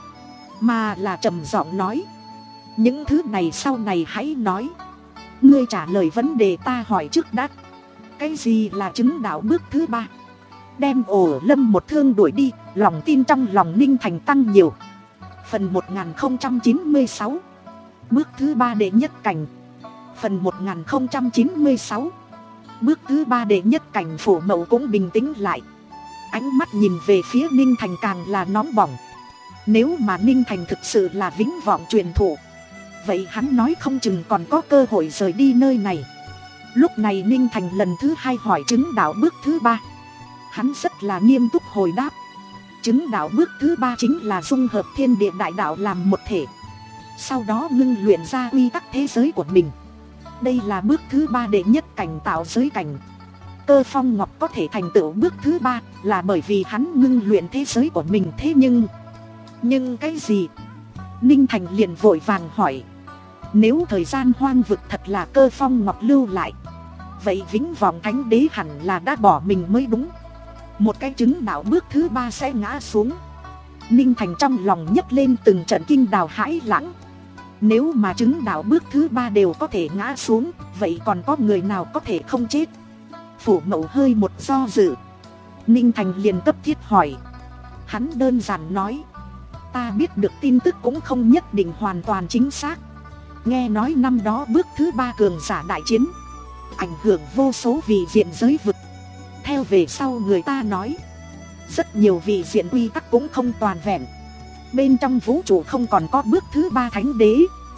mà là trầm giọng nói, những thứ này sau này hãy nói, ngươi trả lời vấn đề ta hỏi trước đã. Cái gì là chứng đạo bước thứ ba? Đem Ô Lâm một thương đuổi đi, lòng tin trong lòng Ninh Thành tăng nhiều. Phần một nghìn không trăm chín mươi sáu, bước thứ ba đệ nhất cảnh. Phần một nghìn không trăm chín mươi sáu, bước thứ ba đệ nhất cảnh. Phủ Mậu cũng bình tĩnh lại, ánh mắt nhìn về phía Ninh Thành càng là nóng bỏng. Nếu mà Ninh Thành thực sự là vĩnh vọng truyền thụ, vậy hắn nói không chừng còn có cơ hội rời đi nơi này. Lúc này Ninh Thành lần thứ hai hỏi chứng đạo bước thứ ba. Hắn rất là nghiêm túc hồi đáp, chứng đạo bước thứ ba chính là dung hợp thiên địa đại đạo làm một thể, sau đó ngưng luyện ra quy tắc thế giới của mình. Đây là bước thứ ba đệ nhất cảnh, tạo giới cảnh. Cơ Phong Ngọc có thể thành tựu bước thứ ba là bởi vì hắn ngưng luyện thế giới của mình. Thế nhưng, nhưng cái gì? Ninh Thành liền vội vàng hỏi, nếu thời gian hoang vực thật là Cơ Phong Ngọc lưu lại, vậy vĩnh vọng thánh đế hẳn là đã bỏ mình mới đúng. Một cái chứng đạo bước thứ ba sẽ ngã xuống. Ninh Thành trong lòng nhấc lên từng trận kinh đào hãi lãng. Nếu mà chứng đạo bước thứ ba đều có thể ngã xuống, vậy còn có người nào có thể không chết? Phủ Mậu hơi một do dự. Ninh Thành liền cấp thiết hỏi. Hắn đơn giản nói, ta biết được tin tức cũng không nhất định hoàn toàn chính xác. Nghe nói năm đó bước thứ ba cường giả đại chiến, ảnh hưởng vô số vị diện giới vực. Theo về sau người ta nói, rất nhiều vị diện quy tắc cũng không toàn vẹn. Bên trong vũ trụ không còn có bước thứ ba thánh đế.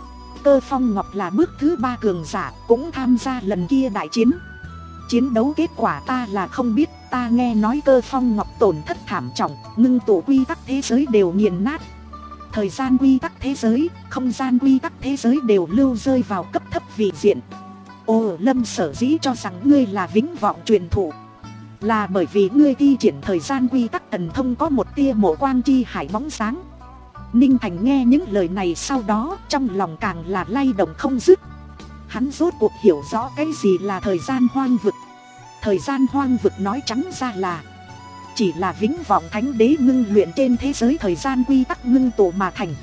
Cơ Phong Ngọc là bước thứ ba cường giả, cũng tham gia lần kia đại chiến. Chiến đấu kết quả ta là không biết. Ta nghe nói Cơ Phong Ngọc tổn thất thảm trọng, ngưng tụ quy tắc thế giới đều nghiền nát. Thời gian quy tắc thế giới, không gian quy tắc thế giới đều lưu rơi vào cấp thấp vị diện. Ô Lâm sở dĩ cho rằng ngươi là vĩnh vọng truyền thụ, là bởi vì ngươi thi triển thời gian quy tắc thần thông có một tia Mộ Quang Chi Hải bóng sáng. Ninh Thành nghe những lời này sau đó, trong lòng càng là lay động không dứt. Hắn rốt cuộc hiểu rõ cái gì là thời gian hoang vực. Thời gian hoang vực nói trắng ra là chỉ là vĩnh vọng thánh đế ngưng luyện trên thế giới thời gian quy tắc ngưng tụ mà thành.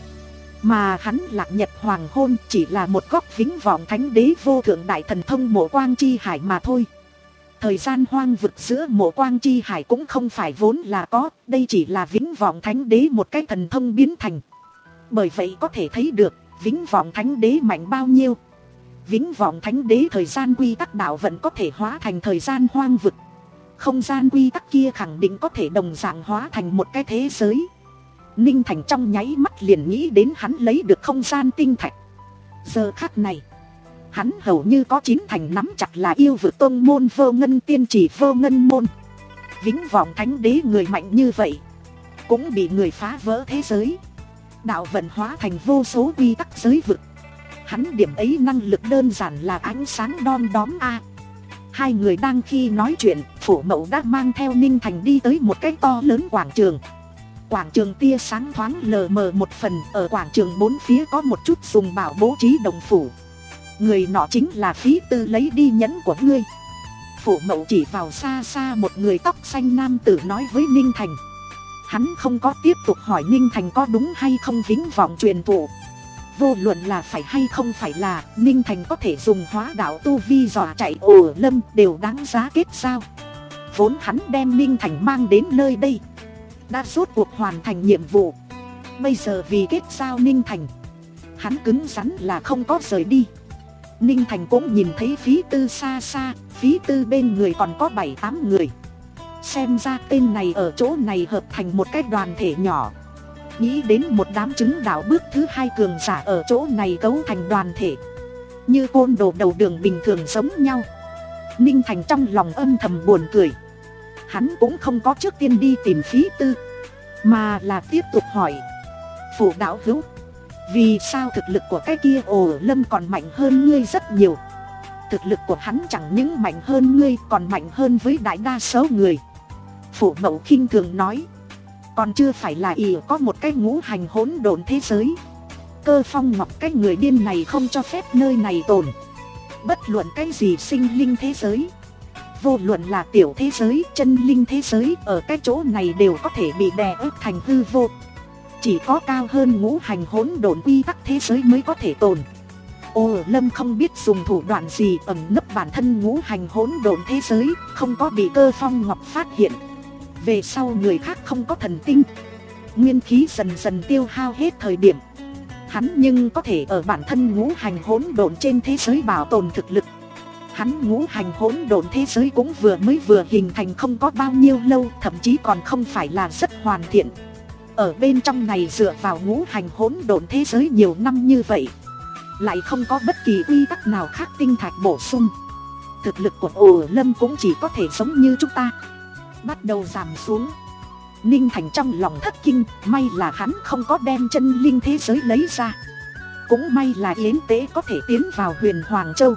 Mà hắn Lạc Nhật hoàng hôn chỉ là một góc vĩnh vọng thánh đế vô thượng đại thần thông Mộ Quang Chi Hải mà thôi. Thời gian hoang vực giữa Mộ Quang Chi Hải cũng không phải vốn là có, đây chỉ là vĩnh vọng thánh đế một cái thần thông biến thành. Bởi vậy có thể thấy được vĩnh vọng thánh đế mạnh bao nhiêu. Vĩnh vọng thánh đế thời gian quy tắc đạo vẫn có thể hóa thành thời gian hoang vực. Không gian quy tắc kia khẳng định có thể đồng dạng hóa thành một cái thế giới. Ninh Thành trong nháy mắt liền nghĩ đến hắn lấy được không gian tinh thạch. Giờ khắc này, hắn hầu như có chín thành nắm chặt là yêu vực tôn môn Vô Ngân Tiên Chỉ Vô Ngân Môn. Vĩnh vọng thánh đế người mạnh như vậy, cũng bị người phá vỡ thế giới. Đạo vận hóa thành vô số quy tắc giới vực. Hắn điểm ấy năng lực đơn giản là ánh sáng đom đóm a. Hai người đang khi nói chuyện, Phủ Mậu đã mang theo Ninh Thành đi tới một cái to lớn quảng trường. Quảng trường tia sáng thoáng lờ mờ một phần, ở quảng trường bốn phía có một chút dùng bảo bố trí đồng phủ. Người nọ chính là Phí Tư lấy đi nhẫn của ngươi. Phủ Mậu chỉ vào xa xa một người tóc xanh nam tử nói với Ninh Thành. Hắn không có tiếp tục hỏi Ninh Thành có đúng hay không vĩnh vọng truyền thụ. Vô luận là phải hay không phải là, Ninh Thành có thể dùng hóa đạo tu vi dọa chạy Ổ Lâm đều đáng giá kết giao. Vốn hắn đem Ninh Thành mang đến nơi đây, đã rốt cuộc hoàn thành nhiệm vụ. Bây giờ vì kết giao Ninh Thành, hắn cứng rắn là không có rời đi. Ninh Thành cũng nhìn thấy Phí Tư xa xa, Phí Tư bên người còn có bảy tám người. Xem ra tên này ở chỗ này hợp thành một cái đoàn thể nhỏ. Nghĩ đến một đám chứng đạo bước thứ hai cường giả ở chỗ này cấu thành đoàn thể, như côn đồ đầu đường bình thường giống nhau. Ninh Thành trong lòng âm thầm buồn cười. Hắn cũng không có trước tiên đi tìm Phí Tư, mà là tiếp tục hỏi. Phủ đạo hữu, vì sao thực lực của cái kia Ổ Lâm còn mạnh hơn ngươi rất nhiều? Thực lực của hắn chẳng những mạnh hơn ngươi, còn mạnh hơn với đại đa số người. Phủ Mậu khinh thường nói. Còn chưa phải là ỷ có một cái ngũ hành hỗn độn thế giới. Cơ Phong Ngọc cái người điên này không cho phép nơi này tồn. Bất luận cái gì sinh linh thế giới, vô luận là tiểu thế giới, chân linh thế giới, ở cái chỗ này đều có thể bị đè ép thành hư vô. Chỉ có cao hơn ngũ hành hỗn độn quy tắc thế giới mới có thể tồn. Ô Lâm không biết dùng thủ đoạn gì ẩn nấp bản thân ngũ hành hỗn độn thế giới, không có bị Cơ Phong Ngọc phát hiện. Về sau người khác không có thần tinh, nguyên khí dần dần tiêu hao hết thời điểm, hắn nhưng có thể ở bản thân ngũ hành hỗn độn trên thế giới bảo tồn thực lực. Hắn ngũ hành hỗn độn thế giới cũng vừa mới vừa hình thành không có bao nhiêu lâu, thậm chí còn không phải là rất hoàn thiện. Ở bên trong này dựa vào ngũ hành hỗn độn thế giới nhiều năm như vậy, lại không có bất kỳ quy tắc nào khác tinh thạch bổ sung. Thực lực của Ổ Lâm cũng chỉ có thể giống như chúng ta, bắt đầu giảm xuống. Ninh Thành trong lòng thất kinh, may là hắn không có đem chân linh thế giới lấy ra. Cũng may là Yến Tế có thể tiến vào Huyền Hoàng Châu.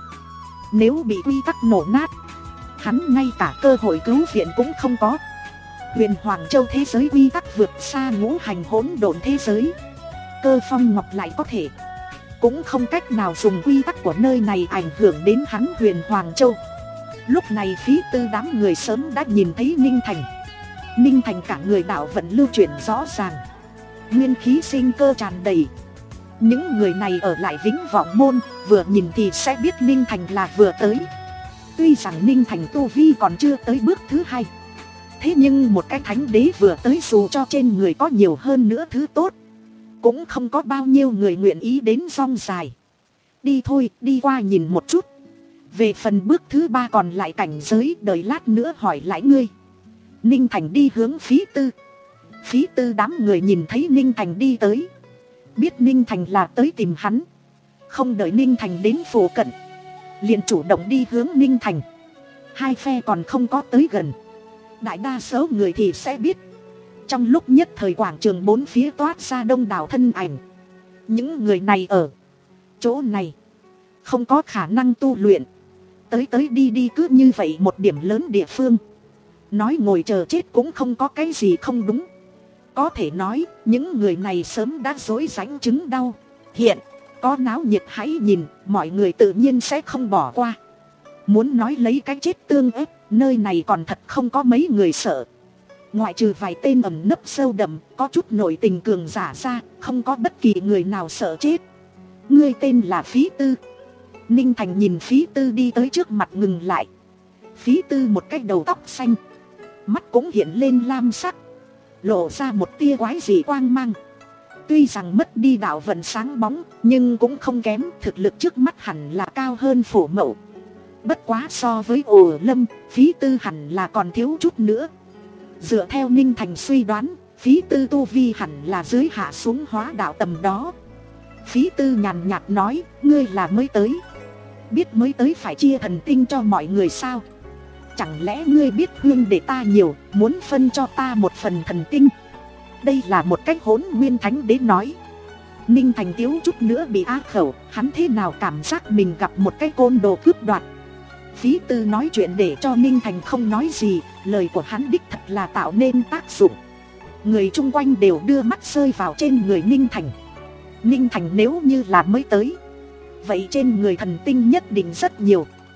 Nếu bị quy tắc nổ nát, hắn ngay cả cơ hội cứu viện cũng không có. Huyền Hoàng Châu thế giới quy tắc vượt xa ngũ hành hỗn độn thế giới. Cơ Phong Ngọc lại có thể, cũng không cách nào dùng quy tắc của nơi này ảnh hưởng đến hắn Huyền Hoàng Châu. Lúc này Phí Tư đám người sớm đã nhìn thấy Ninh Thành. Ninh Thành cả người đạo vận lưu chuyển rõ ràng, nguyên khí sinh cơ tràn đầy. Những người này ở lại Vĩnh Vọng Môn, vừa nhìn thì sẽ biết Ninh Thành là vừa tới. Tuy rằng Ninh Thành tu vi còn chưa tới bước thứ hai, thế nhưng một cái thánh đế vừa tới, dù cho trên người có nhiều hơn nữa thứ tốt, cũng không có bao nhiêu người nguyện ý đến rong dài. Đi thôi, đi qua nhìn một chút. Về phần bước thứ ba còn lại cảnh giới, đợi lát nữa hỏi lại ngươi. Ninh Thành đi hướng Phí Tư. Phí Tư đám người nhìn thấy Ninh Thành đi tới, biết Ninh Thành là tới tìm hắn, không đợi Ninh Thành đến phụ cận, liền chủ động đi hướng Ninh Thành. Hai phe còn không có tới gần, đại đa số người thì sẽ biết. Trong lúc nhất thời quảng trường bốn phía toát ra đông đảo thân ảnh. Những người này ở chỗ này không có khả năng tu luyện, tới tới đi đi cứ như vậy một điểm lớn địa phương, nói ngồi chờ chết cũng không có cái gì không đúng. Có thể nói những người này sớm đã rối rãnh chứng đau. Hiện có náo nhiệt hãy nhìn, mọi người tự nhiên sẽ không bỏ qua. Muốn nói lấy cái chết tương ép, nơi này còn thật không có mấy người sợ. Ngoại trừ vài tên ẩn nấp sâu đậm, có chút nội tình cường giả ra, không có bất kỳ người nào sợ chết. Ngươi tên là Phí Tư. Ninh Thành nhìn Phí Tư đi tới trước mặt ngừng lại. Phí Tư một cái đầu tóc xanh, mắt cũng hiện lên lam sắc, lộ ra một tia quái dị quang mang. Tuy rằng mất đi đạo vận sáng bóng, nhưng cũng không kém, thực lực trước mắt hẳn là cao hơn Phủ Mậu. Bất quá so với Ổ Lâm, Phí Tư hẳn là còn thiếu chút nữa. Dựa theo Ninh Thành suy đoán, Phí Tư tu vi hẳn là dưới hạ xuống hóa đạo tầm đó. Phí Tư nhàn nhạt nói, ngươi là mới tới, biết mới tới phải chia thần tinh cho mọi người sao? Chẳng lẽ ngươi biết huynh để ta nhiều, muốn phân cho ta một phần thần tinh? Đây là một cách Hỗn Nguyên Thánh Đế nói. Ninh Thành thiếu chút nữa bị á khẩu, hắn thế nào cảm giác mình gặp một cái côn đồ cướp đoạt. Phí Tư nói chuyện để cho Ninh Thành không nói gì, lời của hắn đích thật là tạo nên tác dụng. Người chung quanh đều đưa mắt rơi vào trên người Ninh Thành. Ninh Thành nếu như là mới tới, vậy trên người thần tinh nhất định rất nhiều.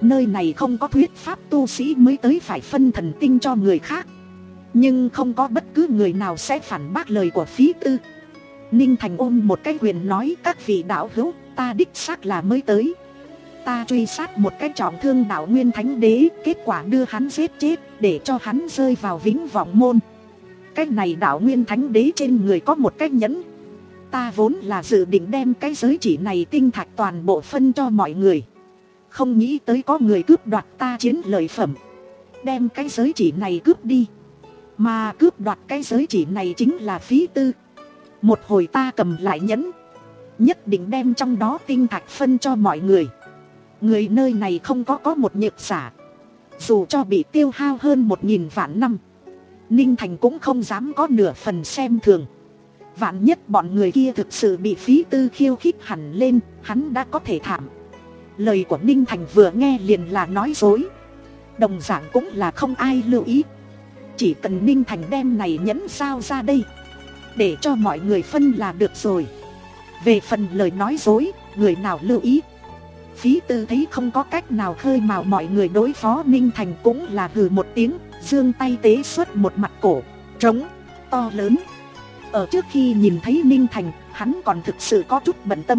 Nơi này không có thuyết pháp tu sĩ mới tới phải phân thần tinh cho người khác, nhưng không có bất cứ người nào sẽ phản bác lời của Phí Tư. Ninh Thành ôm một cái quyền nói: các vị đạo hữu, ta đích xác là mới tới. Ta truy sát một cái trọng thương đạo Nguyên Thánh Đế, kết quả đưa hắn giết chết để cho hắn rơi vào Vĩnh Vọng Môn. Cái này đạo Nguyên Thánh Đế trên người có một cái nhẫn. Ta vốn là dự định đem cái giới chỉ này tinh thạch toàn bộ phân cho mọi người, không nghĩ tới có người cướp đoạt ta chiến lợi phẩm, đem cái giới chỉ này cướp đi. Mà cướp đoạt cái giới chỉ này chính là Phí Tư. Một hồi ta cầm lại nhẫn, nhất định đem trong đó tinh thạch phân cho mọi người. Người nơi này không có có một nhược giả, dù cho bị tiêu hao hơn một nghìn vạn năm, Ninh Thành cũng không dám có nửa phần xem thường. Vạn nhất bọn người kia thực sự bị Phí Tư khiêu khích hẳn lên, hắn đã có thể thảm. Lời của Ninh Thành vừa nghe liền là nói dối, đồng dạng cũng là không ai lưu ý. Chỉ cần Ninh Thành đem này nhẫn sao ra đây, để cho mọi người phân là được rồi. Về phần lời nói dối, người nào lưu ý. Phí Tư thấy không có cách nào khơi mào mọi người đối phó Ninh Thành, cũng là hừ một tiếng, giương tay tế xuất một mặt cổ trống to lớn. Ở trước khi nhìn thấy Ninh Thành, hắn còn thực sự có chút bận tâm.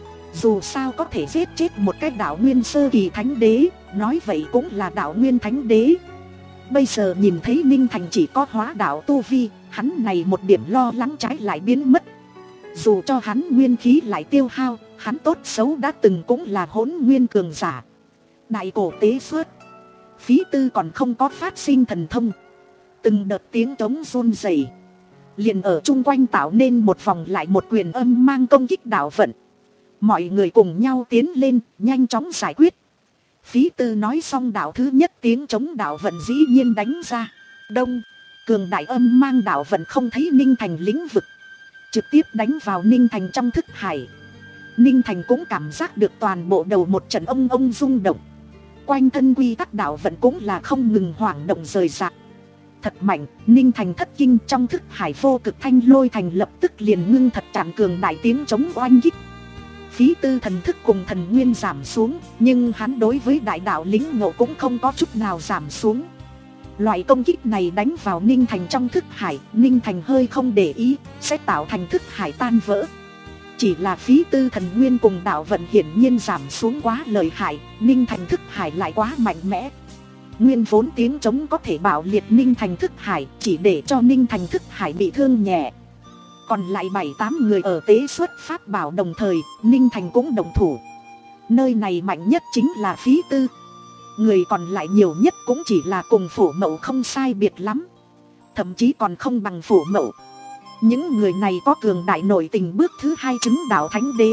Dù sao có thể giết chết một cái đạo Nguyên sơ kỳ Thánh Đế, nói vậy cũng là đạo Nguyên Thánh Đế. Bây giờ nhìn thấy Ninh Thành chỉ có hóa đạo tu vi, hắn này một điểm lo lắng trái lại biến mất. Dù cho hắn nguyên khí lại tiêu hao, hắn tốt xấu đã từng cũng là hỗn nguyên cường giả. Đại cổ tế xuất, Phí Tư còn không có phát sinh thần thông. Từng đợt tiếng trống run rẩy, liền ở chung quanh tạo nên một vòng lại một quyền âm mang công kích đạo vận. Mọi người cùng nhau tiến lên, nhanh chóng giải quyết. Phí Tư nói xong đạo thứ nhất tiếng trống đạo vận dĩ nhiên đánh ra. Đông, cường đại âm mang đạo vận không thấy Ninh Thành lĩnh vực, trực tiếp đánh vào Ninh Thành trong thức hải. Ninh Thành cũng cảm giác được toàn bộ đầu một trận ông ông rung động. Quanh thân quy tắc đạo vận cũng là không ngừng hoảng động rời rạc. Thật mạnh, Ninh Thành thất kinh, trong thức hải vô cực thanh lôi thành lập tức liền ngưng thật tràn cường đại tiếng chống oanh kích. Phí Tư thần thức cùng thần nguyên giảm xuống, nhưng hắn đối với đại đạo lĩnh ngộ cũng không có chút nào giảm xuống. Loại công kích này đánh vào Ninh Thành trong thức hải, Ninh Thành hơi không để ý, sẽ tạo thành thức hải tan vỡ. Chỉ là Phí Tư thần nguyên cùng đạo vận hiển nhiên giảm xuống quá lợi hại, Ninh Thành thức hải lại quá mạnh mẽ. Nguyên vốn tiếng trống có thể bạo liệt Ninh Thành thức hải, chỉ để cho Ninh Thành thức hải bị thương nhẹ. Còn lại bảy tám người ở tế xuất pháp bảo đồng thời, Ninh Thành cũng đồng thủ. Nơi này mạnh nhất chính là Phí Tư. Người còn lại nhiều nhất cũng chỉ là cùng Phổ Mậu không sai biệt lắm, thậm chí còn không bằng Phổ Mậu. Những người này có cường đại nội tình bước thứ hai chứng đạo Thánh Đế.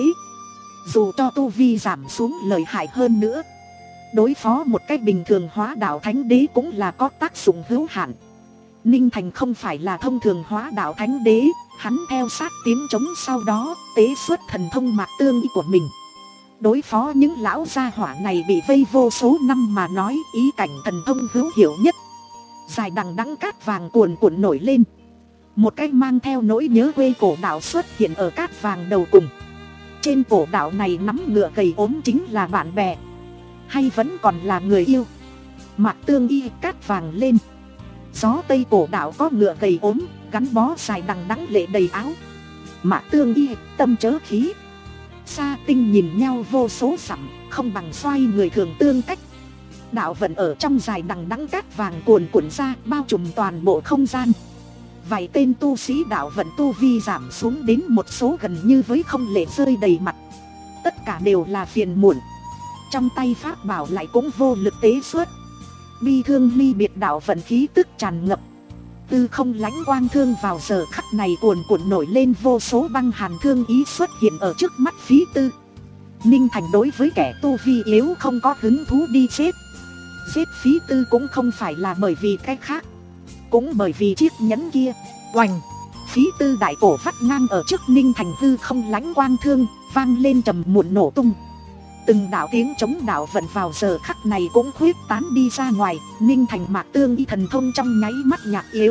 Dù cho tu vi giảm xuống lợi hại hơn nữa, đối phó một cách bình thường hóa đạo Thánh Đế cũng là có tác dụng hữu hạn. Ninh Thành không phải là thông thường hóa đạo Thánh Đế, hắn theo sát tiếng trống sau đó tế xuất thần thông mạc tương y của mình. Đối phó những lão gia hỏa này bị vây vô số năm mà nói, ý cảnh thần thông hữu hiệu nhất. Dài đằng đẵng cát vàng cuồn cuộn nổi lên, một cái mang theo nỗi nhớ quê cổ đạo xuất hiện ở cát vàng đầu cùng. Trên cổ đạo này nắm ngựa gầy ốm chính là bạn bè, hay vẫn còn là người yêu. Mạc tương y cát vàng lên, gió tây cổ đạo có ngựa gầy ốm, gắn bó dài đằng đẵng lệ đầy áo. Mạc tương y tâm chớ khí. Sa tinh nhìn nhau vô số dặm, không bằng xoay người thường tương cách. Đạo vận ở trong dài đằng đẵng cát vàng cuồn cuộn ra, bao trùm toàn bộ không gian. Vài tên tu sĩ đạo vận tu vi giảm xuống đến một số gần như với không lệ rơi đầy mặt. Tất cả đều là phiền muộn, trong tay pháp bảo lại cũng vô lực tế xuất. Bi thương ly biệt đạo vận khí tức tràn ngập. Tư không lãnh quang thương vào giờ khắc này cuồn cuộn nổi lên, vô số băng hàn thương ý xuất hiện ở trước mắt Phí Tư. Ninh Thành đối với kẻ tu vi yếu không có hứng thú đi giết. Giết Phí Tư cũng không phải là bởi vì cái khác, cũng bởi vì chiếc nhẫn kia. Oành, Phí Tư đại cổ vắt ngang ở trước Ninh Thành, hư không lãnh quang thương vang lên trầm muộn nổ tung. Từng đạo tiếng chống đạo vận vào giờ khắc này cũng khuyết tán đi ra ngoài. Ninh Thành mạc tương y thần thông trong nháy mắt nhạt yếu.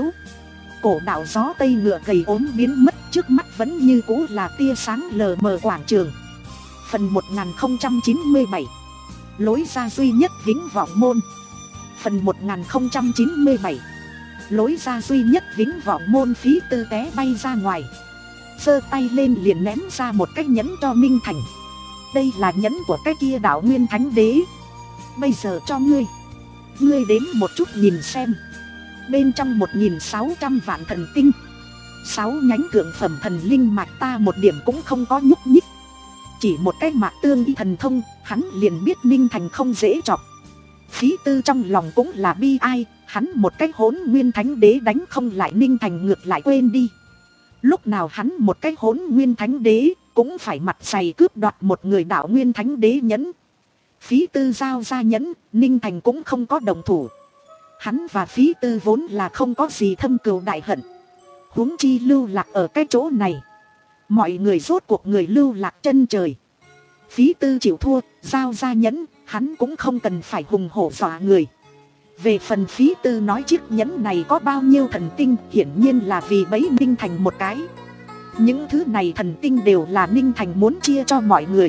Cổ đạo gió tây ngựa gầy ốm biến mất, trước mắt vẫn như cũ là tia sáng lờ mờ quảng trường. Phần một nghìn không trăm chín mươi bảy, Lối ra duy nhất Vĩnh Vọng Môn. Phần một nghìn không trăm chín mươi bảy. Lối ra duy nhất Vĩnh Vọng Môn. Phí Tư té bay ra ngoài, giơ tay lên liền ném ra một cái nhẫn cho Ninh Thành. Đây là nhẫn của cái kia Đạo Nguyên Thánh Đế, bây giờ cho ngươi. Ngươi đến một chút nhìn xem, bên trong một nghìn sáu trăm vạn thần tinh, sáu nhánh thượng phẩm thần linh mạch ta một điểm cũng không có nhúc nhích. Chỉ một cái mạc tương y thần thông, hắn liền biết Ninh Thành không dễ chọc. Phí Tư trong lòng cũng là bi ai, hắn một cái Hỗn Nguyên Thánh Đế đánh không lại Ninh Thành, ngược lại quên đi. Lúc nào hắn một cái Hỗn Nguyên Thánh Đế cũng phải mặt dày cướp đoạt một người Đạo Nguyên Thánh Đế nhẫn. Phí Tư giao ra nhẫn, Ninh Thành cũng không có đồng thủ. Hắn và Phí Tư vốn là không có gì thâm cừu đại hận, huống chi lưu lạc ở cái chỗ này. Mọi người rốt cuộc người lưu lạc chân trời. Phí Tư chịu thua, giao ra nhẫn, hắn cũng không cần phải hùng hổ dọa người. Về phần Phí Tư nói chiếc nhẫn này có bao nhiêu thần tinh, hiển nhiên là vì bẫy Ninh Thành một cái. Những thứ này thần tinh đều là Ninh Thành muốn chia cho mọi người.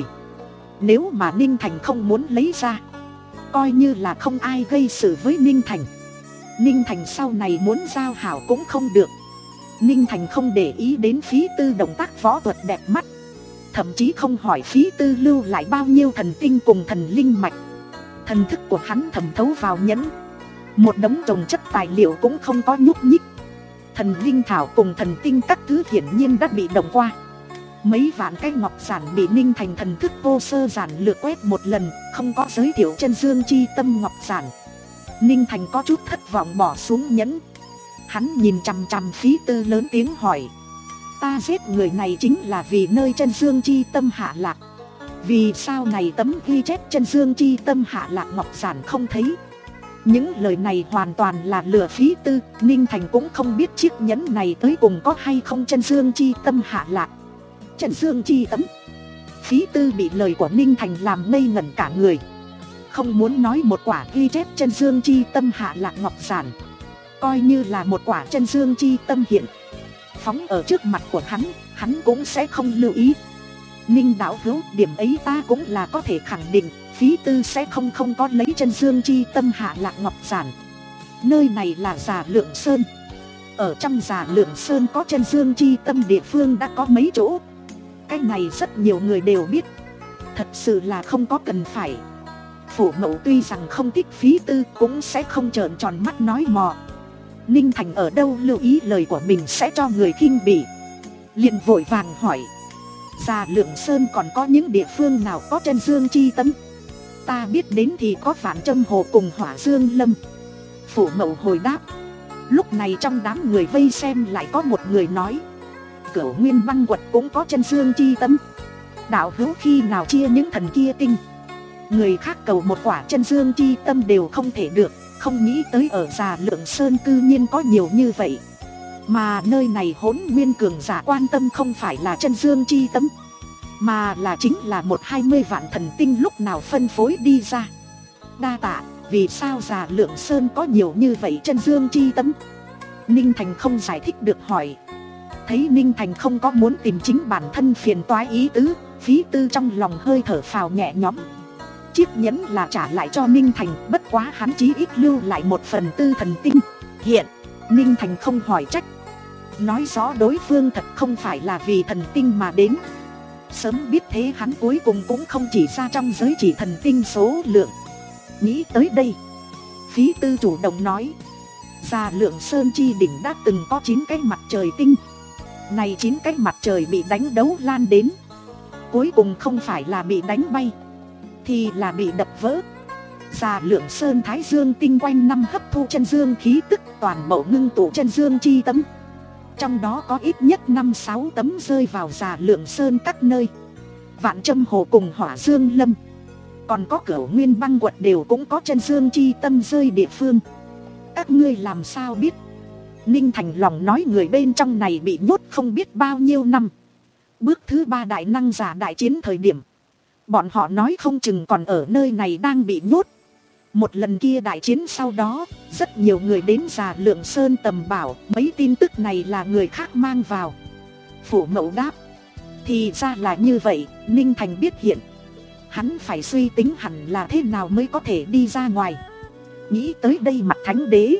Nếu mà Ninh Thành không muốn lấy ra, coi như là không ai gây sự với Ninh Thành. Ninh Thành sau này muốn giao hảo cũng không được. Ninh Thành không để ý đến Phí Tư động tác võ thuật đẹp mắt, thậm chí không hỏi Phí Tư lưu lại bao nhiêu thần tinh cùng thần linh mạch. Thần thức của hắn thẩm thấu vào nhẫn, một đống trồng chất tài liệu cũng không có nhúc nhích. Thần linh thảo cùng thần tinh các thứ hiển nhiên đã bị động qua. Mấy vạn cái ngọc giản bị Ninh Thành thần thức vô sơ giản lược quét một lần, không có giới thiệu chân dương chi tâm ngọc giản. Ninh Thành có chút thất vọng bỏ xuống nhẫn. Hắn nhìn chằm chằm Phí Tư lớn tiếng hỏi, ta giết người này chính là vì nơi chân dương chi tâm hạ lạc. Vì sao này tấm ghi chép chân dương chi tâm hạ lạc ngọc giản không thấy? Những lời này hoàn toàn là lừa Phí Tư. Ninh Thành cũng không biết chiếc nhẫn này tới cùng có hay không chân dương chi tâm hạ lạc. Chân dương chi tâm? Phí Tư bị lời của Ninh Thành làm ngây ngẩn cả người. Không muốn nói một quả ghi chép chân dương chi tâm hạ lạc ngọc giản, coi như là một quả chân dương chi tâm hiện phóng ở trước mặt của hắn, hắn cũng sẽ không lưu ý. Ninh đạo hữu, điểm ấy ta cũng là có thể khẳng định, Phí Tư sẽ không không có lấy chân dương chi tâm hạ lạc ngọc giản. Nơi này là Già Lượng Sơn. Ở trong Già Lượng Sơn có chân dương chi tâm địa phương đã có mấy chỗ. Cái này rất nhiều người đều biết, thật sự là không có cần phải. Phủ Mậu tuy rằng không thích Phí Tư, cũng sẽ không trợn tròn mắt nói mò. Ninh Thành ở đâu lưu ý lời của mình sẽ cho người khinh bỉ, liền vội vàng hỏi, Già Lượng Sơn còn có những địa phương nào có chân dương chi tâm? Ta biết đến thì có Vạn Châm Hồ cùng Hỏa Dương Lâm. Phủ Mậu hồi đáp. Lúc này trong đám người vây xem lại có một người nói, Cửu Nguyên Băng Quật cũng có chân dương chi tâm. Đạo hữu khi nào chia những thần kia tinh? Người khác cầu một quả chân dương chi tâm đều không thể được, không nghĩ tới ở Già Lượng Sơn cư nhiên có nhiều như vậy. Mà nơi này Hỗn Nguyên cường giả quan tâm không phải là chân dương chi tâm, mà là chính là một hai mươi vạn thần tinh lúc nào phân phối đi ra. Đa tạ, vì sao Già Lượng Sơn có nhiều như vậy chân dương chi tâm? Ninh Thành không giải thích được hỏi. Thấy Ninh Thành không có muốn tìm chính bản thân phiền toái ý tứ, Phí Tư trong lòng hơi thở phào nhẹ nhõm. Chiếc nhẫn là trả lại cho Ninh Thành, bất quá hắn chí ít lưu lại một phần tư thần tinh hiện. Ninh Thành không hỏi trách, nói rõ đối phương thật không phải là vì thần tinh mà đến. Sớm biết thế hắn cuối cùng cũng không chỉ ra trong giới chỉ thần tinh số lượng. Nghĩ tới đây, Phí Tư chủ động nói, Già Lượng Sơn chi đỉnh đã từng có chín cái mặt trời tinh. Này chín cái mặt trời bị đánh đấu lan đến, cuối cùng không phải là bị đánh bay, thì là bị đập vỡ. Già Lượng Sơn Thái Dương tinh quanh năm hấp thu chân dương khí tức, toàn bộ ngưng tụ chân dương chi tấm. Trong đó có ít nhất năm sáu tấm rơi vào Già Lượng Sơn các nơi. Vạn Châm Hồ cùng Hỏa Dương Lâm, còn có Cửu Nguyên Băng Quật đều cũng có chân dương chi tâm rơi địa phương. Các ngươi làm sao biết? Ninh Thành lòng nói người bên trong này bị nhốt không biết bao nhiêu năm. Bước thứ ba đại năng giả đại chiến thời điểm, bọn họ nói không chừng còn ở nơi này đang bị nhốt. Một lần kia đại chiến sau đó, rất nhiều người đến Già Lượng Sơn tầm bảo, mấy tin tức này là người khác mang vào. Phủ Mậu đáp, thì ra là như vậy. Ninh Thành biết hiện hắn phải suy tính hẳn là thế nào mới có thể đi ra ngoài. Nghĩ tới đây mặt thánh đế,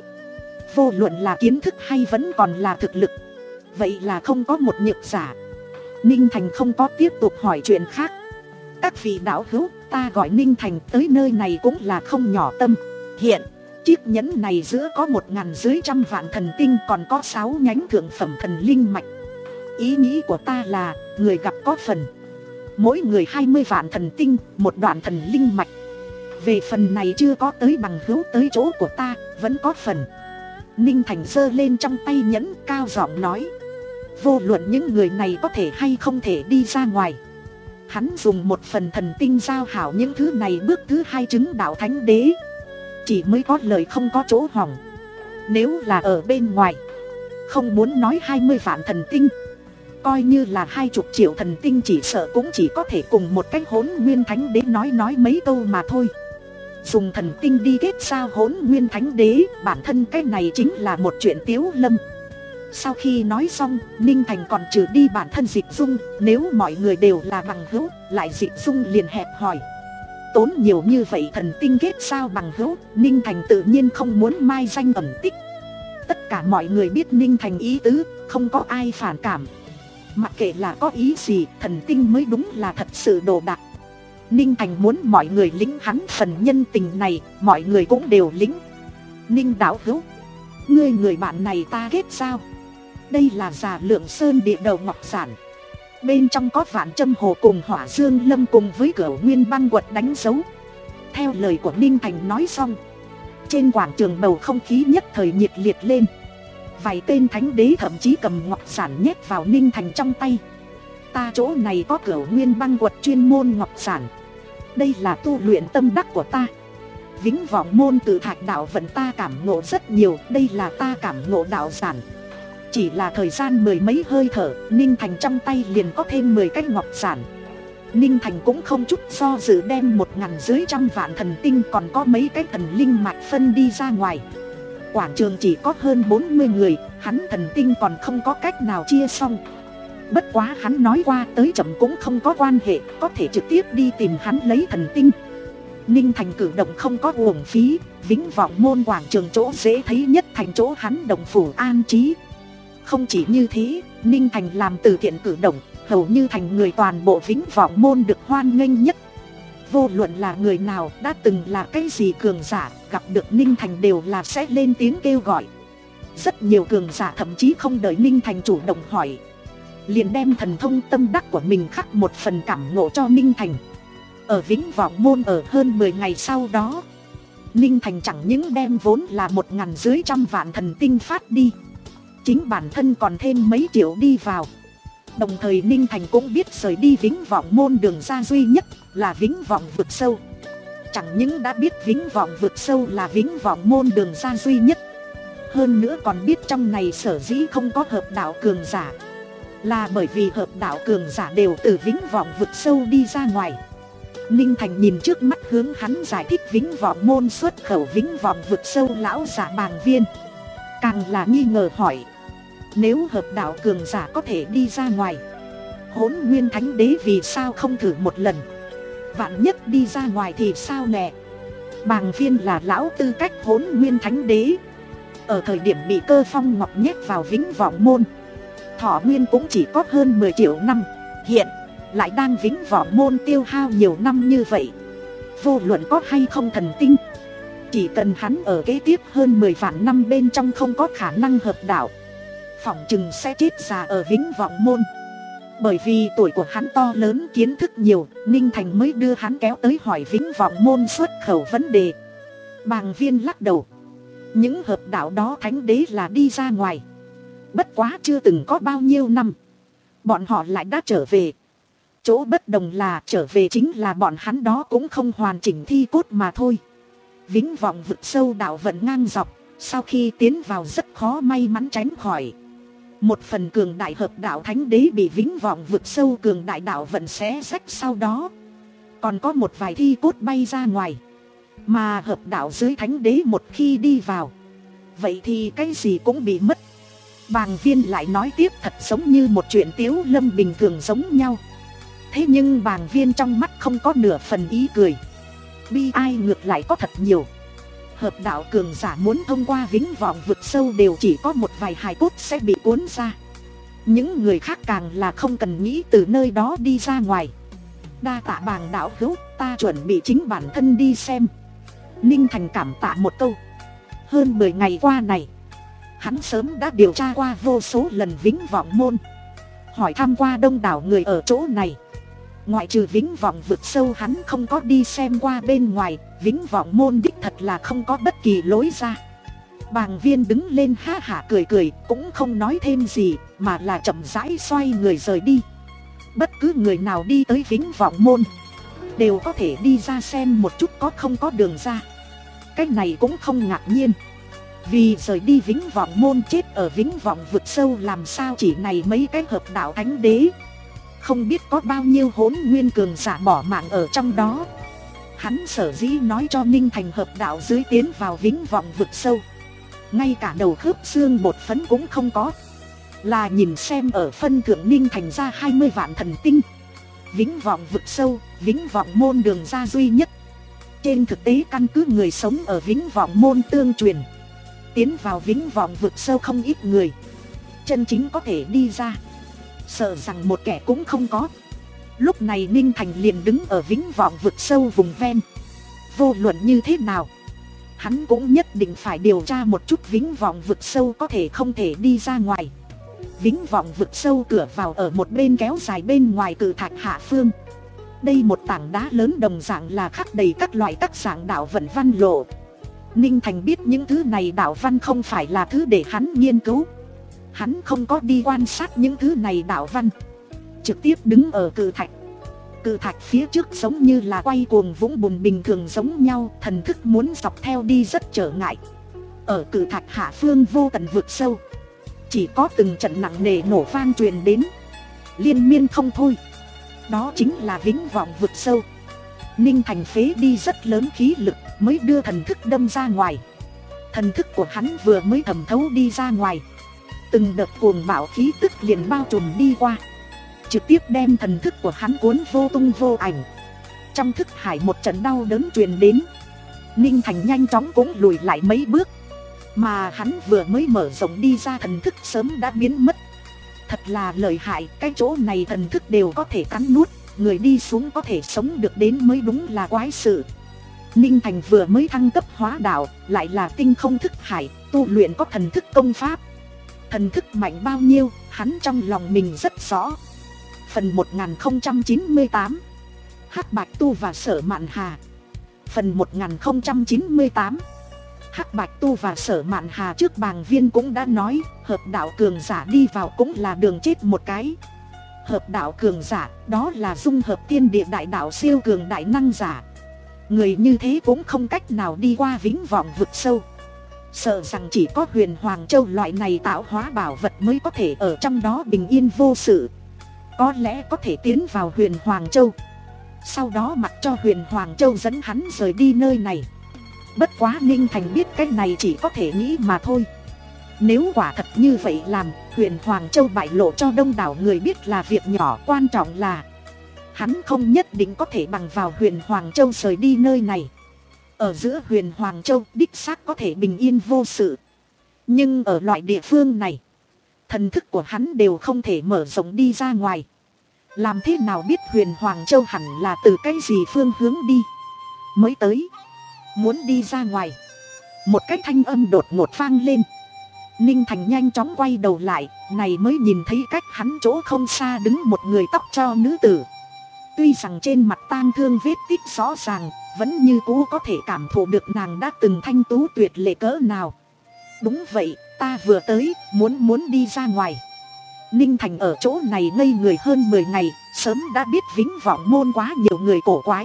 vô luận là kiến thức hay vẫn còn là thực lực, vậy là không có một nhược giả. Ninh Thành không có tiếp tục hỏi chuyện khác. Các vị đạo hữu, ta gọi Ninh Thành tới nơi này cũng là không nhỏ tâm. Hiện chiếc nhẫn này giữa có một ngàn dưới trăm vạn thần tinh, còn có sáu nhánh thượng phẩm thần linh mạch. Ý nghĩ của ta là người gặp có phần, mỗi người hai mươi vạn thần tinh, một đoạn thần linh mạch. Về phần này chưa có tới bằng hữu tới chỗ của ta, vẫn có phần. Ninh Thành giơ lên trong tay nhẫn, cao giọng nói, vô luận những người này có thể hay không thể đi ra ngoài, hắn dùng một phần thần tinh giao hảo những thứ này, bước thứ hai chứng đạo thánh đế chỉ mới có lời không có chỗ hỏng. Nếu là ở bên ngoài, không muốn nói hai mươi vạn thần tinh, coi như là hai chục triệu thần tinh, chỉ sợ cũng chỉ có thể cùng một cách hỗn nguyên thánh đế nói nói mấy câu mà thôi. Dùng thần tinh đi kết giao hỗn nguyên thánh đế, bản thân cái này chính là một chuyện tiếu lâm. Sau khi nói xong, Ninh Thành còn trừ đi bản thân Dịch Dung. Nếu mọi người đều là bằng hữu, lại Dịch Dung liền hẹp hỏi. Tốn nhiều như vậy thần tinh kết giao bằng hữu, Ninh Thành tự nhiên không muốn mai danh ẩn tích. Tất cả mọi người biết Ninh Thành ý tứ, không có ai phản cảm. Mặc kệ là có ý gì, thần tinh mới đúng là thật sự đồ đạc. Ninh Thành muốn mọi người lĩnh hắn phần nhân tình này, mọi người cũng đều lĩnh. Ninh đạo hữu, ngươi người bạn này ta kết giao. Đây là Già Lượng Sơn địa đầu ngọc giản, bên trong có Vạn Châm Hồ cùng Hỏa Dương Lâm cùng với Cửu Nguyên Băng Quật đánh dấu. Theo lời của Ninh Thành nói xong, trên quảng trường bầu không khí nhất thời nhiệt liệt lên. Vài tên thánh đế thậm chí cầm ngọc giản nhét vào Ninh Thành trong tay. Ta chỗ này có Cửu Nguyên Băng Quật chuyên môn ngọc giản, đây là tu luyện tâm đắc của ta. Vĩnh Vọng Môn Tự Thạch đạo vận ta cảm ngộ rất nhiều, đây là ta cảm ngộ đạo giản. Chỉ là thời gian mười mấy hơi thở, Ninh Thành trong tay liền có thêm mười cái ngọc giản. Ninh Thành cũng không chút do dự đem một ngàn dưới trăm vạn thần tinh, còn có mấy cái thần linh mạch phân đi ra ngoài. Quảng trường chỉ có hơn bốn mươi người, hắn thần tinh còn không có cách nào chia xong. Bất quá hắn nói qua tới chậm cũng không có quan hệ, có thể trực tiếp đi tìm hắn lấy thần tinh. Ninh Thành cử động không có uổng phí. Vĩnh Vọng Môn quảng trường chỗ dễ thấy nhất thành chỗ hắn đồng phủ an trí. Không chỉ như thế, Ninh Thành làm từ thiện cử động, hầu như thành người toàn bộ Vĩnh Vọng Môn được hoan nghênh nhất. Vô luận là người nào đã từng là cái gì cường giả, gặp được Ninh Thành đều là sẽ lên tiếng kêu gọi. Rất nhiều cường giả thậm chí không đợi Ninh Thành chủ động hỏi, liền đem thần thông tâm đắc của mình khắc một phần cảm ngộ cho Ninh Thành. Ở Vĩnh Vọng Môn ở hơn mười ngày sau đó, Ninh Thành chẳng những đem vốn là một ngàn dưới trăm vạn thần tinh phát đi, chính bản thân còn thêm mấy triệu đi vào. Đồng thời Ninh Thành cũng biết rời đi Vĩnh Vọng Môn đường ra duy nhất là Vĩnh Vọng Vực Sâu. Chẳng những đã biết Vĩnh Vọng Vực Sâu là Vĩnh Vọng Môn đường ra duy nhất, hơn nữa còn biết trong này sở dĩ không có hợp đạo cường giả, là bởi vì hợp đạo cường giả đều từ Vĩnh Vọng Vực Sâu đi ra ngoài. Ninh Thành nhìn trước mắt hướng hắn giải thích Vĩnh Vọng Môn xuất khẩu Vĩnh Vọng Vực Sâu lão giả Bàng Viên, càng là nghi ngờ hỏi, nếu hợp đạo cường giả có thể đi ra ngoài, Hỗn Nguyên Thánh Đế vì sao không thử một lần? Vạn nhất đi ra ngoài thì sao nè? Bàng Viên là lão tư cách Hỗn Nguyên Thánh Đế, ở thời điểm bị Cơ Phong Ngọc nhét vào Vĩnh Vọng Môn, thọ nguyên cũng chỉ có hơn mười triệu năm, hiện lại đang Vĩnh Vọng Môn tiêu hao nhiều năm như vậy. Vô luận có hay không thần tinh, chỉ cần hắn ở kế tiếp hơn mười vạn năm bên trong không có khả năng hợp đạo, phỏng chừng sẽ chết già ở Vĩnh Vọng Môn. Bởi vì tuổi của hắn to lớn, kiến thức nhiều, Ninh Thành mới đưa hắn kéo tới hỏi Vĩnh Vọng Môn xuất khẩu vấn đề. Bàng Viên lắc đầu, những hợp đạo đó thánh đế là đi ra ngoài, bất quá chưa từng có bao nhiêu năm, bọn họ lại đã trở về. Chỗ bất đồng là trở về chính là bọn hắn đó cũng không hoàn chỉnh thi cốt mà thôi. Vĩnh Vọng Vực Sâu đạo vận ngang dọc, sau khi tiến vào rất khó may mắn tránh khỏi. Một phần cường đại hợp đạo thánh đế bị Vĩnh Vọng Vực Sâu cường đại đạo vận xé rách, sau đó còn có một vài thi cốt bay ra ngoài. Mà hợp đạo dưới thánh đế một khi đi vào, vậy thì cái gì cũng bị mất. Bàng Viên lại nói tiếp thật giống như một chuyện tiếu lâm bình thường giống nhau. Thế nhưng Bàng Viên trong mắt không có nửa phần ý cười. Bi ai ngược lại có thật nhiều. Hợp đạo cường giả muốn thông qua Vĩnh Vọng Vực Sâu đều chỉ có một vài hài cốt sẽ bị cuốn ra. Những người khác càng là không cần nghĩ từ nơi đó đi ra ngoài. Đa tạ Bàng đạo hữu, ta chuẩn bị chính bản thân đi xem. Ninh Thành cảm tạ một câu. Hơn mười ngày qua này, hắn sớm đã điều tra qua vô số lần Vĩnh Vọng Môn, hỏi thăm qua đông đảo người ở chỗ này. Ngoại trừ Vĩnh Vọng Vực Sâu hắn không có đi xem qua bên ngoài, Vĩnh Vọng Môn đích thật là không có bất kỳ lối ra. Bàng Viên đứng lên ha hả cười cười, cũng không nói thêm gì, mà là chậm rãi xoay người rời đi. Bất cứ người nào đi tới Vĩnh Vọng Môn đều có thể đi ra xem một chút có không có đường ra. Cái này cũng không ngạc nhiên, vì rời đi Vĩnh Vọng Môn chết ở Vĩnh Vọng Vực Sâu làm sao chỉ này mấy cái hợp đạo thánh đế. Không biết có bao nhiêu hỗn nguyên cường giả bỏ mạng ở trong đó. Hắn sở dĩ nói cho Ninh Thành hợp đạo dưới tiến vào Vĩnh Vọng Vực Sâu, ngay cả đầu khớp xương bột phấn cũng không có, là nhìn xem ở phân thượng Ninh Thành ra hai mươi vạn thần tinh. Vĩnh Vọng Vực Sâu, Vĩnh Vọng Môn đường ra duy nhất. Trên thực tế căn cứ người sống ở Vĩnh Vọng Môn tương truyền, tiến vào Vĩnh Vọng Vực Sâu không ít người, chân chính có thể đi ra sợ rằng một kẻ cũng không có. Lúc này Ninh Thành liền đứng ở Vĩnh Vọng Vực Sâu vùng ven. Vô luận như thế nào, hắn cũng nhất định phải điều tra một chút Vĩnh Vọng Vực Sâu có thể không thể đi ra ngoài. Vĩnh Vọng Vực Sâu cửa vào ở một bên kéo dài bên ngoài cự thạch hạ phương. Đây một tảng đá lớn đồng dạng là khắc đầy các loại các dạng đạo vận văn lộ. Ninh Thành biết những thứ này đạo văn không phải là thứ để hắn nghiên cứu. Hắn không có đi quan sát những thứ này đạo văn, trực tiếp đứng ở cự thạch. Cự thạch phía trước giống như là quay cuồng vũng bùn bình thường giống nhau, thần thức muốn dọc theo đi rất trở ngại. Ở cự thạch hạ phương vô tận vực sâu, chỉ có từng trận nặng nề nổ vang truyền đến, liên miên không thôi. Đó chính là Vĩnh Vọng Vực Sâu. Ninh Thành phế đi rất lớn khí lực mới đưa thần thức đâm ra ngoài. Thần thức của hắn vừa mới thẩm thấu đi ra ngoài, từng đợt cuồng bạo khí tức liền bao trùm đi qua, trực tiếp đem thần thức của hắn cuốn vô tung vô ảnh. Trong thức hải một trận đau đớn truyền đến, Ninh Thành nhanh chóng cũng lùi lại mấy bước. Mà hắn vừa mới mở rộng đi ra thần thức sớm đã biến mất. Thật là lợi hại, cái chỗ này thần thức đều có thể cắn nuốt, người đi xuống có thể sống được đến mới đúng là quái sự. Ninh Thành vừa mới thăng cấp hóa đạo, lại là tinh không thức hải, tu luyện có thần thức công pháp. Thần thức mạnh bao nhiêu, hắn trong lòng mình rất rõ. Phần một nghìn không trăm chín mươi tám, Hắc Bạch Tu và Sở Mạn Hà. Phần một nghìn không trăm chín mươi tám, Hắc Bạch Tu và Sở Mạn Hà. Trước Bàng Viên cũng đã nói, hợp đạo cường giả đi vào cũng là đường chết một cái. Hợp đạo cường giả, đó là dung hợp thiên địa đại đạo siêu cường đại năng giả. Người như thế cũng không cách nào đi qua Vĩnh Vọng Vực Sâu. Sợ rằng chỉ có Huyền Hoàng Châu loại này tạo hóa bảo vật mới có thể ở trong đó bình yên vô sự. Có lẽ có thể tiến vào Huyền Hoàng Châu, sau đó mặc cho Huyền Hoàng Châu dẫn hắn rời đi nơi này. Bất quá Ninh Thành biết cái này chỉ có thể nghĩ mà thôi. Nếu quả thật như vậy làm, Huyền Hoàng Châu bại lộ cho đông đảo người biết là việc nhỏ. Quan trọng là hắn không nhất định có thể bằng vào Huyền Hoàng Châu rời đi nơi này. Ở giữa Huyền Hoàng Châu đích xác có thể bình yên vô sự, nhưng ở loại địa phương này, thần thức của hắn đều không thể mở rộng đi ra ngoài. Làm thế nào biết Huyền Hoàng Châu hẳn là từ cái gì phương hướng đi mới tới? Muốn đi ra ngoài, một cái thanh âm đột ngột vang lên. Ninh Thành nhanh chóng quay đầu lại, này mới nhìn thấy cách hắn chỗ không xa đứng một người tóc cho nữ tử. Tuy rằng trên mặt tang thương vết tích rõ ràng, vẫn như cũ có thể cảm thụ được nàng đã từng thanh tú tuyệt lệ cỡ nào. Đúng vậy, ta vừa tới, muốn muốn đi ra ngoài. Ninh Thành ở chỗ này ngây người hơn mười ngày, sớm đã biết Vĩnh Vọng Môn quá nhiều người cổ quái.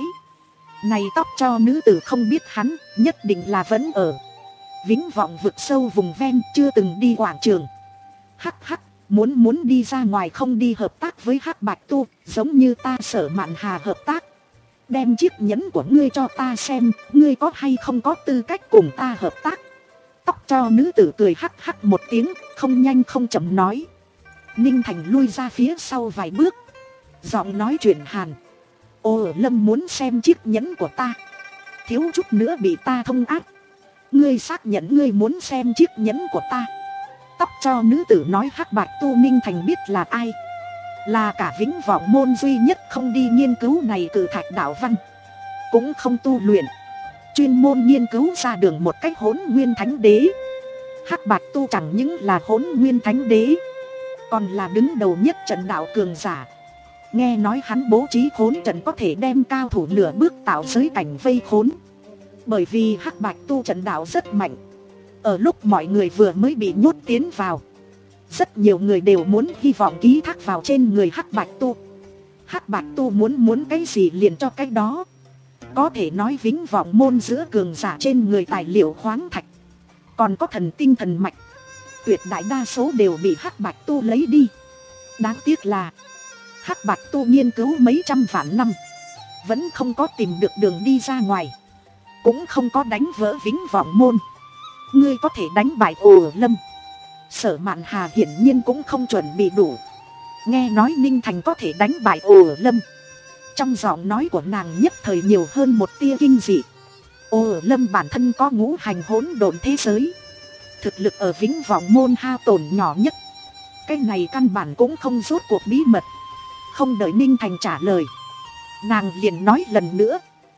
Này tóc cho nữ tử không biết hắn, nhất định là vẫn ở Vĩnh Vọng Vực Sâu vùng ven, chưa từng đi quảng trường. Hắc hắc, muốn muốn đi ra ngoài không đi hợp tác với Hắc Bạch Tu, giống như ta Sở Mạn Hà hợp tác. Đem chiếc nhẫn của ngươi cho ta xem, ngươi có hay không có tư cách cùng ta hợp tác. Tóc cho nữ tử cười hắc hắc một tiếng, không nhanh không chậm nói. Ninh Thành lui ra phía sau vài bước, Giọng nói chuyển hàn. Ô Lâm muốn xem chiếc nhẫn của ta, thiếu chút nữa bị ta thông áp. Ngươi xác nhận ngươi muốn xem chiếc nhẫn của ta? Tóc cho nữ tử nói hắc bạch tu Ninh Thành biết là ai. Là cả Vĩnh Vọng Môn duy nhất không đi nghiên cứu này cử thạch đạo văn, cũng không tu luyện, chuyên môn nghiên cứu ra đường một cách hỗn nguyên thánh đế. Hắc bạch tu chẳng những là hỗn nguyên thánh đế, còn là đứng đầu nhất trận đạo cường giả. Nghe nói hắn bố trí khốn trận có thể đem cao thủ nửa bước tạo giới cảnh vây khốn. Bởi vì hắc bạch tu trận đạo rất mạnh. Ở lúc mọi người vừa mới bị nhốt tiến vào, rất nhiều người đều muốn hy vọng ký thác vào trên người hắc bạch tu. Hắc bạch tu muốn muốn cái gì liền cho cái đó. Có thể nói Vĩnh Vọng Môn giữa cường giả trên người tài liệu khoáng thạch, còn có thần tinh thần mạch, tuyệt đại đa số đều bị hắc bạch tu lấy đi. Đáng tiếc là hắc bạch tu nghiên cứu mấy trăm vạn năm, vẫn không có tìm được đường đi ra ngoài, cũng không có đánh vỡ Vĩnh Vọng Môn. Ngươi có thể đánh bại Ồ Lâm. Sở Mạn Hà hiển nhiên cũng không chuẩn bị đủ. Nghe nói Ninh Thành có thể đánh bại Ồ Lâm, trong giọng nói của nàng nhất thời nhiều hơn một tia kinh dị. Ồ Lâm bản thân có ngũ hành hỗn độn thế giới, thực lực ở Vĩnh Vọng Môn hao tổn nhỏ nhất. Cái này căn bản cũng không rốt cuộc bí mật. Không đợi Ninh Thành trả lời, nàng liền nói lần nữa.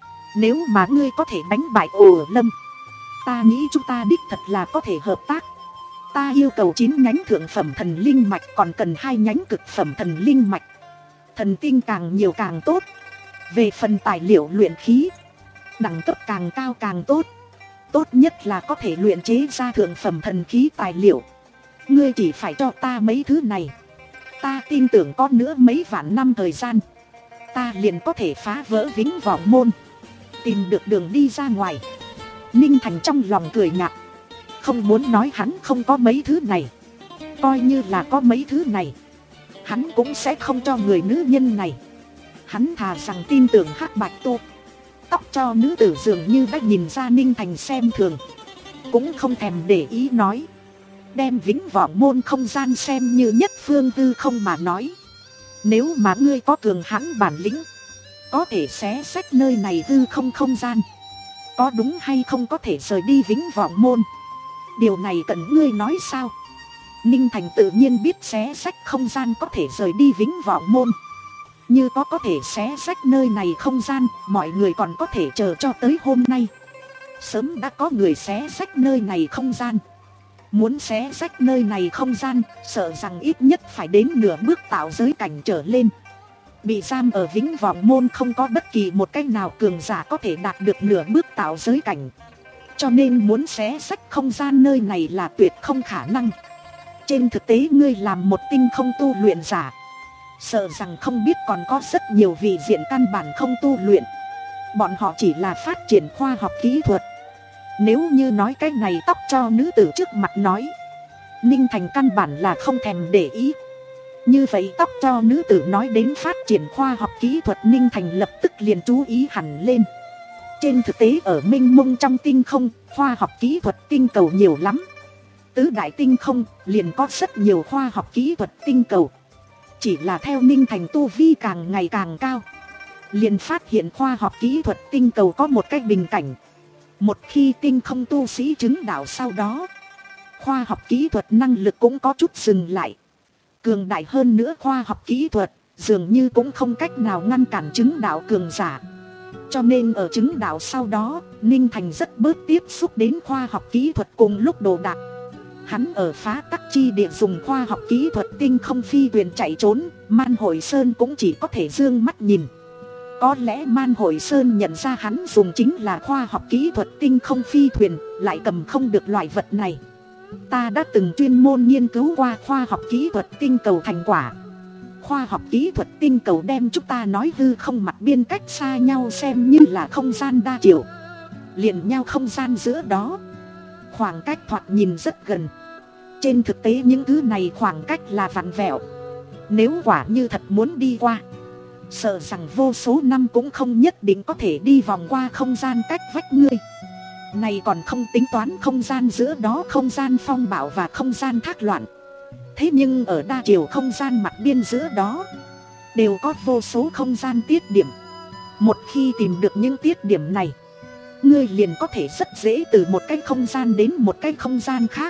Nếu mà ngươi có thể đánh bại Ồ Lâm, ta nghĩ chúng ta đích thật là có thể hợp tác. Ta yêu cầu chín nhánh thượng phẩm thần linh mạch, còn cần hai nhánh cực phẩm thần linh mạch. Thần tinh càng nhiều càng tốt. Về phần tài liệu luyện khí, đẳng cấp càng cao càng tốt. Tốt nhất là có thể luyện chế ra thượng phẩm thần khí tài liệu. Ngươi chỉ phải cho ta mấy thứ này, ta tin tưởng có nữa mấy vạn năm thời gian, ta liền có thể phá vỡ Vĩnh Vọng Môn, tìm được đường đi ra ngoài. Ninh Thành trong lòng cười nhạt, không muốn nói hắn không có mấy thứ này. Coi như là có mấy thứ này, hắn cũng sẽ không cho người nữ nhân này. Hắn thà rằng tin tưởng hắc bạch tu. Tóc cho nữ tử dường như đã nhìn ra Ninh Thành xem thường, cũng không thèm để ý nói. Đem Vĩnh Vọng Môn không gian xem như nhất phương tư không mà nói. Nếu mà ngươi có cường hãn bản lĩnh, có thể xé xách nơi này hư không không gian, có đúng hay không có thể rời đi Vĩnh Vọng Môn? Điều này cần ngươi nói sao? Ninh Thành tự nhiên biết xé xách không gian có thể rời đi Vĩnh Vọng Môn. Như có có thể xé xách nơi này không gian, mọi người còn có thể chờ cho tới hôm nay. Sớm đã có người xé xách nơi này không gian. Muốn xé rách nơi này không gian, sợ rằng ít nhất phải đến nửa bước tạo giới cảnh trở lên. Bị giam ở Vĩnh Vọng Môn không có bất kỳ một cách nào cường giả có thể đạt được nửa bước tạo giới cảnh. Cho nên muốn xé rách không gian nơi này là tuyệt không khả năng. Trên thực tế ngươi làm một tinh không tu luyện giả, sợ rằng không biết còn có rất nhiều vị diện căn bản không tu luyện. Bọn họ chỉ là phát triển khoa học kỹ thuật. Nếu như nói cái này tóc cho nữ tử trước mặt nói, Ninh Thành căn bản là không thèm để ý. Như vậy tóc cho nữ tử nói đến phát triển khoa học kỹ thuật, Ninh Thành lập tức liền chú ý hẳn lên. Trên thực tế ở mênh mông trong tinh không, khoa học kỹ thuật tinh cầu nhiều lắm. Tứ đại tinh không liền có rất nhiều khoa học kỹ thuật tinh cầu. Chỉ là theo Ninh Thành tu vi càng ngày càng cao, liền phát hiện khoa học kỹ thuật tinh cầu có một cái bình cảnh. Một khi tinh không tu sĩ chứng đạo sau đó, khoa học kỹ thuật năng lực cũng có chút dừng lại. Cường đại hơn nữa khoa học kỹ thuật dường như cũng không cách nào ngăn cản chứng đạo cường giả. Cho nên ở chứng đạo sau đó, Ninh Thành rất bớt tiếp xúc đến khoa học kỹ thuật cùng lúc đồ đạc. Hắn ở phá tắc chi địa dùng khoa học kỹ thuật tinh không phi thuyền chạy trốn, Man Hội Sơn cũng chỉ có thể dương mắt nhìn. Có lẽ Man Hội Sơn nhận ra hắn dùng chính là khoa học kỹ thuật tinh không phi thuyền, lại cầm không được loại vật này. Ta đã từng chuyên môn nghiên cứu qua khoa học kỹ thuật tinh cầu thành quả. Khoa học kỹ thuật tinh cầu đem chúng ta nói hư không mặt biên cách xa nhau xem như là không gian đa chiều, liền nhau không gian giữa đó, khoảng cách thoạt nhìn rất gần. Trên thực tế những thứ này khoảng cách là vặn vẹo. Nếu quả như thật muốn đi qua, sợ rằng vô số năm cũng không nhất định có thể đi vòng qua không gian cách vách ngươi. Này còn không tính toán không gian giữa đó, không gian phong bạo và không gian thác loạn. Thế nhưng ở đa chiều không gian mặt biên giữa đó, đều có vô số không gian tiết điểm. Một khi tìm được những tiết điểm này, ngươi liền có thể rất dễ từ một cái không gian đến một cái không gian khác.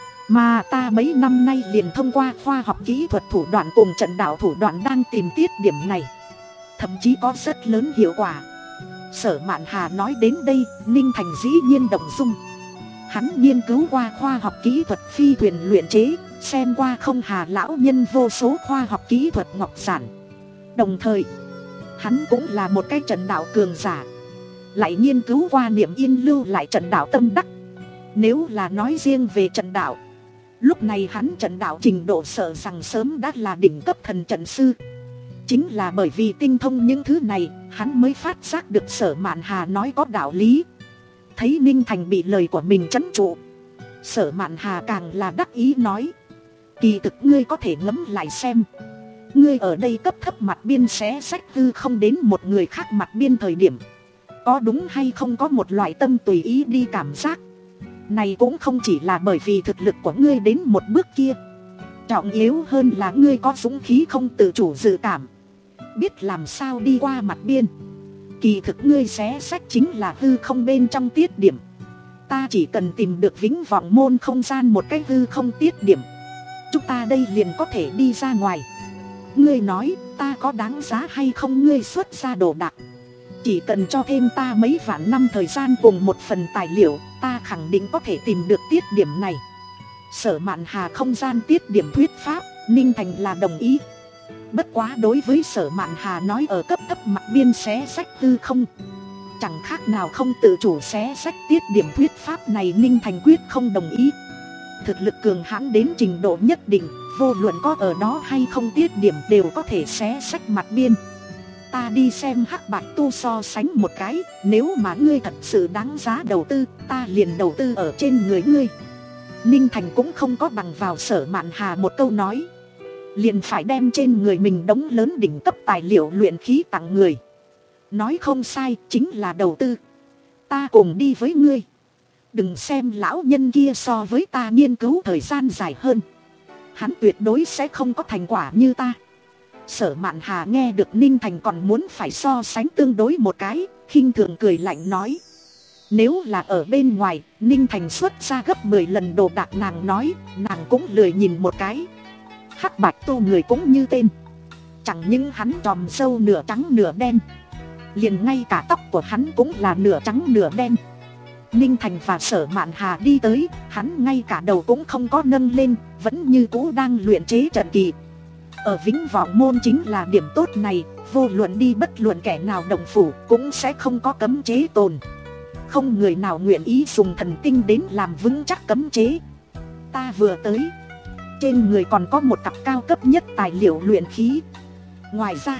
Mà ta mấy năm nay liền thông qua khoa học kỹ thuật thủ đoạn cùng trận đạo thủ đoạn đang tìm tiết điểm này, thậm chí có rất lớn hiệu quả. Sở Mạn Hà nói đến đây, Ninh Thành dĩ nhiên động dung. Hắn nghiên cứu qua khoa học kỹ thuật phi thuyền luyện chế, xem qua không hà lão nhân vô số khoa học kỹ thuật ngọc giản. Đồng thời, hắn cũng là một cái trận đạo cường giả, lại nghiên cứu qua Niệm Yên lưu lại trận đạo tâm đắc. Nếu là nói riêng về trận đạo, lúc này hắn trận đạo trình độ sợ rằng sớm đã là đỉnh cấp thần trận sư. Chính là bởi vì tinh thông những thứ này, hắn mới phát giác được Sở Mạn Hà nói có đạo lý. Thấy Ninh Thành bị lời của mình trấn trụ, Sở Mạn Hà càng là đắc ý nói: kỳ thực ngươi có thể ngẫm lại xem, ngươi ở đây cấp thấp mặt biên xé sách hư không đến một người khác mặt biên thời điểm, có đúng hay không có một loại tâm tùy ý đi cảm giác. Này cũng không chỉ là bởi vì thực lực của ngươi đến một bước kia, trọng yếu hơn là ngươi có dũng khí không tự chủ dự cảm, biết làm sao đi qua mặt biên. Kỳ thực ngươi xé sách chính là hư không bên trong tiết điểm. Ta chỉ cần tìm được Vĩnh Vọng Môn không gian một cái hư không tiết điểm, chúng ta đây liền có thể đi ra ngoài. Ngươi nói ta có đáng giá hay không ngươi xuất ra đồ đạc? Chỉ cần cho thêm ta mấy vạn năm thời gian cùng một phần tài liệu, ta khẳng định có thể tìm được tiết điểm này. Sở Mạn Hà không gian tiết điểm thuyết pháp, Ninh Thành là đồng ý. Bất quá đối với Sở Mạn Hà nói ở cấp thấp mặt biên xé sách hư không, chẳng khác nào không tự chủ xé sách tiết điểm thuyết pháp này, Ninh Thành quyết không đồng ý. Thực lực cường hãn đến trình độ nhất định, vô luận có ở đó hay không tiết điểm đều có thể xé sách mặt biên. Ta đi xem Hắc Bạch Tu so sánh một cái, nếu mà ngươi thật sự đáng giá đầu tư, ta liền đầu tư ở trên người ngươi. Ninh Thành cũng không có bằng vào Sở Mạn Hà một câu nói, liền phải đem trên người mình đống lớn đỉnh cấp tài liệu luyện khí tặng người. Nói không sai, chính là đầu tư. Ta cùng đi với ngươi. Đừng xem lão nhân kia so với ta nghiên cứu thời gian dài hơn, hắn tuyệt đối sẽ không có thành quả như ta. Sở Mạn Hà nghe được Ninh Thành còn muốn phải so sánh tương đối một cái, khinh thường cười lạnh nói: nếu là ở bên ngoài, Ninh Thành xuất ra gấp mười lần đồ đạc, nàng nói, nàng cũng lười nhìn một cái. Hắc Bạch Tu người cũng như tên, chẳng những hắn tròm râu nửa trắng nửa đen, liền ngay cả tóc của hắn cũng là nửa trắng nửa đen. Ninh Thành và Sở Mạn Hà đi tới, hắn ngay cả đầu cũng không có nâng lên, vẫn như cũ đang luyện chế trận kỳ. Ở Vĩnh Vọng Môn chính là điểm tốt này, vô luận đi bất luận kẻ nào đồng phủ cũng sẽ không có cấm chế tồn. Không người nào nguyện ý dùng thần tinh đến làm vững chắc cấm chế. Ta vừa tới, trên người còn có một cặp cao cấp nhất tài liệu luyện khí. Ngoài ra,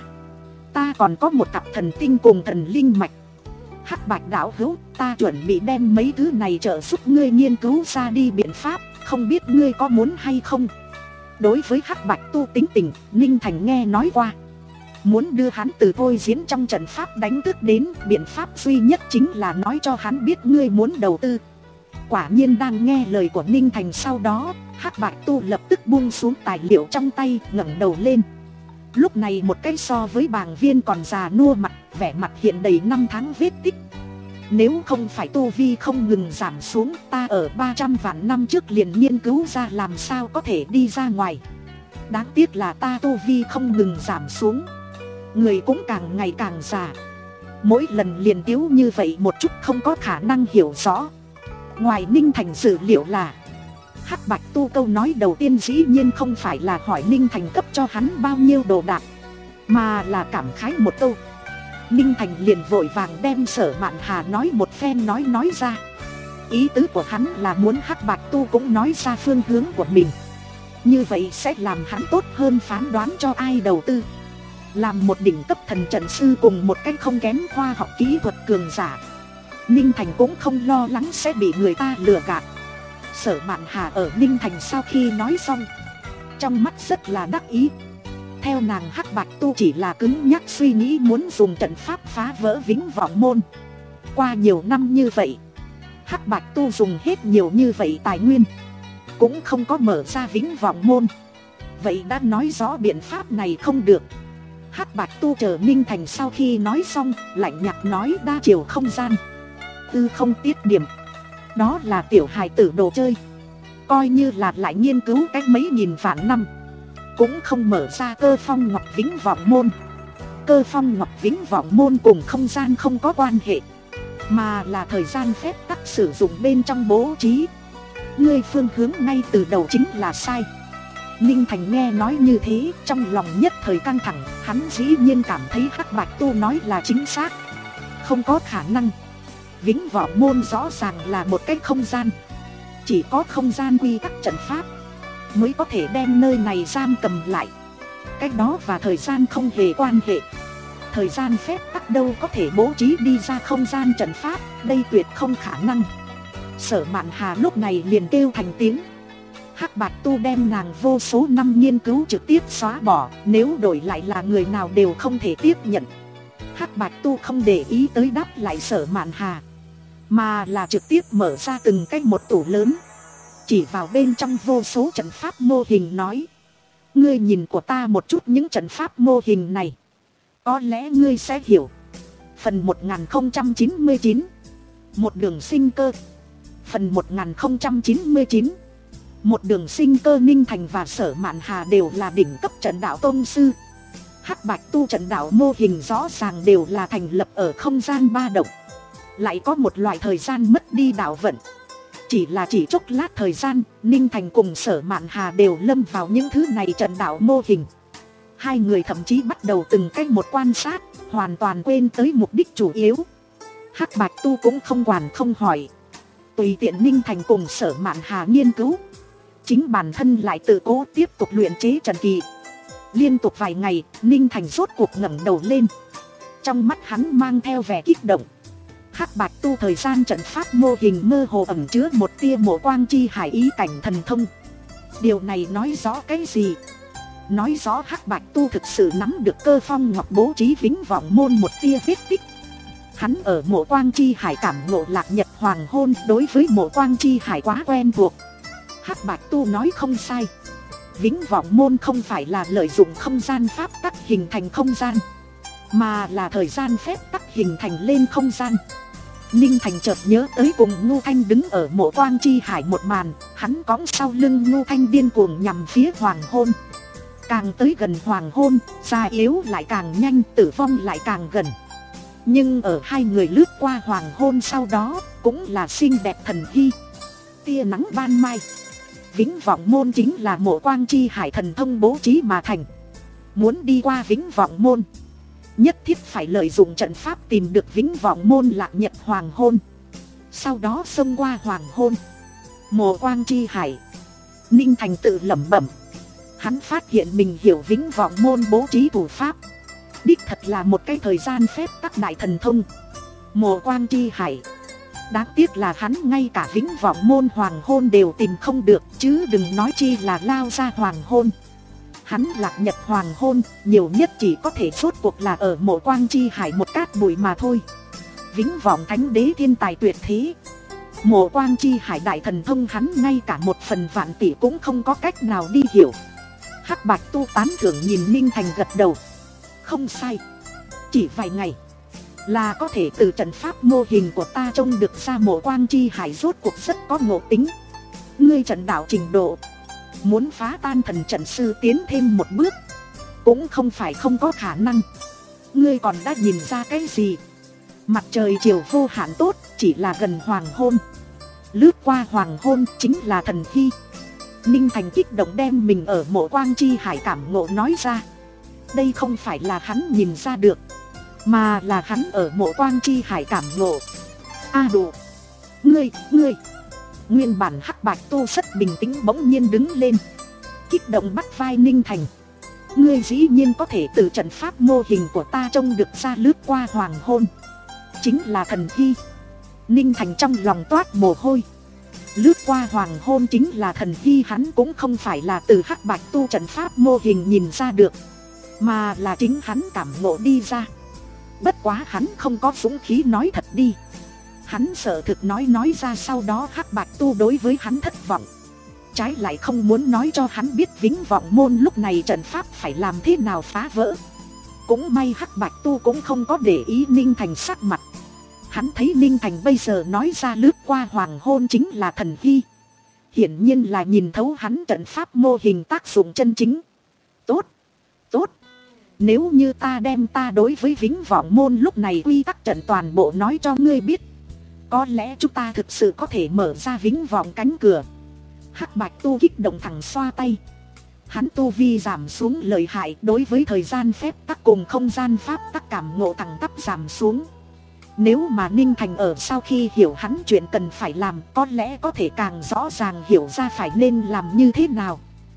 ta còn có một cặp thần tinh cùng thần linh mạch. Hắc Bạch đạo hữu, ta chuẩn bị đem mấy thứ này trợ giúp ngươi nghiên cứu ra đi biện pháp, không biết ngươi có muốn hay không? Đối với Hắc Bạch Tu tính tình, Ninh Thành nghe nói qua. Muốn đưa hắn từ thôi diễn trong trận pháp đánh thức đến, biện pháp duy nhất chính là nói cho hắn biết ngươi muốn đầu tư. Quả nhiên đang nghe lời của Ninh Thành sau đó, Hắc Bạch Tu lập tức buông xuống tài liệu trong tay, ngẩng đầu lên. Lúc này một cái so với bàng viên còn già nua mặt, vẻ mặt hiện đầy năm tháng vết tích. Nếu không phải tu vi không ngừng giảm xuống, ta ở ba trăm vạn năm trước liền nghiên cứu ra làm sao có thể đi ra ngoài. Đáng tiếc là ta tu vi không ngừng giảm xuống, người cũng càng ngày càng già, mỗi lần liền tiếu như vậy một chút, không có khả năng hiểu rõ. Ngoài Ninh Thành dự liệu là, Hắc Bạch Tu câu nói đầu tiên dĩ nhiên không phải là hỏi Ninh Thành cấp cho hắn bao nhiêu đồ đạc, mà là cảm khái một câu. Ninh Thành liền vội vàng đem Sở Mạn Hà nói một phen nói nói ra. Ý tứ của hắn là muốn Hắc Bạch Tu cũng nói ra phương hướng của mình, như vậy sẽ làm hắn tốt hơn phán đoán cho ai đầu tư. Làm một đỉnh cấp thần trận sư cùng một cách không kém khoa học kỹ thuật cường giả, Ninh Thành cũng không lo lắng sẽ bị người ta lừa gạt. Sở Mạn Hà ở Ninh Thành sau khi nói xong, trong mắt rất là đắc ý. Theo nàng, Hắc Bạch Tu chỉ là cứng nhắc suy nghĩ muốn dùng trận pháp phá vỡ Vĩnh Vọng Môn. Qua nhiều năm như vậy, Hắc Bạch Tu dùng hết nhiều như vậy tài nguyên, cũng không có mở ra Vĩnh Vọng Môn. Vậy đã nói rõ biện pháp này không được. Hắc Bạch Tu chờ Ninh Thành sau khi nói xong, lạnh nhạt nói đa chiều không gian, tư không tiết điểm. Đó là tiểu hài tử đồ chơi, coi như là lại nghiên cứu cách mấy nghìn vạn năm cũng không mở ra cơ phong ngọc vĩnh vọng môn. Cơ phong ngọc vĩnh vọng môn cùng không gian không có quan hệ, mà là thời gian phép tắc sử dụng bên trong bố trí. Ngươi phương hướng ngay từ đầu chính là sai. Ninh Thành nghe nói như thế, trong lòng nhất thời căng thẳng. Hắn dĩ nhiên cảm thấy Hắc Bạch Tu nói là chính xác. Không có khả năng. Vĩnh vọng môn rõ ràng là một cái không gian, chỉ có không gian quy tắc trận pháp mới có thể đem nơi này giam cầm lại. Cái đó và thời gian không hề quan hệ. Thời gian phép tắc đâu có thể bố trí đi ra không gian trận pháp, đây tuyệt không khả năng. Sở Mạn Hà lúc này liền kêu thành tiếng. Hắc Bạch Tu đem nàng vô số năm nghiên cứu trực tiếp xóa bỏ, nếu đổi lại là người nào đều không thể tiếp nhận. Hắc Bạch Tu không để ý tới đáp lại Sở Mạn Hà, mà là trực tiếp mở ra từng cái một tủ lớn, chỉ vào bên trong vô số trận pháp mô hình nói: ngươi nhìn của ta một chút những trận pháp mô hình này, có lẽ ngươi sẽ hiểu. Phần một nghìn không trăm chín mươi chín, một đường sinh cơ. Phần một nghìn không trăm chín mươi chín, một đường sinh cơ. Ninh Thành và Sở Mạn Hà đều là đỉnh cấp trận đạo tôn sư. Hắc Bạch Tu trận đạo mô hình rõ ràng đều là thành lập ở không gian ba động, lại có một loại thời gian mất đi đạo vận. Chỉ là chỉ chốc lát thời gian, Ninh Thành cùng Sở Mạn Hà đều lâm vào những thứ này trận đạo mô hình. Hai người thậm chí bắt đầu từng cách một quan sát, hoàn toàn quên tới mục đích chủ yếu. Hắc Bạch Tu cũng không quản không hỏi, tùy tiện Ninh Thành cùng Sở Mạn Hà nghiên cứu, chính bản thân lại tự cố tiếp tục luyện chế trận kỳ. Liên tục vài ngày, Ninh Thành rốt cuộc ngẩng đầu lên, trong mắt hắn mang theo vẻ kích động. Hắc Bạch Tu thời gian trận pháp mô hình mơ hồ ẩn chứa một tia mộ quang chi hải ý cảnh thần thông. Điều này nói rõ cái gì? Nói rõ Hắc Bạch Tu thực sự nắm được cơ phong ngọc bố trí vĩnh vọng môn một tia vết tích. Hắn ở mộ quang chi hải cảm ngộ lạc nhật hoàng hôn, đối với mộ quang chi hải quá quen thuộc. Hắc Bạch Tu nói không sai, vĩnh vọng môn không phải là lợi dụng không gian pháp tắc hình thành không gian, mà là thời gian phép tắc hình thành lên không gian. Ninh Thành chợt nhớ tới cùng Ngưu Thanh đứng ở mộ quang chi hải một màn, hắn cõng sau lưng Ngưu Thanh điên cuồng nhằm phía hoàng hôn. Càng tới gần hoàng hôn, già yếu lại càng nhanh, tử vong lại càng gần. Nhưng ở hai người lướt qua hoàng hôn sau đó, cũng là xinh đẹp thần hy, tia nắng ban mai. Vĩnh vọng môn chính là mộ quang chi hải thần thông bố trí mà thành. Muốn đi qua vĩnh vọng môn, nhất thiết phải lợi dụng trận pháp tìm được vĩnh vọng môn lạc nhật hoàng hôn, sau đó xông qua hoàng hôn, mộ quang chi hải. Ninh Thành tự lẩm bẩm, hắn phát hiện mình hiểu vĩnh vọng môn bố trí thủ pháp, đích thật là một cái thời gian phép tắc đại thần thông. Mộ quang chi hải, đáng tiếc là hắn ngay cả vĩnh vọng môn hoàng hôn đều tìm không được, chứ đừng nói chi là lao ra hoàng hôn. Hắn lạc nhật hoàng hôn, nhiều nhất chỉ có thể rốt cuộc là ở mộ quang chi hải một cát bụi mà thôi. Vĩnh vọng thánh đế thiên tài tuyệt thế, mộ quang chi hải đại thần thông hắn ngay cả một phần vạn tỷ cũng không có cách nào đi hiểu. Hắc Bạch Tu tán thưởng nhìn Ninh Thành gật đầu, không sai, chỉ vài ngày là có thể từ trận pháp mô hình của ta trông được ra mộ quang chi hải rốt cuộc rất có ngộ tính. Ngươi trận đạo trình độ, muốn phá tan thần trận sư tiến thêm một bước cũng không phải không có khả năng. Ngươi còn đã nhìn ra cái gì? Mặt trời chiều vô hạn tốt, chỉ là gần hoàng hôn, lướt qua hoàng hôn chính là thần hy. Ninh Thành kích động đem mình ở mộ quang chi hải cảm ngộ nói ra. Đây không phải là hắn nhìn ra được, mà là hắn ở mộ quang chi hải cảm ngộ. A à đủ, ngươi, ngươi. Nguyên bản Hắc Bạch Tu rất bình tĩnh bỗng nhiên đứng lên, kích động bắt vai Ninh Thành. Ngươi dĩ nhiên có thể từ trận pháp mô hình của ta trông được ra lướt qua hoàng hôn, chính là thần hy. Ninh Thành trong lòng toát mồ hôi. Lướt qua hoàng hôn chính là thần hy, hắn cũng không phải là từ Hắc Bạch Tu trận pháp mô hình nhìn ra được, mà là chính hắn cảm ngộ đi ra. Bất quá hắn không có dũng khí nói thật đi, hắn sợ thực nói nói ra sau đó Hắc Bạch Tu đối với hắn thất vọng, trái lại không muốn nói cho hắn biết vĩnh vọng môn lúc này trận pháp phải làm thế nào phá vỡ. Cũng may Hắc Bạch Tu cũng không có để ý Ninh Thành sắc mặt. Hắn thấy Ninh Thành bây giờ nói ra lướt qua hoàng hôn chính là thần hy, hiển nhiên là nhìn thấu hắn trận pháp mô hình tác dụng chân chính. Tốt, tốt. Nếu như ta đem ta đối với Vĩnh Vọng Môn lúc này quy tắc trận toàn bộ nói cho ngươi biết, có lẽ chúng ta thực sự có thể mở ra Vĩnh Vọng cánh cửa. Hắc Bạch Tu kích động thẳng xoa tay. Hắn tu vi giảm xuống lợi hại, đối với thời gian phép tắc cùng không gian pháp tắc cảm ngộ thẳng tắp giảm xuống. Nếu mà Ninh Thành ở sau khi hiểu hắn chuyện cần phải làm, có lẽ có thể càng rõ ràng hiểu ra phải nên làm như thế nào.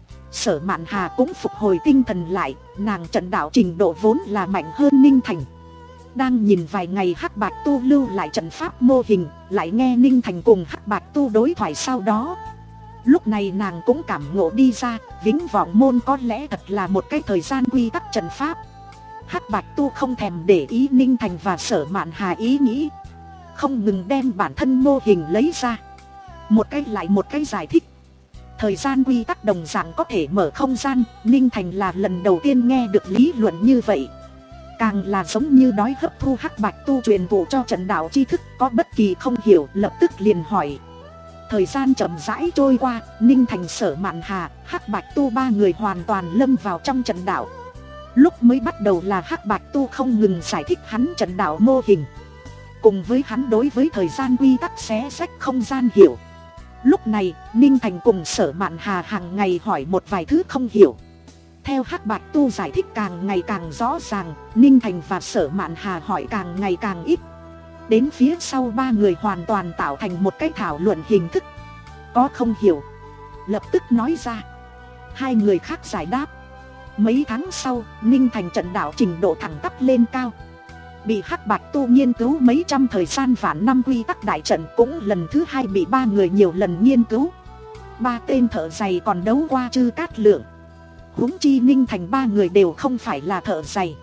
Sở Mạn Hà cũng phục hồi tinh thần lại, nàng trận đạo trình độ vốn là mạnh hơn Ninh Thành. Đang nhìn vài ngày Hắc Bạch Tu lưu lại trận pháp mô hình, lại nghe Ninh Thành cùng Hắc Bạch Tu đối thoại sau đó. Lúc này nàng cũng cảm ngộ đi ra, Vĩnh Vọng Môn có lẽ thật là một cái thời gian quy tắc trận pháp. Hắc Bạch Tu không thèm để ý Ninh Thành và Sở Mạn Hà ý nghĩ, không ngừng đem bản thân mô hình lấy ra, một cái lại một cái giải thích. Thời gian quy tắc đồng dạng có thể mở không gian, Ninh Thành là lần đầu tiên nghe được lý luận như vậy. Càng là giống như đói hấp thu Hắc Bạch Tu truyền thụ cho trận đạo tri thức, có bất kỳ không hiểu lập tức liền hỏi. Thời gian chậm rãi trôi qua, Ninh Thành, Sở Mạn Hà, Hắc Bạch Tu ba người hoàn toàn lâm vào trong trận đạo. Lúc mới bắt đầu là Hắc Bạch Tu không ngừng giải thích hắn trận đạo mô hình, cùng với hắn đối với thời gian quy tắc xé rách không gian hiểu. Lúc này, Ninh Thành cùng Sở Mạn Hà hàng ngày hỏi một vài thứ không hiểu. Theo Hắc Bạch Tu giải thích càng ngày càng rõ ràng, Ninh Thành và Sở Mạn Hà hỏi càng ngày càng ít. Đến phía sau ba người hoàn toàn tạo thành một cái thảo luận hình thức. Có không hiểu, lập tức nói ra, hai người khác giải đáp. Mấy tháng sau, Ninh Thành trận đạo trình độ thẳng tắp lên cao. Bị Hắc Bạch Tu nghiên cứu mấy trăm thời gian vạn năm quy tắc đại trận cũng lần thứ hai bị ba người nhiều lần nghiên cứu. Ba tên thợ giày còn đấu qua Chư Cát Lượng. Huống chi Ninh Thành ba người đều không phải là thợ giày,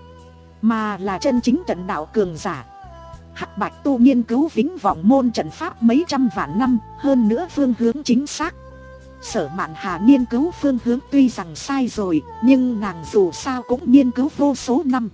mà là chân chính trận đạo cường giả. Hắc Bạch Tu nghiên cứu Vĩnh Vọng Môn trận pháp mấy trăm vạn năm, hơn nữa phương hướng chính xác. Sở Mạn Hà nghiên cứu phương hướng tuy rằng sai rồi, nhưng nàng dù sao cũng nghiên cứu vô số năm.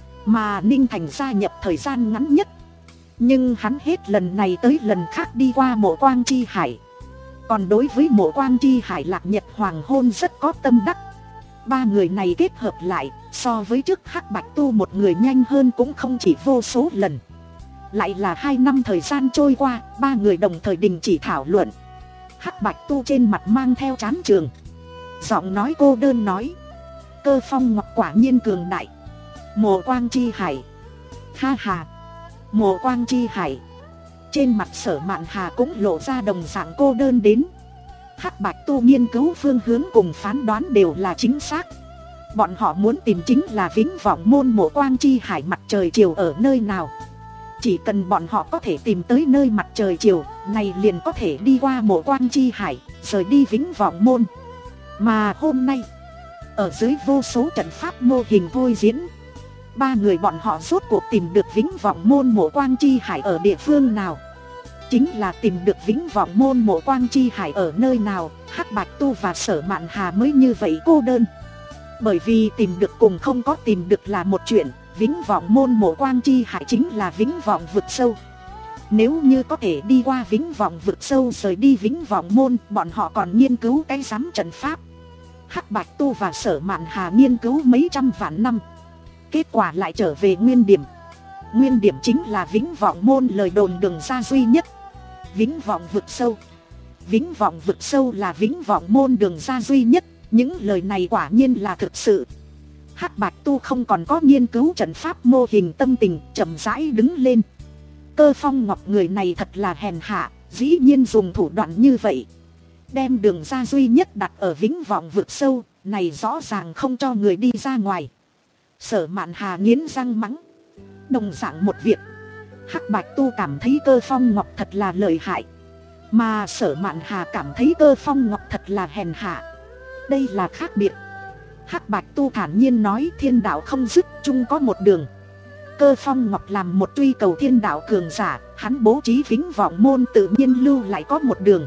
Mà Ninh Thành gia nhập thời gian ngắn nhất, nhưng hắn hết lần này tới lần khác đi qua Mộ Quang Chi Hải. Còn đối với Mộ Quang Chi Hải Lạc Nhật Hoàng Hôn rất có tâm đắc. Ba người này kết hợp lại, so với trước Hắc Bạch Tu một người nhanh hơn cũng không chỉ vô số lần. Lại là hai năm thời gian trôi qua, ba người đồng thời đình chỉ thảo luận. Hắc Bạch Tu trên mặt mang theo chán trường, giọng nói cô đơn nói, Cơ Phong Ngọc quả nhiên cường đại. Mộ Quang Chi Hải. Ha ha, Mộ Quang Chi Hải. Trên mặt Sở Mạn Hà cũng lộ ra đồng dạng cô đơn đến. Hắc Bạch Tu nghiên cứu phương hướng cùng phán đoán đều là chính xác. Bọn họ muốn tìm chính là Vĩnh Vọng Môn Mộ Quang Chi Hải mặt trời chiều ở nơi nào. Chỉ cần bọn họ có thể tìm tới nơi mặt trời chiều này, liền có thể đi qua Mộ Quang Chi Hải, rời đi Vĩnh Vọng Môn. Mà hôm nay, ở dưới vô số trận pháp mô hình thôi diễn, ba người bọn họ rốt cuộc tìm được Vĩnh Vọng Môn Mộ Quang Chi Hải ở địa phương nào. Chính là tìm được Vĩnh Vọng Môn Mộ Quang Chi Hải ở nơi nào, Hắc Bạch Tu và Sở Mạn Hà mới như vậy cô đơn. Bởi vì tìm được cùng không có tìm được là một chuyện. Vĩnh Vọng Môn Mộ Quang Chi Hải chính là Vĩnh Vọng vực sâu. Nếu như có thể đi qua Vĩnh Vọng vực sâu rời đi Vĩnh Vọng Môn, bọn họ còn nghiên cứu cái giám trận pháp. Hắc Bạch Tu và Sở Mạn Hà nghiên cứu mấy trăm vạn năm, kết quả lại trở về nguyên điểm. Nguyên điểm chính là Vĩnh Vọng Môn lời đồn đường ra duy nhất. Vĩnh Vọng vực sâu. Vĩnh Vọng vực sâu là Vĩnh Vọng Môn đường ra duy nhất. Những lời này quả nhiên là thực sự. Hắc Bạch Tu không còn có nghiên cứu trận pháp mô hình tâm tình, chậm rãi đứng lên. Cơ Phong Ngọc người này thật là hèn hạ, dĩ nhiên dùng thủ đoạn như vậy, đem đường ra duy nhất đặt ở Vĩnh Vọng vực sâu, này rõ ràng không cho người đi ra ngoài. Sở Mạn Hà nghiến răng mắng. Đồng dạng một việc, Hắc Bạch Tu cảm thấy Cơ Phong Ngọc thật là lợi hại, mà Sở Mạn Hà cảm thấy Cơ Phong Ngọc thật là hèn hạ. Đây là khác biệt. Hắc Bạch Tu thản nhiên nói, thiên đạo không dứt, chung có một đường. Cơ Phong Ngọc làm một truy cầu thiên đạo cường giả, hắn bố trí Vĩnh Vọng Môn tự nhiên lưu lại có một đường.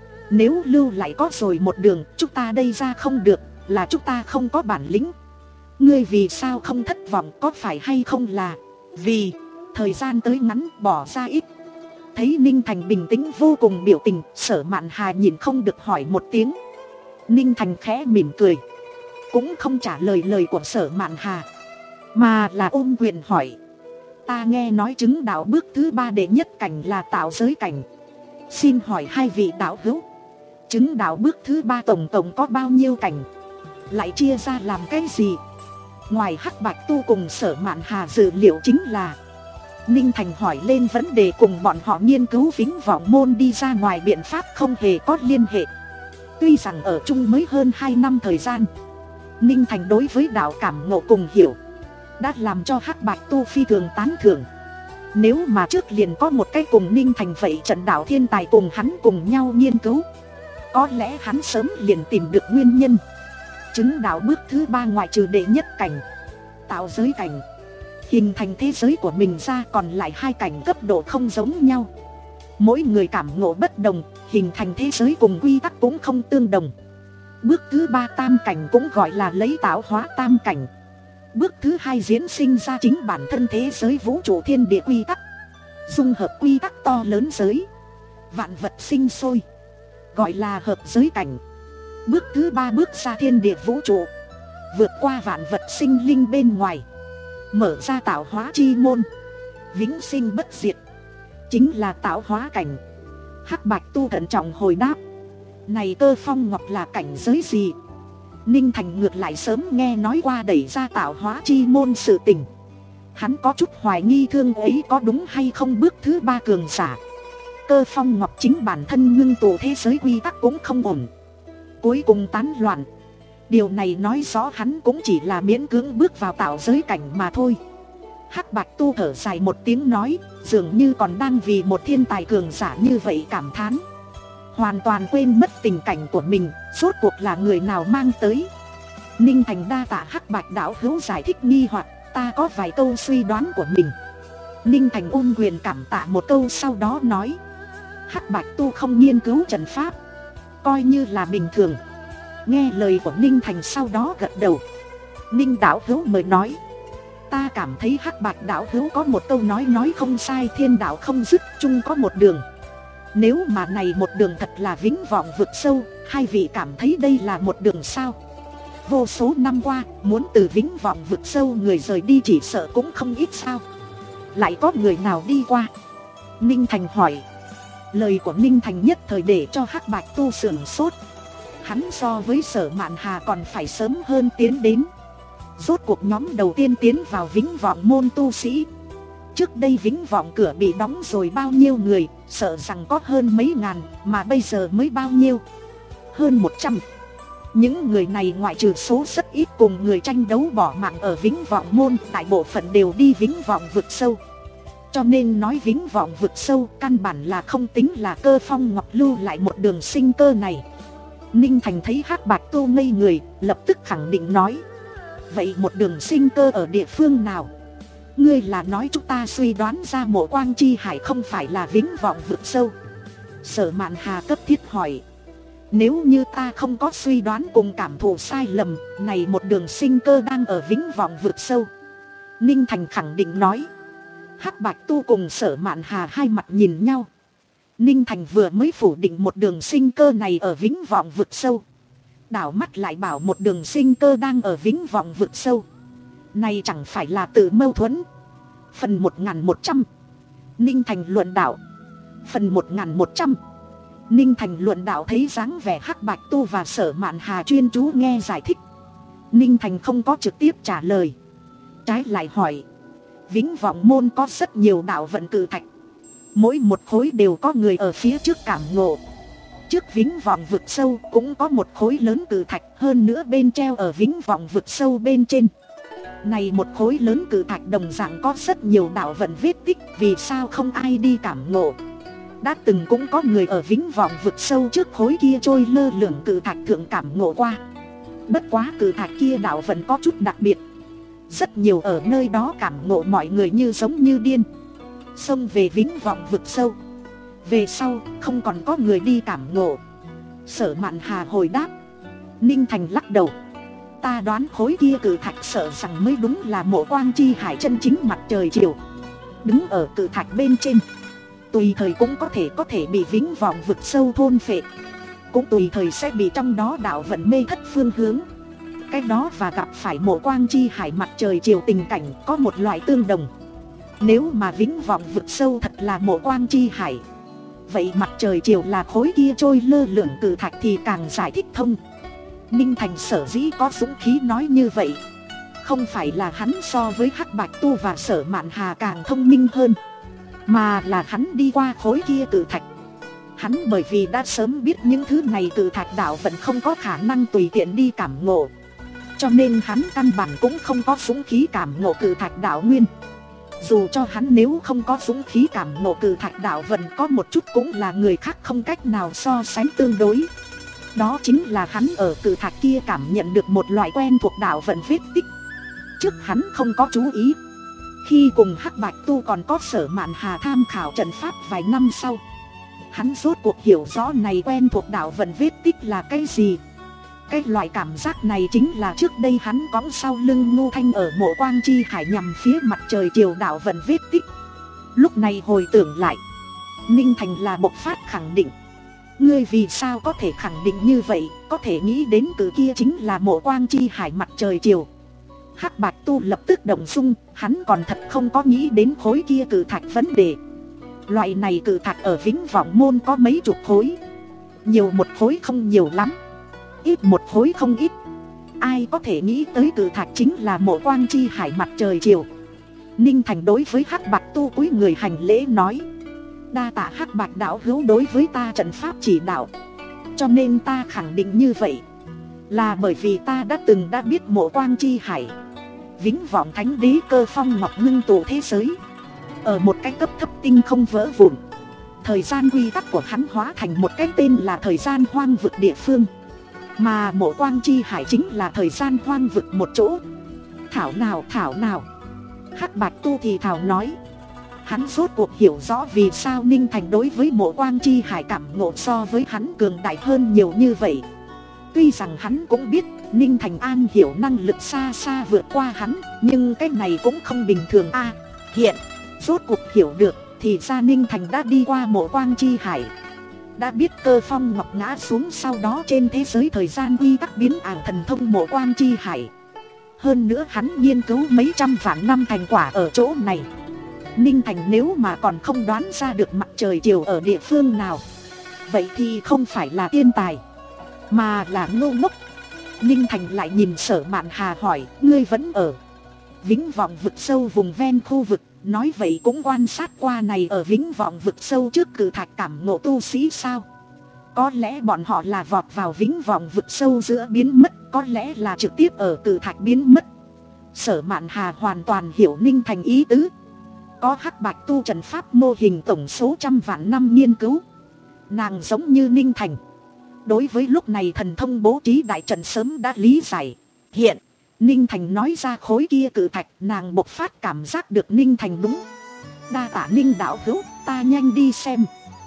Nếu lưu lại có rồi một đường, chúng ta đây ra không được, là chúng ta không có bản lĩnh. Ngươi vì sao không thất vọng, có phải hay không là vì thời gian tới ngắn bỏ ra ít? Thấy Ninh Thành bình tĩnh vô cùng biểu tình, Sở Mạn Hà nhìn không được hỏi một tiếng. Ninh Thành khẽ mỉm cười, cũng không trả lời lời của Sở Mạn Hà, mà là ôm quyền hỏi. Ta nghe nói chứng đạo bước thứ ba đệ nhất cảnh là tạo giới cảnh. Xin hỏi hai vị đạo hữu, chứng đạo bước thứ ba tổng tổng có bao nhiêu cảnh? Lại chia ra làm cái gì? Ngoài Hắc Bạch Tu cùng Sở Mạn Hà dự liệu chính là Ninh Thành hỏi lên vấn đề cùng bọn họ nghiên cứu Vĩnh Vọng Môn đi ra ngoài biện pháp không hề có liên hệ. Tuy rằng ở chung mới hơn hai năm thời gian, Ninh Thành đối với đạo cảm ngộ cùng hiểu đã làm cho Hắc Bạch Tu phi thường tán thưởng. Nếu mà trước liền có một cái cùng Ninh Thành vậy trận đạo thiên tài cùng hắn cùng nhau nghiên cứu, có lẽ hắn sớm liền tìm được nguyên nhân. Chứng đạo bước thứ ba ngoại trừ đệ nhất cảnh, tạo giới cảnh, hình thành thế giới của mình ra, còn lại hai cảnh cấp độ không giống nhau. Mỗi người cảm ngộ bất đồng, hình thành thế giới cùng quy tắc cũng không tương đồng. Bước thứ ba tam cảnh cũng gọi là lấy tạo hóa tam cảnh. Bước thứ hai diễn sinh ra chính bản thân thế giới vũ trụ thiên địa quy tắc, dung hợp quy tắc to lớn giới, vạn vật sinh sôi, gọi là hợp giới cảnh. Bước thứ ba bước ra thiên địa vũ trụ, vượt qua vạn vật sinh linh bên ngoài, mở ra tạo hóa chi môn, vĩnh sinh bất diệt, chính là tạo hóa cảnh. Hắc Bạch Tu thận trọng hồi đáp. Này Cơ Phong Ngọc là cảnh giới gì? Ninh Thành ngược lại sớm nghe nói qua đẩy ra tạo hóa chi môn sự tình. Hắn có chút hoài nghi thương ấy có đúng hay không. Bước thứ ba cường giả, Cơ Phong Ngọc chính bản thân ngưng tụ thế giới quy tắc cũng không ổn, cuối cùng tán loạn. Điều này nói rõ hắn cũng chỉ là miễn cưỡng bước vào tạo giới cảnh mà thôi. Hắc Bạch Tu thở dài một tiếng nói, dường như còn đang vì một thiên tài cường giả như vậy cảm thán, hoàn toàn quên mất tình cảnh của mình, rốt cuộc là người nào mang tới. Ninh Thành đa tạ Hắc Bạch đạo hữu giải thích nghi hoặc, ta có vài câu suy đoán của mình. Ninh Thành ôm quyền cảm tạ một câu, sau đó nói, Hắc Bạch Tu không nghiên cứu trận pháp, coi như là bình thường. Nghe lời của Ninh Thành sau đó gật đầu. Ninh đạo hữu mới nói, ta cảm thấy Hắc Bạch đạo hữu có một câu nói nói không sai, thiên đạo không dứt, chung có một đường. Nếu mà này một đường thật là vĩnh vọng vực sâu, hai vị cảm thấy đây là một đường sao? Vô số năm qua, muốn từ vĩnh vọng vực sâu người rời đi chỉ sợ cũng không ít sao? Lại có người nào đi qua? Ninh Thành hỏi. Lời của Ninh Thành nhất thời để cho Hắc Bạch Tu sửng sốt. Hắn so với Sở Mạn Hà còn phải sớm hơn tiến đến. Rốt cuộc nhóm đầu tiên tiến vào vĩnh vọng môn tu sĩ. Trước đây vĩnh vọng cửa bị đóng rồi bao nhiêu người, sợ rằng có hơn mấy ngàn, mà bây giờ mới bao nhiêu? Hơn một trăm. Những người này ngoại trừ số rất ít cùng người tranh đấu bỏ mạng ở vĩnh vọng môn, đại bộ phận đều đi vĩnh vọng vực sâu. Cho nên nói vĩnh vọng vực sâu căn bản là không tính là Cơ Phong Ngọc lưu lại một đường sinh cơ này. Ninh Thành thấy Hắc Bạch Tu ngây người, lập tức khẳng định nói, vậy một đường sinh cơ ở địa phương nào? Ngươi là nói chúng ta suy đoán ra Mộ Quang Chi Hải không phải là vĩnh vọng vực sâu? Sở Mạn Hà cấp thiết hỏi. Nếu như ta không có suy đoán cùng cảm thụ sai lầm, này một đường sinh cơ đang ở vĩnh vọng vực sâu. Ninh Thành khẳng định nói. Hắc Bạch Tu cùng Sở Mạn Hà hai mặt nhìn nhau. Ninh Thành vừa mới phủ định một đường sinh cơ này ở vĩnh vọng vực sâu, đảo mắt lại bảo một đường sinh cơ đang ở vĩnh vọng vực sâu. Này chẳng phải là tự mâu thuẫn. Phần một nghìn một trăm. Ninh Thành luận đạo. Phần một nghìn một trăm. Ninh Thành luận đạo thấy dáng vẻ Hắc Bạch Tu và Sở Mạn Hà chuyên chú nghe giải thích. Ninh Thành không có trực tiếp trả lời, trái lại hỏi. Vĩnh vọng môn có rất nhiều đạo vận cự thạch, mỗi một khối đều có người ở phía trước cảm ngộ. Trước vĩnh vọng vực sâu cũng có một khối lớn cự thạch, hơn nữa bên treo ở vĩnh vọng vực sâu bên trên. Này một khối lớn cự thạch đồng dạng có rất nhiều đạo vận vết tích, vì sao không ai đi cảm ngộ? Đã từng cũng có người ở vĩnh vọng vực sâu trước khối kia trôi lơ lửng cự thạch thượng cảm ngộ qua. Bất quá cự thạch kia đạo vận có chút đặc biệt, rất nhiều ở nơi đó cảm ngộ mọi người như giống như điên, xông về vĩnh vọng vực sâu. Về sau không còn có người đi cảm ngộ. Sở Mạn Hà hồi đáp. Ninh Thành lắc đầu. Ta đoán khối kia cự thạch sợ rằng mới đúng là mộ Quang Chi Hải chân chính mặt trời chiều. Đứng ở cự thạch bên trên, tùy thời cũng có thể có thể bị Vĩnh Vọng Vực Sâu thôn phệ, cũng tùy thời sẽ bị trong đó đạo vận mê thất phương hướng. Cái đó và gặp phải mộ Quang Chi Hải mặt trời chiều tình cảnh có một loại tương đồng. Nếu mà Vĩnh Vọng Vực Sâu thật là mộ Quang Chi Hải, vậy mặt trời chiều là khối kia trôi lơ lửng cự thạch thì càng giải thích thông. Ninh Thành sở dĩ có dũng khí nói như vậy, không phải là hắn so với Hắc Bạch Tu và Sở Mạn Hà càng thông minh hơn, mà là hắn đi qua khối kia cự thạch. Hắn bởi vì đã sớm biết những thứ này cự thạch đạo vẫn không có khả năng tùy tiện đi cảm ngộ, cho nên hắn căn bản cũng không có dũng khí cảm ngộ cự thạch đạo nguyên. Dù cho hắn nếu không có dũng khí cảm ngộ cự thạch đạo vận có một chút cũng là người khác không cách nào so sánh tương đối. Đó chính là hắn ở cự thạch kia cảm nhận được một loại quen thuộc đạo vận vết tích. Trước hắn không có chú ý, khi cùng Hắc Bạch Tu còn có Sở Mạn Hà tham khảo trận pháp vài năm sau, hắn rốt cuộc hiểu rõ này quen thuộc đạo vận vết tích là cái gì. Cái loại cảm giác này chính là trước đây hắn cõng sau lưng Ngô Thanh ở mộ Quang Chi Hải nhằm phía mặt trời chiều đạo vận vết tích. Lúc này hồi tưởng lại, Ninh Thành là bộc phát khẳng định. Ngươi vì sao có thể khẳng định như vậy, có thể nghĩ đến cự kia chính là mộ Quang Chi Hải mặt trời chiều? Hắc Bạch Tu lập tức động dung, hắn còn thật không có nghĩ đến khối kia cự thạch vấn đề. Loại này cự thạch ở Vĩnh Vọng Môn có mấy chục khối, nhiều một khối không nhiều lắm, ít một khối không ít. Ai có thể nghĩ tới cự thạch chính là mộ Quang Chi Hải mặt trời chiều? Ninh Thành đối với Hắc Bạch Tu cúi người hành lễ nói: đa tạ Hắc Bạch đạo hữu đối với ta trận pháp chỉ đạo. Cho nên ta khẳng định như vậy là bởi vì ta đã từng đã biết mộ Quang Chi Hải, Vĩnh Vọng Thánh Đế Cơ Phong Ngọc ngưng tụ thế giới ở một cái cấp thấp tinh không vỡ vụn. Thời gian quy tắc của hắn hóa thành một cái tên là thời gian hoang vực địa phương, mà mộ Quang Chi Hải chính là thời gian hoang vực một chỗ. Thảo nào thảo nào, Hắc Bạch Tu thì thảo nói. Hắn rốt cuộc hiểu rõ vì sao Ninh Thành đối với mộ Quang Chi Hải cảm ngộ so với hắn cường đại hơn nhiều như vậy. Tuy rằng hắn cũng biết Ninh Thành an hiểu năng lực xa xa vượt qua hắn, nhưng cái này cũng không bình thường a. À, hiện rốt cuộc hiểu được, thì ra Ninh Thành đã đi qua mộ Quang Chi Hải, đã biết Cơ Phong Ngọc ngã xuống sau đó trên thế giới thời gian quy tắc biến ảo thần thông mộ Quang Chi Hải. Hơn nữa hắn nghiên cứu mấy trăm vạn năm thành quả ở chỗ này. Ninh Thành nếu mà còn không đoán ra được mặt trời chiều ở địa phương nào, vậy thì không phải là tiên tài, mà là ngu ngốc. Ninh Thành lại nhìn Sở Mạn Hà hỏi: ngươi vẫn ở Vĩnh Vọng Vực Sâu vùng ven khu vực? Nói vậy cũng quan sát qua này ở Vĩnh Vọng Vực Sâu trước cự thạch cảm ngộ tu sĩ sao? Có lẽ bọn họ là vọt vào Vĩnh Vọng Vực Sâu giữa biến mất, có lẽ là trực tiếp ở cự thạch biến mất. Sở Mạn Hà hoàn toàn hiểu Ninh Thành ý tứ. Có Hắc Bạch Tu trận pháp mô hình tổng số trăm vạn năm nghiên cứu, nàng giống như Ninh Thành, đối với lúc này thần thông bố trí đại trận sớm đã lý giải. Hiện Ninh Thành nói ra khối kia cự thạch, nàng bộc phát cảm giác được Ninh Thành đúng. Đa tạ Ninh đạo hữu, ta nhanh đi xem.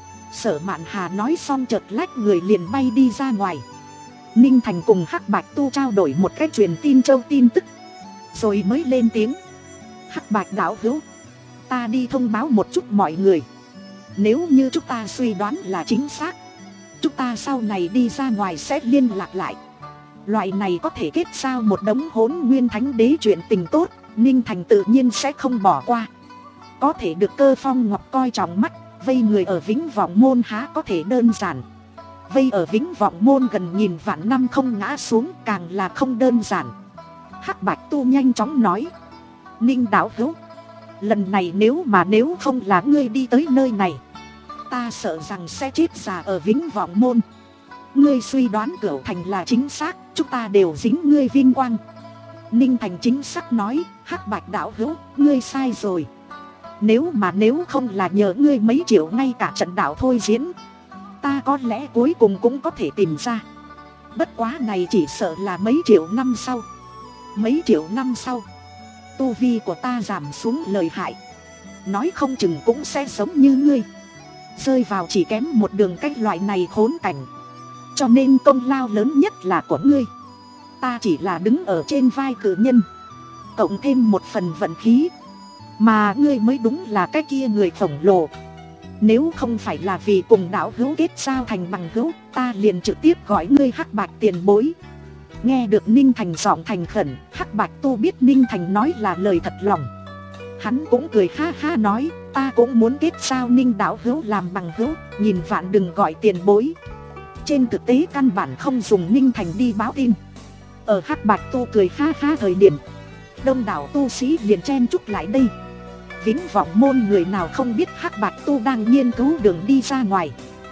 Sở Mạn Hà nói xong chợt lách người liền bay đi ra ngoài. Ninh Thành cùng Hắc Bạch Tu trao đổi một cách truyền tin châu tin tức, rồi mới lên tiếng: Hắc Bạch đạo hữu, ta đi thông báo một chút mọi người. Nếu như chúng ta suy đoán là chính xác, chúng ta sau này đi ra ngoài sẽ liên lạc lại. Loại này có thể kết giao một đống Hỗn Nguyên Thánh Đế chuyện tình tốt, Ninh Thành tự nhiên sẽ không bỏ qua. Có thể được Cơ Phong Ngọc coi trọng mắt, vây người ở Vĩnh Vọng Môn há có thể đơn giản. Vây ở Vĩnh Vọng Môn gần nghìn vạn năm không ngã xuống càng là không đơn giản. Hắc Bạch Tu nhanh chóng nói: Ninh đạo hữu, lần này nếu mà nếu không là ngươi đi tới nơi này, ta sợ rằng sẽ chết già ở Vĩnh Vọng Môn. Ngươi suy đoán Cửu Thành là chính xác, chúng ta đều dính ngươi vinh quang. Ninh Thành chính xác nói: Hắc Bạch đạo hữu, ngươi sai rồi. Nếu mà nếu không là nhờ ngươi mấy triệu ngay cả trận đạo thôi diễn, ta có lẽ cuối cùng cũng có thể tìm ra. Bất quá này chỉ sợ là mấy triệu năm sau. Mấy triệu năm sau, tu vi của ta giảm xuống lợi hại, nói không chừng cũng sẽ giống như ngươi, rơi vào chỉ kém một đường cách loại này khốn cảnh. Cho nên công lao lớn nhất là của ngươi. ta chỉ là đứng ở trên vai cử nhân, cộng thêm một phần vận khí. Mà ngươi mới đúng là cái kia người khổng lồ. Nếu không phải là vì cùng đạo hữu kết giao thành bằng hữu, ta liền trực tiếp gọi ngươi Hắc Bạch tiền bối. Nghe được Ninh Thành giọng thành khẩn, Hắc Bạch Tu biết Ninh Thành nói là lời thật lòng. Hắn cũng cười ha ha nói, ta cũng muốn kết giao Ninh đạo hữu làm bằng hữu, nhìn vạn đừng gọi tiền bối. Trên thực tế căn bản không dùng Ninh Thành đi báo tin. Ở Hắc Bạch Tu cười ha ha thời điểm, đông đảo tu sĩ liền chen chúc lại đây. Vĩnh Vọng Môn người nào không biết Hắc Bạch Tu đang nghiên cứu đường đi ra ngoài.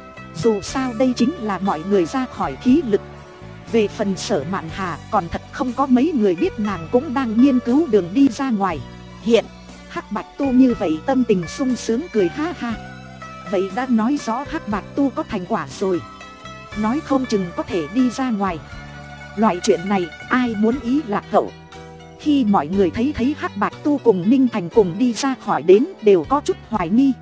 Dù sao đây chính là mọi người ra khỏi khí lực. Về phần Sở Mạn Hà còn thật không có mấy người biết nàng cũng đang nghiên cứu đường đi ra ngoài. Hiện Hắc Bạch Tu như vậy tâm tình sung sướng cười ha ha. Vậy đã nói rõ Hắc Bạch Tu có thành quả rồi, nói không chừng có thể đi ra ngoài. Loại chuyện này ai muốn ý lạc hậu. Khi mọi người thấy thấy Hắc Bạch Tu cùng Ninh Thành cùng đi ra khỏi đến đều có chút hoài nghi.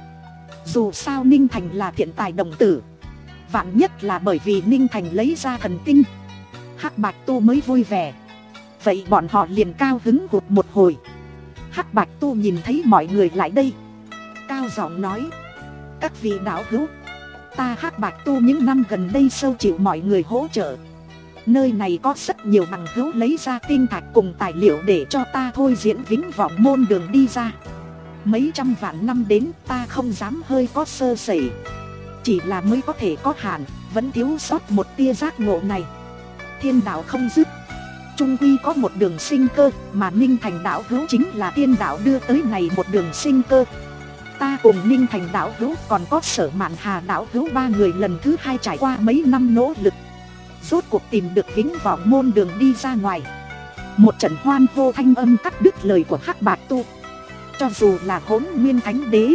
Dù sao Ninh Thành là thiện tài đồng tử, vạn nhất là bởi vì Ninh Thành lấy ra thần tinh, Hắc Bạch Tu mới vui vẻ. Vậy bọn họ liền cao hứng hụt một hồi. Hắc Bạch Tu nhìn thấy mọi người lại đây, cao giọng nói, các vị đạo hữu, ta Hắc Bạch Tu những năm gần đây sâu chịu mọi người hỗ trợ. Nơi này có rất nhiều bằng hữu lấy ra tinh thạch cùng tài liệu để cho ta thôi diễn Vĩnh Vọng Môn đường đi ra. Mấy trăm vạn năm đến ta không dám hơi có sơ sẩy. Chỉ là mới có thể có hạn, vẫn thiếu sót một tia giác ngộ này. Thiên đạo không dứt, trung quy có một đường sinh cơ, mà Ninh Thành đạo hữu chính là thiên đạo đưa tới này một đường sinh cơ. Ta cùng Ninh Thành đạo hữu còn có Sở Mạn Hà đạo hữu ba người lần thứ hai trải qua mấy năm nỗ lực, rốt cuộc tìm được Vĩnh Vọng Môn đường đi ra ngoài. Một trận hoan hô thanh âm cắt đứt lời của Hắc Bạch Tu. Cho dù là Hỗn Nguyên Thánh Đế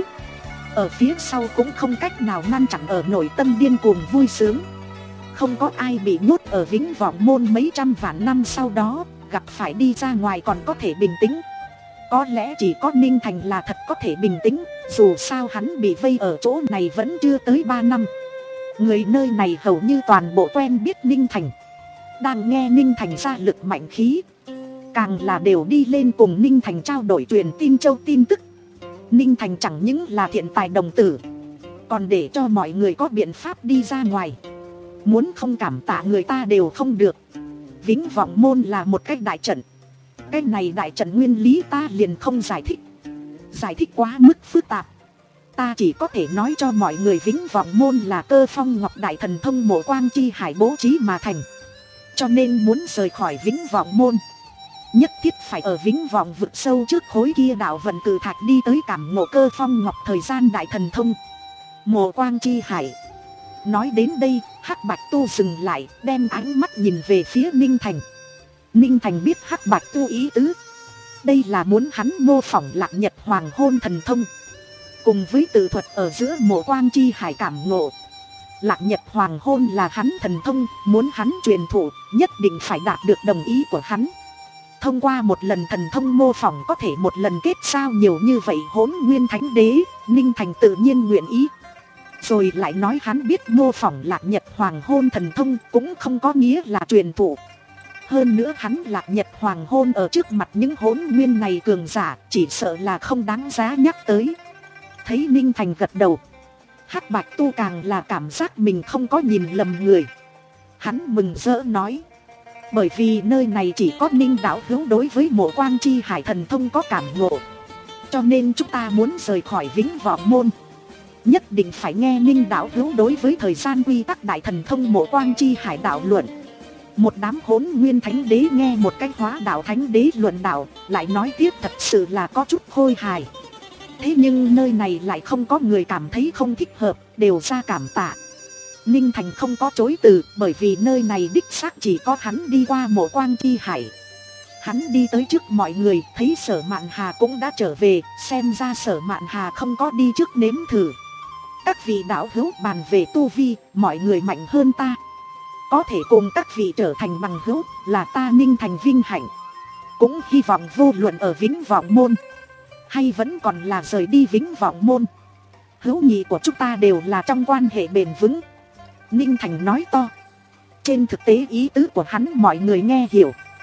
ở phía sau cũng không cách nào ngăn chặn ở nội tâm điên cuồng vui sướng. Không có ai bị nhốt ở Vĩnh Vọng Môn mấy trăm vạn năm sau đó gặp phải đi ra ngoài còn có thể bình tĩnh. Có lẽ chỉ có Ninh Thành là thật có thể bình tĩnh, dù sao hắn bị vây ở chỗ này vẫn chưa tới ba năm. Người nơi này hầu như toàn bộ quen biết Ninh Thành, đang nghe Ninh Thành ra lực mạnh khí, càng là đều đi lên cùng Ninh Thành trao đổi truyền tin châu tin tức. Ninh Thành chẳng những là thiện tài đồng tử, còn để cho mọi người có biện pháp đi ra ngoài. Muốn không cảm tạ người ta đều không được. Vĩnh Vọng Môn là một cái đại trận. Cái này đại trận nguyên lý ta liền không giải thích, giải thích quá mức phức tạp. Ta chỉ có thể nói cho mọi người Vĩnh Vọng Môn là Cơ Phong Ngọc Đại Thần Thông Mộ Quang Chi Hải bố trí mà thành. Cho nên muốn rời khỏi Vĩnh Vọng Môn, nhất thiết phải ở Vĩnh Vọng vực sâu trước khối kia đạo vận cử thạch đi tới cảm ngộ Cơ Phong Ngọc thời gian Đại Thần Thông Mộ Quang Chi Hải. Nói đến đây, Hắc Bạch Tu dừng lại, đem ánh mắt nhìn về phía Ninh Thành. Ninh Thành biết Hắc Bạch Tu ý tứ, đây là muốn hắn mô phỏng Lạc Nhật Hoàng Hôn Thần Thông, cùng với tự thuật ở giữa Mộ Quang Chi Hải cảm ngộ. Lạc Nhật Hoàng Hôn là hắn thần thông, muốn hắn truyền thụ nhất định phải đạt được đồng ý của hắn. Thông qua một lần thần thông mô phỏng có thể một lần kết giao nhiều như vậy Hỗn Nguyên Thánh Đế, Ninh Thành tự nhiên nguyện ý. Rồi lại nói hắn biết mô phỏng Lạc Nhật Hoàng Hôn thần thông cũng không có nghĩa là truyền thụ. Hơn nữa hắn Lạc Nhật Hoàng Hôn ở trước mặt những Hỗn Nguyên này cường giả chỉ sợ là không đáng giá nhắc tới. Thấy Ninh Thành gật đầu, Hắc Bạch Tu càng là cảm giác mình không có nhìn lầm người. Hắn mừng rỡ nói, bởi vì nơi này chỉ có Ninh đạo hữu đối với Mộ Quang Chi Hải thần thông có cảm ngộ, cho nên chúng ta muốn rời khỏi Vĩnh Vọng Môn, nhất định phải nghe Ninh đạo hữu đối với thời gian quy tắc Đại Thần Thông Mộ Quang Chi Hải đạo luận. Một đám Hỗn Nguyên Thánh Đế nghe một cách Hóa Đạo Thánh Đế luận đạo, lại nói tiếp thật sự là có chút khôi hài. Thế nhưng nơi này lại không có người cảm thấy không thích hợp, đều ra cảm tạ. Ninh Thành không có chối từ, bởi vì nơi này đích xác chỉ có hắn đi qua Mộ Quang Chi Hải. Hắn đi tới trước mọi người, thấy Sở Mạn Hà cũng đã trở về, xem ra Sở Mạn Hà không có đi trước nếm thử. Các vị đạo hữu bàn về tu vi, mọi người mạnh hơn ta, có thể cùng các vị trở thành bằng hữu là ta Ninh Thành vinh hạnh. Cũng hy vọng vô luận ở Vĩnh Vọng Môn hay vẫn còn là rời đi Vĩnh Vọng Môn, hữu nghị của chúng ta đều là trong quan hệ bền vững. Ninh Thành nói to. Trên thực tế ý tứ của hắn mọi người nghe hiểu.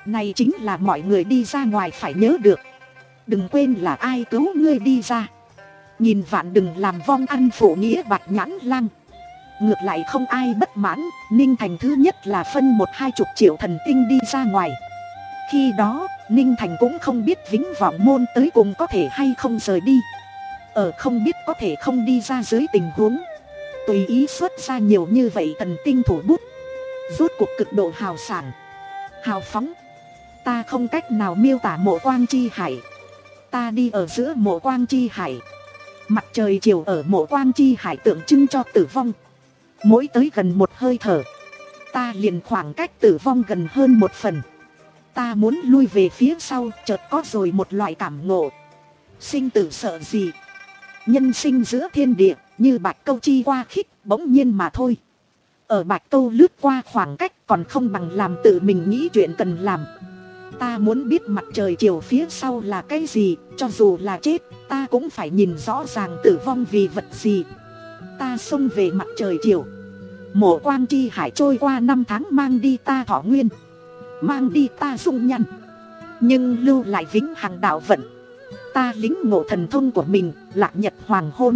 Này chính là mọi người đi ra ngoài phải nhớ được. Đừng quên là ai cứu ngươi đi ra. Nhìn vạn đừng làm vong ăn phụ nghĩa bạch nhãn lang. Ngược lại không ai bất mãn. Ninh Thành thứ nhất là phân một hai chục triệu thần tinh đi ra ngoài. Khi đó Ninh Thành cũng không biết Vĩnh Vọng Môn tới cùng có thể hay không rời đi. Ở không biết có thể không đi ra dưới tình huống tùy ý xuất ra nhiều như vậy thần tinh thủ bút. Rốt cuộc cực độ hào sảng, hào phóng. Ta không cách nào miêu tả mộ quang chi hải. Ta đi ở giữa mộ quang chi hải. Mặt trời chiều ở mộ quang chi hải tượng trưng cho tử vong. Mỗi tới gần một hơi thở, ta liền khoảng cách tử vong gần hơn một phần. Ta muốn lui về phía sau, chợt có rồi một loại cảm ngộ. Sinh tử sợ gì? Nhân sinh giữa thiên địa, như bạch câu chi qua khích, bỗng nhiên mà thôi. Ở bạch câu lướt qua khoảng cách còn không bằng làm tự mình nghĩ chuyện cần làm. Ta muốn biết mặt trời chiều phía sau là cái gì, cho dù là chết, ta cũng phải nhìn rõ ràng tử vong vì vật gì. Ta xông về mặt trời chiều. Mộ quang chi hải trôi qua năm tháng mang đi ta thọ nguyên, mang đi ta dung nhăn, nhưng lưu lại vĩnh hằng đạo vận. Ta lính ngộ thần thông của mình, lạc nhật hoàng hôn.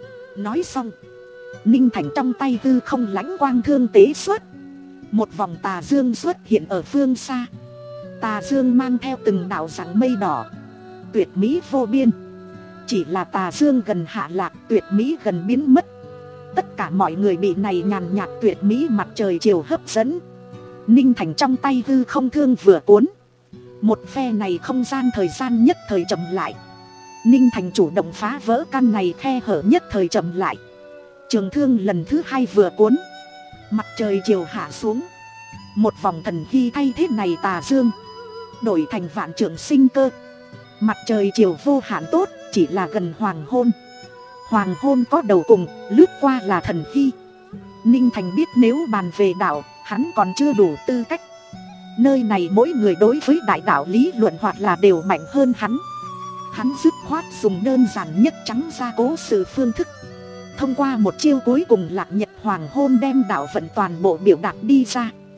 Nói xong, Ninh Thành trong tay hư không lãnh quang thương tế xuất. Một vòng tà dương xuất hiện ở phương xa. Tà dương mang theo từng đạo dạng mây đỏ, tuyệt mỹ vô biên. Chỉ là tà dương gần hạ lạc, tuyệt mỹ gần biến mất. Tất cả mọi người bị này nhàn nhạt tuyệt mỹ mặt trời chiều hấp dẫn. Ninh Thành trong tay hư không thương vừa cuốn, một phe này không gian thời gian nhất thời chậm lại. Ninh Thành chủ động phá vỡ căn này khe hở nhất thời chậm lại. Trường thương lần thứ hai vừa cuốn, mặt trời chiều hạ xuống. Một vòng thần hy thay thế này tà dương, đổi thành vạn trượng sinh cơ. Mặt trời chiều vô hạn tốt, chỉ là gần hoàng hôn. Hoàng hôn có đầu cùng, lướt qua là thần hy. Ninh Thành biết nếu bàn về đạo, hắn còn chưa đủ tư cách. Nơi này mỗi người đối với đại đạo lý luận hoặc là đều mạnh hơn hắn. Hắn dứt khoát dùng đơn giản nhất trắng ra cố sự phương thức. Thông qua một chiêu cuối cùng lạc nhật hoàng hôn đem đạo vận toàn bộ biểu đạt đi ra.